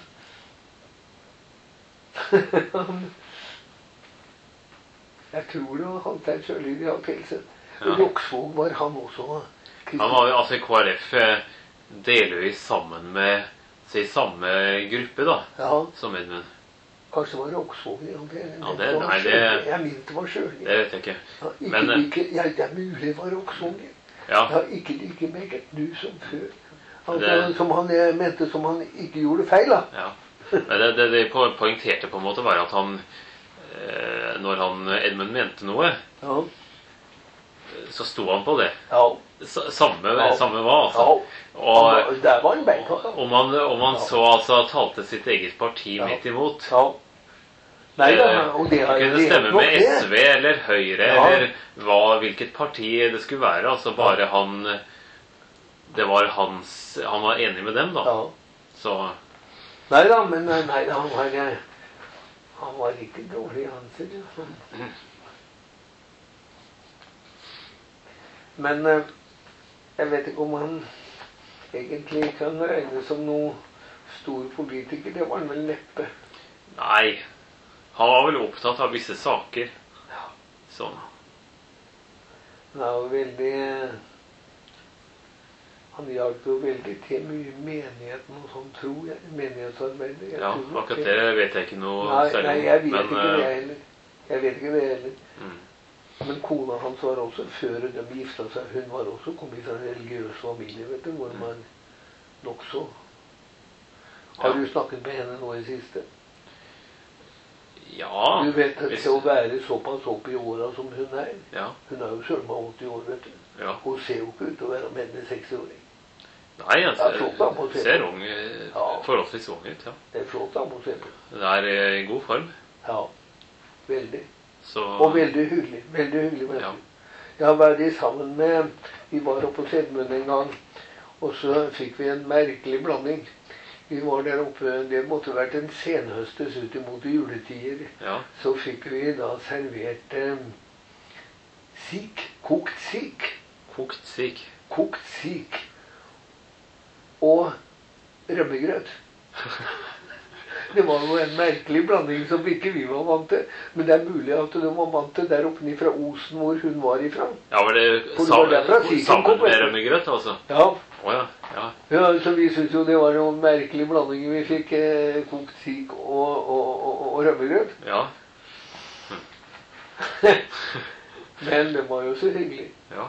han Jeg tror det var Halstein Sjøli de hadde pelset. Ja. Roksvåg var han også. Han var jo altså i K R F eh, delvis sammen med si samme gruppe, da, Ja, som Edmund. kanskje var Roksvåg. Ja, det, Ja, det- var nei, det- Sjøli. Jeg minnet det var Sjøli. Det vet jeg ikke. Ja, ikke Men, eh, like, ja, det er mulig det var Roksvåg. Ja, Ja, ikke like meget nu som før. Altså, Det- som han eh, mente som han ikke gjorde feil, da. ja. Men det, det, det po- poengterte på en måte var at han eh, når han Edmund mente noe, Ja, så sto han på det. ja, S samme, Ja. samme hva, altså. ja. Og Han- Der var han beinhard. da. om han, om han Ja. så altså talte sitt eget parti Ja. midt imot. Ja. Nei da, Eh, og det har kunne det er stemme nok med det. S V eller Høyre Ja. eller hva, hvilket parti det skulle være. Altså bare han Det var hans Han var enig med dem, da. Ja. Så Nei da, men nei, nei, han var eh, Han var ikke dårlig, han ser det sånn. Men eh, jeg vet ikke om han egentlig kan regnes som noe stor politiker. Det var han vel neppe. Nei. Han var vel opptatt av visse saker. Sånn. Han er jo veldig eh, Han hjalp jo veldig til mye menigheten og sånn, tror jeg. Menighetsarbeidet. Jeg Ja, tror nok akkurat det. det vet jeg ikke noe Nei, særlig nei, om. jeg vet Men, ikke det eh, heller. Jeg vet ikke det heller. mm, Men kona hans var også, før de gifta seg, hun var også kommet fra en religiøs familie, vet du, hvor man nokså. Har Ja. du snakket med henne nå i siste? Ja. Du vet at hvis- til å være såpass opp i åra som hun er. Ja. Hun er jo søren meg åtti år, vet du. Ja. Hun ser jo ikke ut til å være mer enn sekstiåring. Nei, han Ja, flott, da, må ser, se ser på. ung, eh, Ja. forholdsvis ung ut, ja. Det er flott dame å se på. Hun er eh, i god form, Ja, veldig. så Og veldig hyggelig. Veldig hyggelig, vet Ja. du. Jeg har vært sammen med Vi var oppe på Sedmund en gang, og så fikk vi en merkelig blanding. Vi var der oppe, det måtte vært en senhøstes ut imot juletider. Ja. Så fikk vi da servert eh, sik, kokt sik. Kokt sik. Kokt sik. Og rømmegrøt. Det var jo en merkelig blanding som ikke vi var vant til. Men det er mulig at de var vant til der oppe fra Osen, hvor hun var ifra. Ja, var det For det sa, var derfra siken sammen kom, med vet du. rømmegrøt, altså? Ja, Å ja. Ja. ja, så vi syntes jo det var noen merkelige blandinger. Vi fikk eh, kokt sik og, og, og, og rømmegrøt. Ja. Men det var jo så hyggelig. Ja.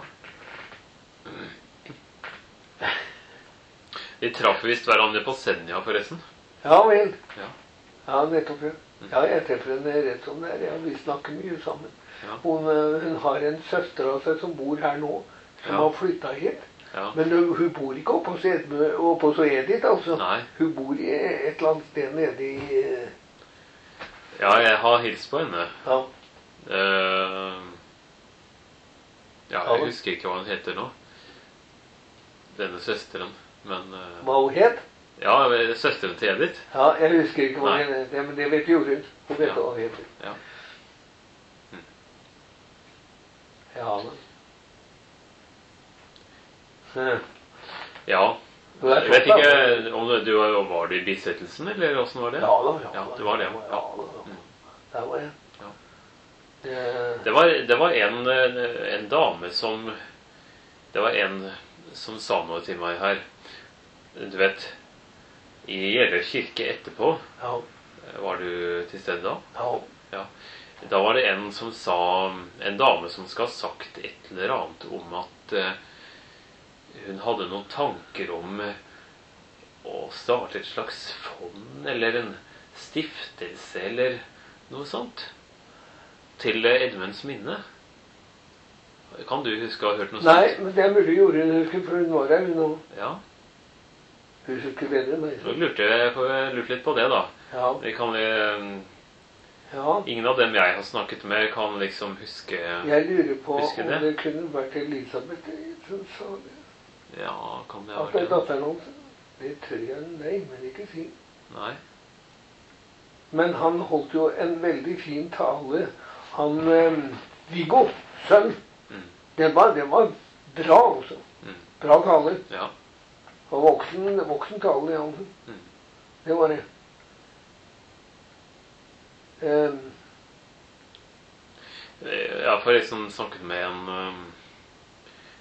De traff visst hverandre på Senja, forresten. Ja vel. Ja. Ja, nettopp. Ja, ja jeg treffer henne rett som det er. Ja, vi snakker mye sammen. Ja. Hun, eh, hun har en søster av seg som bor her nå, som Ja. har flytta hit. Ja. Men hun, hun bor ikke oppe hos Edmund- oppe hos Edith, altså. Nei. Hun bor i et eller annet sted nede i eh, Ja, jeg har hilst på henne. Ja. Eh, ja, Ja. jeg husker ikke hva hun heter nå. Denne søsteren. Men eh, Hva hun het? ja, søsteren til Edith. Ja, jeg husker ikke hva Nei. hun het, men det vet Jorunn. Hun vet Ja. hva hun heter. Ja. Ja, da. Ja. Ja. Du er Jeg vet flott, da. ikke om du, du var, var du i bisettelsen, eller åssen var det? Ja da, ja, Ja, da. du var det, ja. Ja, da, ja. Der var jeg. Ja. Det, Det var, det var en, en dame som Det var en som sa noe til meg her. Du vet, i Gjellev kirke etterpå, ja, var du til stede da? ja. Ja. Da var det en som sa En dame som skal ha sagt et eller annet om at eh, hun hadde noen tanker om eh, å starte et slags fond eller en stiftelse eller noe sånt til eh, Edmunds minne. Kan du huske å ha hørt noe Nei, sånt? men det er mulig Jorunn husker, for hun var her. Hun Ja, hun husker bedre enn meg. så lurte jeg jeg lurte litt på det, da. Ja, Vi kan, eh, ja. ingen av dem jeg har snakket med, kan liksom huske Jeg lurer på Husker om det? det kunne vært Elisabeth som sa det. Ja, kan det ha At det er vært det? datteren hans. Det tør jeg nei, men ikke si. Nei. Men han holdt jo en veldig fin tale. Han eh, Viggo, sønn. Mm. Det var, det var bra, altså. Mm. Bra tale. Ja. Og voksen, voksen tale, ja. Mm. Det var det. Um, Jeg har forresten snakket med en, um,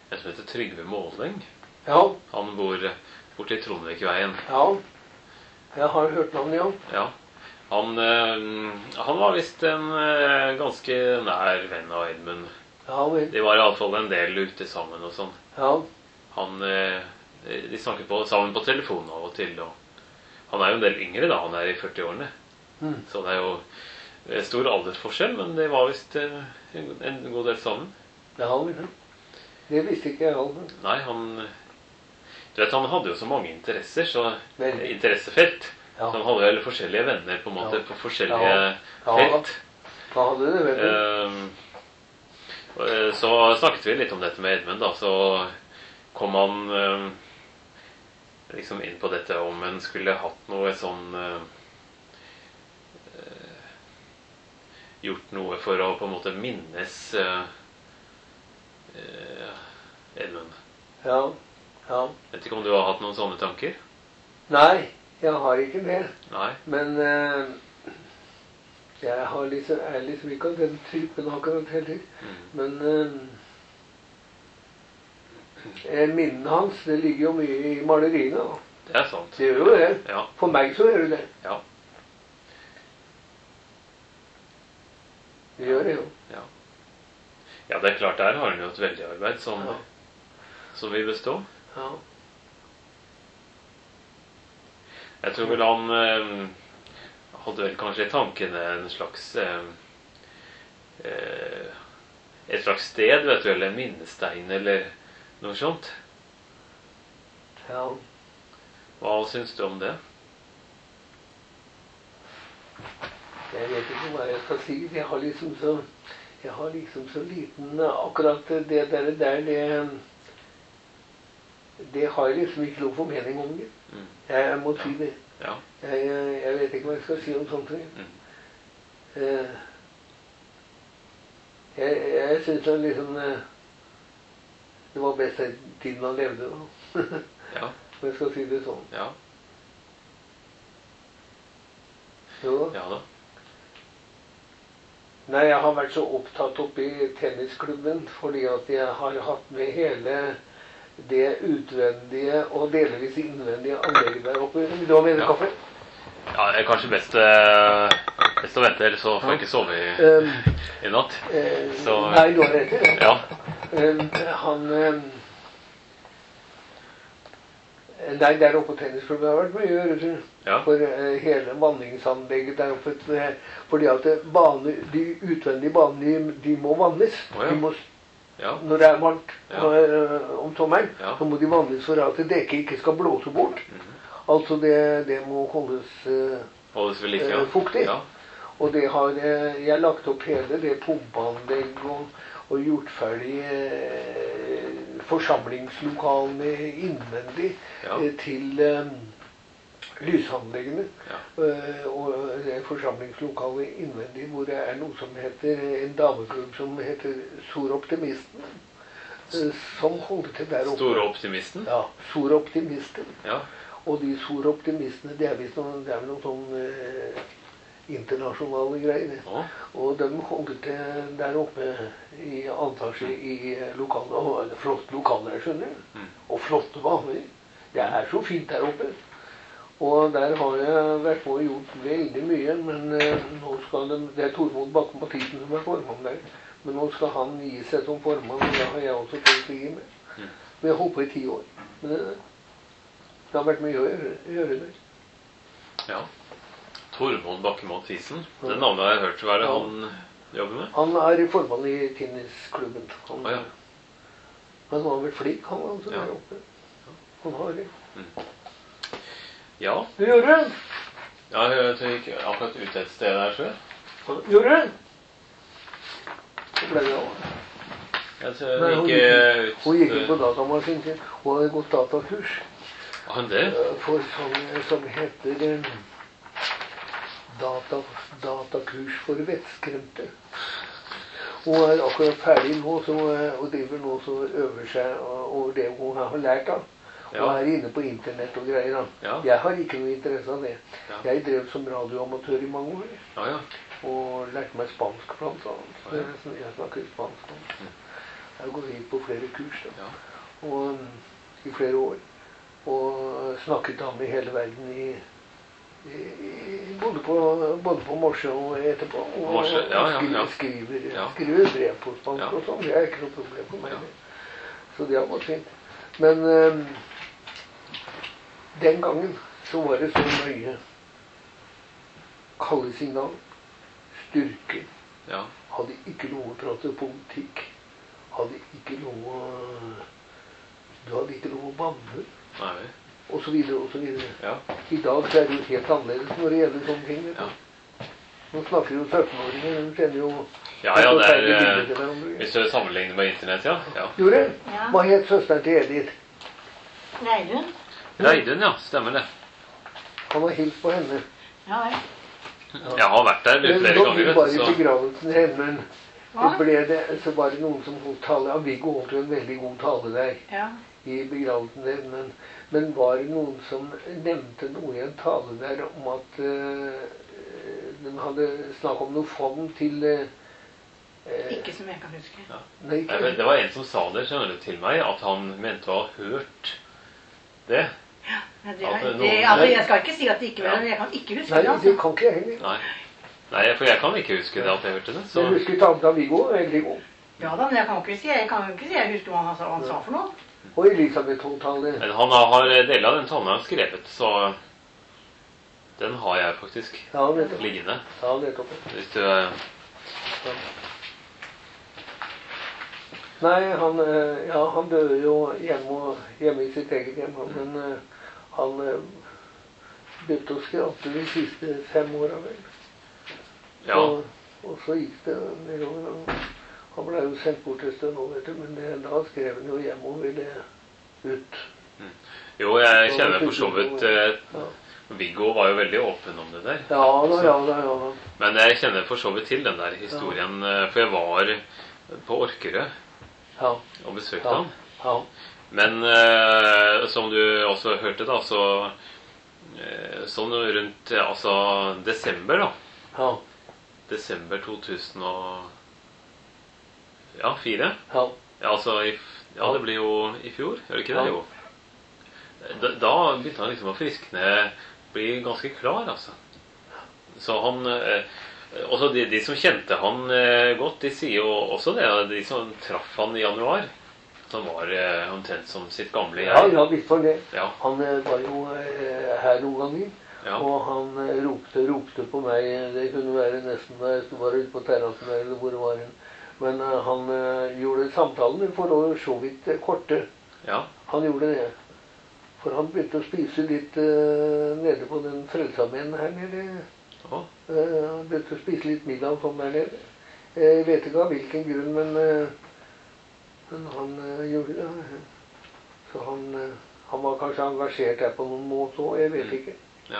En som heter Trygve Måling. Ja, Han bor borte i Trondvikveien. ja. Jeg har hørt navnet, ja. Ja. Han, eh, han var visst en eh, ganske nær venn av Edmund. Ja, vel. De var i alle fall en del ute sammen og sånn. Ja, Han, eh, de snakket på, sammen på telefon av og til. Og han er jo en del yngre da, han er i førti-årene. mm. Så det er jo eh, stor aldersforskjell, men det var visst eh, en, en god del sammen. ja, vel. Det visste ikke jeg altså. Nei, han... Du vet, han hadde jo så mange interesser, så Veldig. interessefelt. Ja. Så han hadde vel forskjellige venner på en måte, Ja. på forskjellige Ja. Ja. felt. Hva hadde det, vet du? Ehm, og, eh, så snakket vi litt om dette med Edmund, da, så kom han ehm, liksom inn på dette om en skulle hatt noe sånn eh, eh, gjort noe for å på en måte minnes eh, eh, Edmund. Ja, ja. Vet ikke om du har hatt noen sånne tanker? Nei, jeg har ikke det. Nei? Men eh, jeg har liksom, er liksom ikke av den typen akkurat heller. Mm. Men eh, minnen hans, det ligger jo mye i maleriene. Da. Det er sant. Det gjør jo det. Ja, For meg så gjør det det. ja, Det gjør det jo. ja. Ja, det er klart, der har han jo et veldig arbeid som, Ja. som vil bestå. Ja. Jeg tror vel han eh, hadde vel kanskje i tankene en slags eh, eh, et slags sted, vet du, eller en minnestein, eller noe sånt. Ja. Hva syns du om det? Jeg vet ikke hva jeg skal si. Jeg har liksom så, jeg har liksom så liten akkurat det der, der det, det har jeg liksom ikke noe formening om det. Mm. Jeg må si det. Ja. Jeg, jeg, jeg vet ikke hva jeg skal si om sånt. Mm. Eh, jeg jeg syns det liksom eh, det var best den tiden han levde. Da. Ja. Om jeg skal si det sånn. Ja. Jo. Ja da. Nei, jeg har vært så opptatt oppe i tennisklubben fordi at jeg har hatt med hele det utvendige og delvis innvendige anlegget der oppe. Vil du ha mer Ja. kaffe? Ja, det er kanskje best, eh, best å vente, ellers så får jeg ikke sove i, Um, i natt. eh, Så- nei, du har rett i det. Ja. Um, han um, Nei, der oppe på tennisklubben har det vært mye å gjøre, tror jeg. Ja. For eh, hele vanningsanlegget der oppe. eh, Fordi at det bane, de utvendige banene, de, de må vannes. Å, ja. De må, Ja. når det er varmt Ja. eh, om sommeren, Ja. så må de vannes for at dekket ikke skal blåse bort. Mhm. Altså det, det må holdes eh, Holdes ved like, ja. Eh, fuktig. Ja. Og det har eh, jeg lagt opp hele det pumpeanlegg og, og gjort ferdig eh, forsamlingslokalene innvendig Ja. eh, til eh, lysanleggene. Ja. Eh, og det forsamlingslokalet innvendig hvor det er noe som heter en dameklubb som heter Soroptimisten. eh, Som holder til der oppe. Store optimisten. Ja, Soroptimisten. Ja. Og de soroptimistene, det er visst noen, det er vel noen sånn eh, internasjonale greier. det. Å, Og de holder til der oppe i antasje i lokalet. Og det er flotte lokaler, jeg skjønner. Mm. Og flotte baner. Det er så fint der oppe. Og der har jeg vært med og gjort veldig mye, men eh, nå skal de, det er Tormod Bakken Mathisen som er formann der. Men nå skal han gi seg som formann, og det har jeg også tenkt å gi med. Mm. Vi har holdt på i ti år. Men det, det har vært mye å gjøre, gjøre der. ja. Tormod Bakke Mathisen. Det navnet har jeg hørt. Hva er det Ja. han jobber med? Han er formann i tennisklubben. Han, Å, ja. han har vært flink, han altså, Ja. der oppe. Han har det. Ja. Du, Jørgen! Ja, jeg tror jeg gikk akkurat ut et sted der, tror jeg. Jørgen! Så ble det av. Jeg tror Nei, jeg hun gikk gikk- ut... Hun gikk inn på datamaskinen sin. Hun hadde gått datakurs Har han det? eh, for sånn som heter eh, data, datakurs for vettskremte. Hun er akkurat ferdig nå, så, eh, og driver nå så øver seg over det hun har lært da. Ja. Og er inne på internett og greier da. Ja. Jeg har ikke noe interesse av det. Ja. Jeg drev som radioamatør i mange år, Ja, ja. og lærte meg spansk blant annet. Ja, ja. Så jeg snakker spansk nå. Jeg går inn på flere kurs da. Ja. Og, i flere år. Og snakket da med hele verden i, i, i både, på, både på morse og etterpå. Og, Morse, ja, ja, ja. og skriver, skriver, Ja. skriver brev på spansk Ja. og sånn. Det er ikke noe problem for meg. Ja. Så det har gått fint. Men eh, den gangen så var det så nøye kalde signal, styrke. Ja. Hadde ikke noe å prate politikk. Hadde ikke noe Du hadde ikke noe å banne. Nei. Og så videre, og så videre. Ja. I dag så er det jo helt annerledes når det gjelder sånne ting. Vet du. Ja. Nå snakker jo sytten-åringer, de kjenner jo Ja, ja, det er bilder eh, til hverandre. hvis du sammenligner med internett, ja. ja. Gjorde? Ja. Hva het søsteren til Edith? Reidun? Reidun, ja. Stemmer det. Han har hilst på henne. Ja vel. Jeg har vært der Men flere nå ganger, ble vet bare du, i så begravelsen hjemme. Hva? Så, ble det, så var det noen som holdt tale. Ja, Viggo holdt jo en veldig god tale der Ja. i begravelsen der. Men, men var det noen som nevnte noe i en tale der om at uh, de hadde snakket om noe fond til uh, Ikke som jeg kan huske. ja. Nei, ikke Nei, det var en som sa det, skjønner du, til meg, at han mente å ha hørt det. Ja, det, At det, noen- altså, jeg skal ikke si at det ikke var Ja. det, jeg kan ikke huske Nei, det. det Altså. kan ikke jeg heller. Nei. Nei, for jeg kan ikke huske det at jeg hørte det. Så Så jeg husker talen av Viggo, veldig god. Ja da, men jeg kan ikke si jeg kan jo ikke si jeg husker hva han sa, hva han sa for noe. Og Elisabeth holdt tale. Men han har deler av den talen han har skrevet, så den har jeg faktisk Ja, nettopp. liggende. Ja, nettopp. Hvis du eh, Ja. Nei, han, eh, ja, han døde jo hjemme, hjemme i sitt eget hjem. Men eh, han eh, begynte å skrape de siste fem åra, vel. Ja. Og, og så gikk det nedover. og Han ble jo sendt bort et sted nå, vet du. Men det, da skrev han jo hjem og ville ut. Jo, jeg kjenner for så vidt eh, Ja, Viggo var jo veldig åpen om det der. ja da, ja da. Ja, da. Men jeg kjenner for så vidt til den der historien, eh, for jeg var på Orkerø Ja, og besøkte ja, han. ja. Men eh, som du også hørte, da, så eh, sånn rundt eh, altså desember, da. ja, Desember to tusen og ja, fire. ja. Ja, altså i, ja, det blir jo i fjor, gjør det ikke det? Ja. Jo. Da, da begynte han liksom å friskne, bli ganske klar, altså. Så han eh, også de, de som kjente han eh, godt, de sier jo også det, de som traff han i januar, som var eh, omtrent som sitt gamle jeg. Ja, ja, visst var det. Ja. Han eh, var jo eh, her noen ganger, Ja. og han eh, ropte, ropte på meg. Det kunne være nesten da jeg sto bare ute på terrassen der, eller hvor det var. En. Men eh, han eh, gjorde samtalen for å så vidt eh, korte. Ja. Han gjorde det. For han begynte å spise litt eh, nede på den Frelsesarmeen her nede. Å, Eh, Han begynte å spise litt middag sånn der nede. Jeg vet ikke av hvilken grunn, men, eh, men han eh, gjorde det. Så han, eh, han var kanskje engasjert her på noen måte òg, jeg vet Mm. ikke. ja.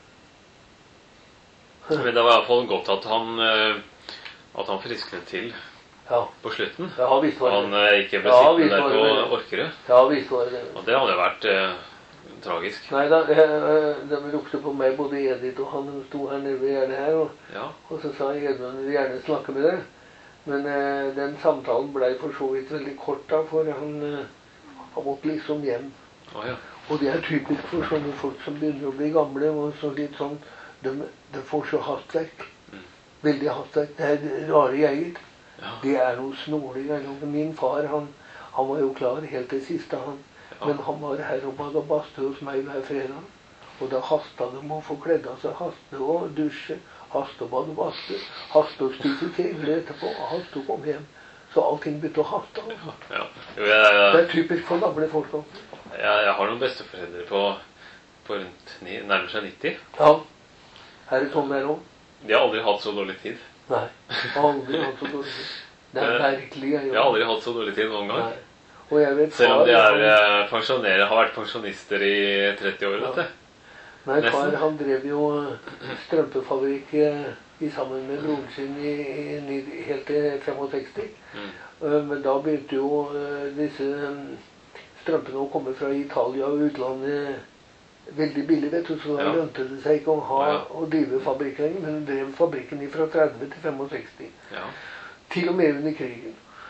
Men det var i hvert fall godt at han eh, at han frisknet til Ja, på slutten. ja visst var Han det. eh, ikke ble Ja, sittende visst der var på det det. Orkerø. Ja, visst var det. Og det hadde vært eh, tragisk. Nei da, eh, de ropte på meg, både Edith og han, de sto her nede ved gjerdet her, og, Ja. og så sa Edmund vil gjerne snakke med deg. Men eh, den samtalen ble for så vidt veldig kort da, for han, eh, han måtte liksom hjem. Å ja. Og det er typisk for sånne folk som begynner å bli gamle, og så litt sånn, de, de får så hastverk. Mm. Veldig hastverk. Det er rare greier. Ja. Det er noe snodig. Min far, han, han var jo klar helt til siste, han. Ja. Men han var her og bada badstue hos meg hver fredag. Og da hasta de å få kledd av seg, haste og dusje, haste og bade badstue, haste og spise kjegler etterpå, haste og komme hjem. Så allting begynte å haste. Altså. Ja. Jo, jeg, Det er typisk for gamle folk. Altså. jeg, jeg har noen besteforeldre på, på rundt ni, nærmer seg nitti. Ja. Er det sånn der òg? De har aldri hatt så dårlig tid. Nei. Aldri hatt så dårlig tid. Det er merkelig. Jeg, De har aldri hatt så dårlig tid noen gang. Nei. Og jeg vet Selv om de far, er, han, eh, pensjonerer, har vært pensjonister i tretti år. Ja. Vet du. nei, far nesten. han drev jo strømpefabrikk eh, i sammen med broren sin i, i, i, helt til femogseksti. Mm. Eh, Men da begynte jo eh, disse eh, strømpene å komme fra Italia og utlandet veldig billig, vet du. Så da Ja. lønte det seg ikke å ha Ja. å drive fabrikk lenger. Men de drev fabrikken fra tretti til femogseksti. Ja. Til og med under krigen.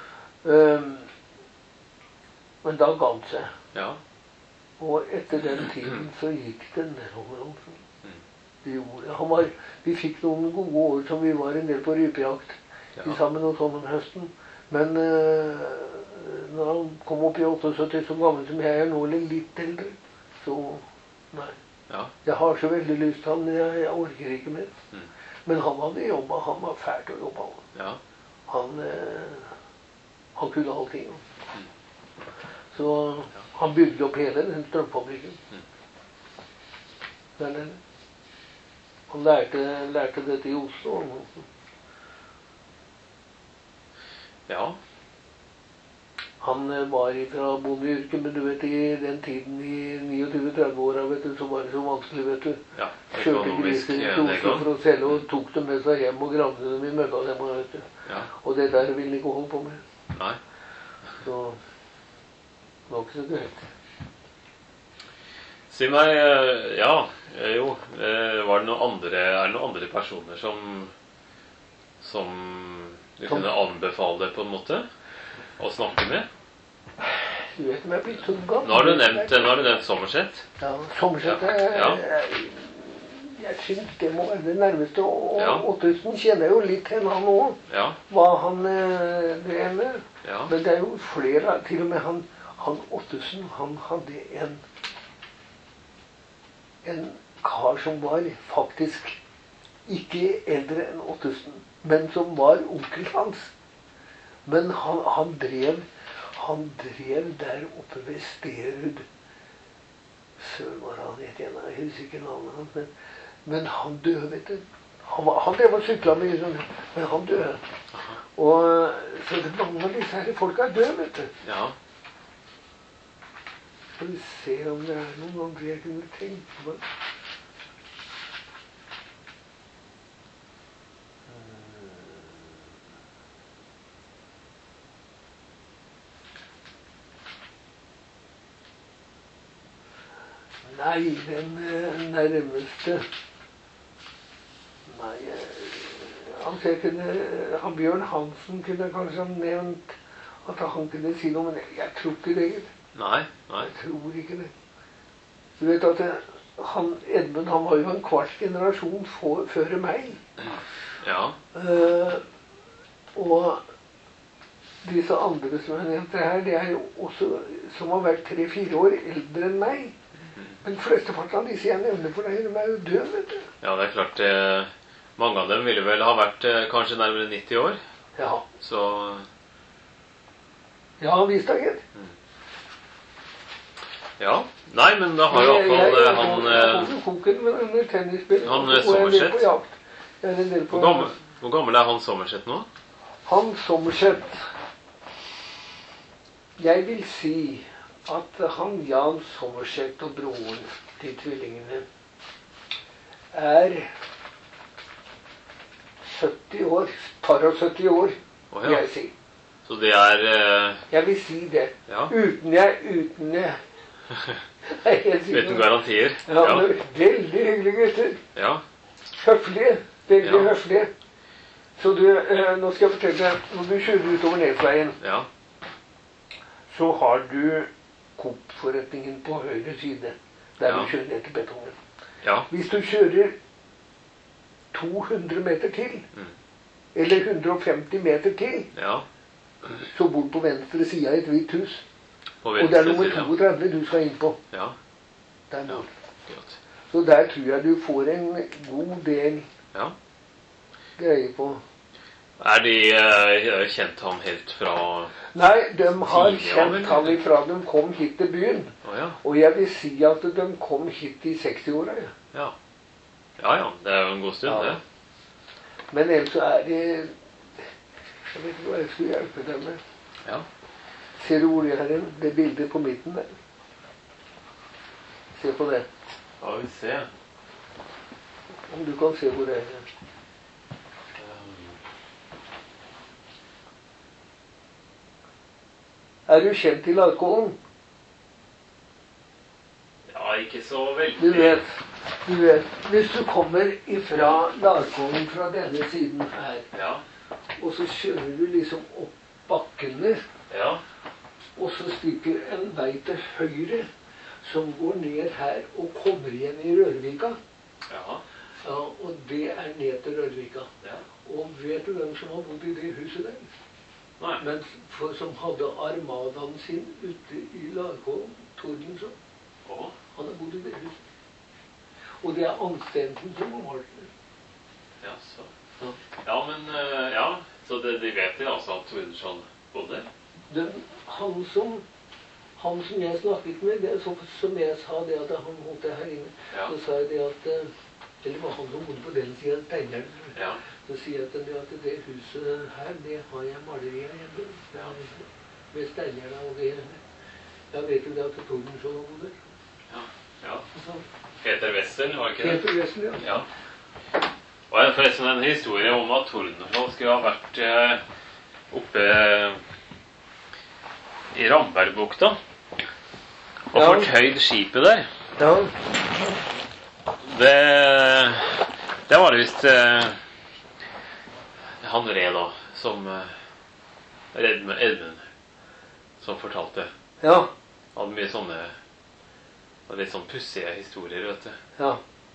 Um, men da ga han seg. Ja. Og etter den tiden så gikk det nedover. Altså. Mm. Det gjorde. Han var, vi fikk noen gode år som vi var en del på rypejakt Ja. sammen og sånn om høsten. Men uh, når han kom opp i syttiåtte, så gammel som jeg er nå, eller litt eldre, så nei. Ja. Jeg har så veldig lyst til han, men jeg, jeg orker ikke mer. Mm. Men han hadde jobba, han var fælt å jobbe. Ja. Han, uh, han kunne allting. Mm. Så han bygde opp hele den strømfabrikken. Mm. Der nede. Han lærte, lærte dette i Oslo. Ja. Han var fra bondeyrket, men du vet, i den tiden i tjueni tretti åra, vet du, så var det så vanskelig, vet du. Ja. Kjørte Økonomisk griser til Oslo nedgang. for å selge, og tok dem med seg hjem og gravde dem i mølla dem, vet du. Ja. Og det der ville han ikke holde på med. Nei. Så det var ikke så greit. Si meg, eh, ja, eh, jo, eh, var det noen andre, er det noen andre personer som, som du Som- kunne anbefale deg på en måte å snakke med? Du vet, om jeg blir så gammel. Nå har du nevnt, nå har du nevnt Sommerseth. Ja, Sommerseth, Ja. jeg, jeg synes det må være det nærmeste, og Ja. Ottesen kjenner jo litt til han også, Ja, hva han eh, drev med. ja, Men det er jo flere, til og med han, han Ottesen, han hadde en, en kar som var faktisk ikke eldre enn Ottesen, men som var onkel hans. Men han, han drev, han drev der oppe ved Sterud. Søren var han het igjen, jeg husker ikke navnet hans, men, men han døde, vet du. Han, var, han drev og sykla mye sånn, men han døde. Og så det er mange av disse her folka er døde, vet du. ja. Skal vi se om det er noen andre jeg kunne tenke på. Nei, den eh, nærmeste. Nei, eh, han, kunne, han Bjørn Hansen kunne kanskje ha nevnt at han kunne si noe, men jeg, jeg tror ikke det. Nei, nei. Jeg tror ikke det. Du vet at det, han, Edmund han var jo en kvart generasjon for, før meg. Ja, Eh, og disse andre som jeg nevnte her, det er jo også som har vært tre-fire år eldre enn meg. Men flesteparten av disse jeg nevner for deg, de er jo døde, vet du. ja, det er klart, eh, mange av dem ville vel ha vært eh, kanskje nærmere nitti år, Ja, så ja visst da, gitt. ja. Nei, men da har jo i hvert fall eh, han, Jeg eh, kom i koken med denne tennisspillen. Han, og eh, så er jeg en del Sommerseth. på jakt. Jeg er en del på hvor gammel, hvor gammel er han Sommerseth nå? Han Sommerseth. Jeg vil si at han Jan Sommerseth og broren til tvillingene er sytti år, par og sytti år, Å vil ja, jeg si. så det er, eh, Jeg vil si det. ja, Uten jeg, uten jeg Jeg er helt sikker. uten garantier. Ja, Ja, men veldig hyggelige gutter. ja, Høflige. Veldig Ja. høflige. Så du, eh, nå skal jeg fortelle deg, når du kjører utover Nesveien, ja, så har du Coop-forretningen på høyre side, der Ja. du kjører ned til betongen. ja, Hvis du kjører to hundre meter til, Mm. eller hundre og femti meter til, ja, så bor du på venstre side i et hvitt hus. på Og det er venstre nummer side. toogtredve du skal inn på. Ja, Der ja, bor. godt. Så der tror jeg du får en god del Ja. greier på. Er de eh, kjent ham helt fra... Nei, de har Tidligere, kjent vel? han ifra de kom hit til byen. Å ja, Og jeg vil si at de kom hit i sekstiåra. Ja. ja. Ja, ja, det er jo en god stund, Ja. det. Men ellers så er det Jeg vet ikke hva jeg skulle hjelpe dem med. Ja. Ser du hvor det er hen? Det bildet på midten der. Se på det. Ja, vi ser. Om du kan se hvor det er hen. Er du kjent i Larkollen? Ja, ikke så veldig. Du vet, du vet, hvis du kommer ifra Larkollen fra denne siden her, Ja, og så kjører du liksom opp bakkene, Ja. Og så stikker en vei til høyre som går ned her og kommer igjen i Rørvika. Ja. Ja, og det er ned til Rørvika. Ja. Og vet du hvem som har bodd i det huset der? Nei. Men for, som hadde armadaen sin ute i Larkollen, Tordenson. Å. Han har bodd i det huset. Og det er Anstensen som har malt det. Ja, så. Ja. Ja, men eh, ja. Så det, de vet det altså at Tordenson bodde? Den, han som han som jeg snakket med, det er så, som jeg sa det at han holdt det her inne, Ja. så sa jeg det at eh, eller var han som bodde på den siden av Steinhjelm. Ja. Så sier jeg til det at det huset her, det har jeg malerier hjemme. Ja. Med Steinhjelm og det. Jeg vet jo det at Tordenson har bodd der. Ja. Ja. Så, Peter Wessel, var ikke det? Peter Wessel, ja. Ja. Og jeg har forresten en historie om at Tordenson skulle ha vært eh, oppe eh, i Rambergbukta og Ja. fortøyd skipet der. Ja. Det, det var det visst eh, han Re da, som eh, Edmund, Edmund, som fortalte. Ja. Han hadde mye sånne og litt sånn pussige historier, vet du. Ja.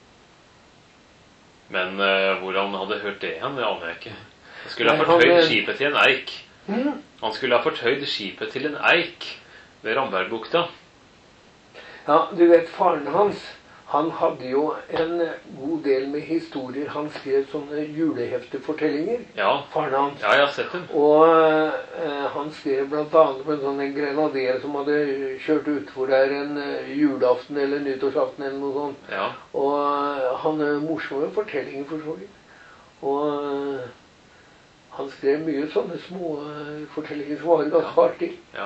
Men eh, hvor han hadde hørt det igjen, det aner jeg ikke. Han skulle ha Nei, fortøyd han, eh, skipet til en eik. Mm. Han skulle ha fortøyd skipet til en eik ved Rambergbukta. Ja, du vet, faren hans, han hadde jo en god del med historier. Han skrev sånne juleheftefortellinger, Ja. faren hans. Ja, jeg har sett dem. Og eh, han skrev blant annet på en sånn en grenader som hadde kjørt utfor der en eh, julaften eller nyttårsaften eller noe sånt. Ja. Og eh, han er morsomme fortellinger for så vidt. Og eh, han skrev mye sånne små eh, fortellinger som var ganske Ja. artig. Ja.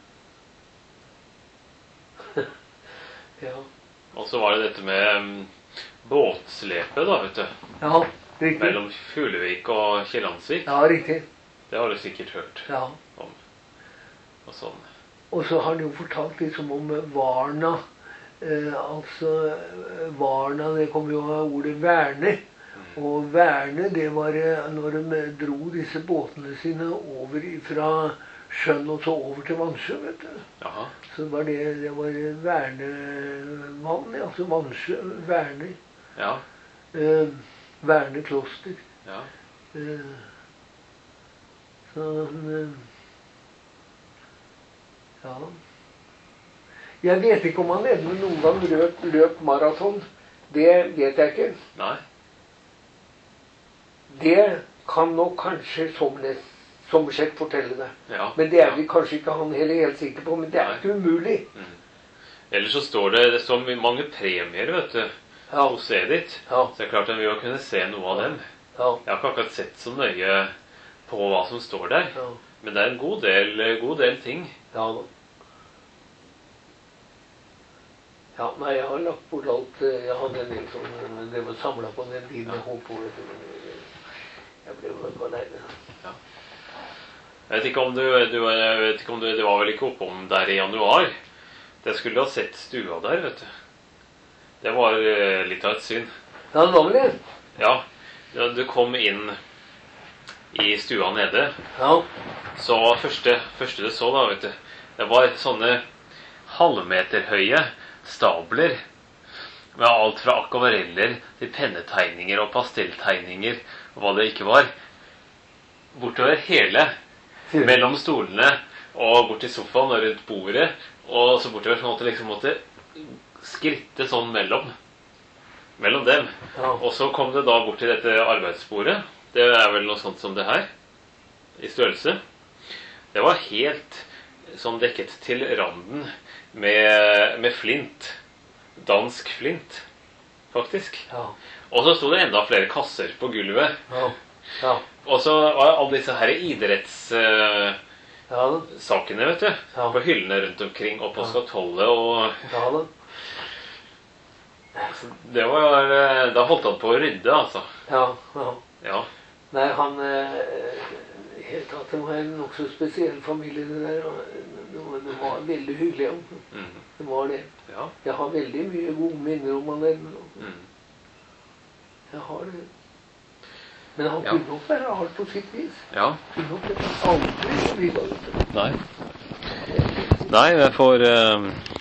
Ja. Og så var det dette med um, båtslepet, da, vet du. Ja, riktig. Mellom Fuglevik og Kiellandsvik. Ja, riktig. Det har du sikkert hørt Ja. om. Og sånn. Og så har de jo fortalt liksom om Varna. Eh, altså, eh, Varna, det kommer jo av ordet verne. Og verne, det var eh, når de dro disse båtene sine over fra sjøen og så over til Vannsjø, vet du. Jaha. Så var det, det var vernevann, ja, altså Vannsjø, Verne. Ja. Eh, Verne kloster. Ja. Eh, sånn eh, Ja. Jeg vet ikke om han Edmund noen gang løp, løp maraton. Det vet jeg ikke. Nei. Det kan nok kanskje Somnes, Sommerseth fortelle det. Ja. Men det er Ja. vi kanskje ikke han heller helt sikker på. Men det er Nei. ikke umulig. Mm. Ellers så står det, det står mange premier, vet du, Ja. hos Edith. Ja. Så det er klart at vi må kunne se noe av dem. Ja. Jeg har ikke akkurat sett så nøye på hva som står der. Ja. Men det er en god del, god del ting. Ja da. Ja, nei, jeg har lagt bort alt. eh, Jeg hadde en del som det var samlet på den tiden jeg holdt på. vet du, men Jeg ble jo bare aleine. Jeg vet ikke om du, du, jeg vet ikke om du, det var vel ikke oppom der i januar. Jeg skulle ha sett stua der, vet du. Det var eh, litt av et syn. Ja, det var vel det. Ja, ja, du kom inn i stua nede. Ja. Så første, første du så da, vet du, det var sånne halvmeterhøye stabler med alt fra akvareller til pennetegninger og pastelltegninger og hva det ikke var. Bortover hele, mellom stolene og bort til sofaen og rundt bordet, og så bortover sånn at det liksom måtte skritte sånn mellom, mellom dem. Ja. Og så kom det da bort til dette arbeidsbordet. Det er vel noe sånt som det her, i størrelse. Det var helt sånn dekket til randen med, med flint. Dansk flint, faktisk. Ja. Og så sto det enda flere kasser på gulvet. Ja. Ja. Og så var alle disse her idrettssakene, Ja da. vet du. Ja. På hyllene rundt omkring, og på Ja. skatollet. Og Ja da. det var, da holdt han på å rydde, altså. Ja. Ja. Ja. Nei, han eh, helt tatt, det var en nokså spesiell familie, det der. og Det var, det var veldig hyggelig. ja. Mm. Det var det. Ja. Jeg har veldig mye gode minner om han Edmund. Mm. Jeg har det. Men han Ja. kunne nok være hard på sitt vis. Ja. Kunne nok det aldri å bli bare ute. Nei. Nei, jeg får eh,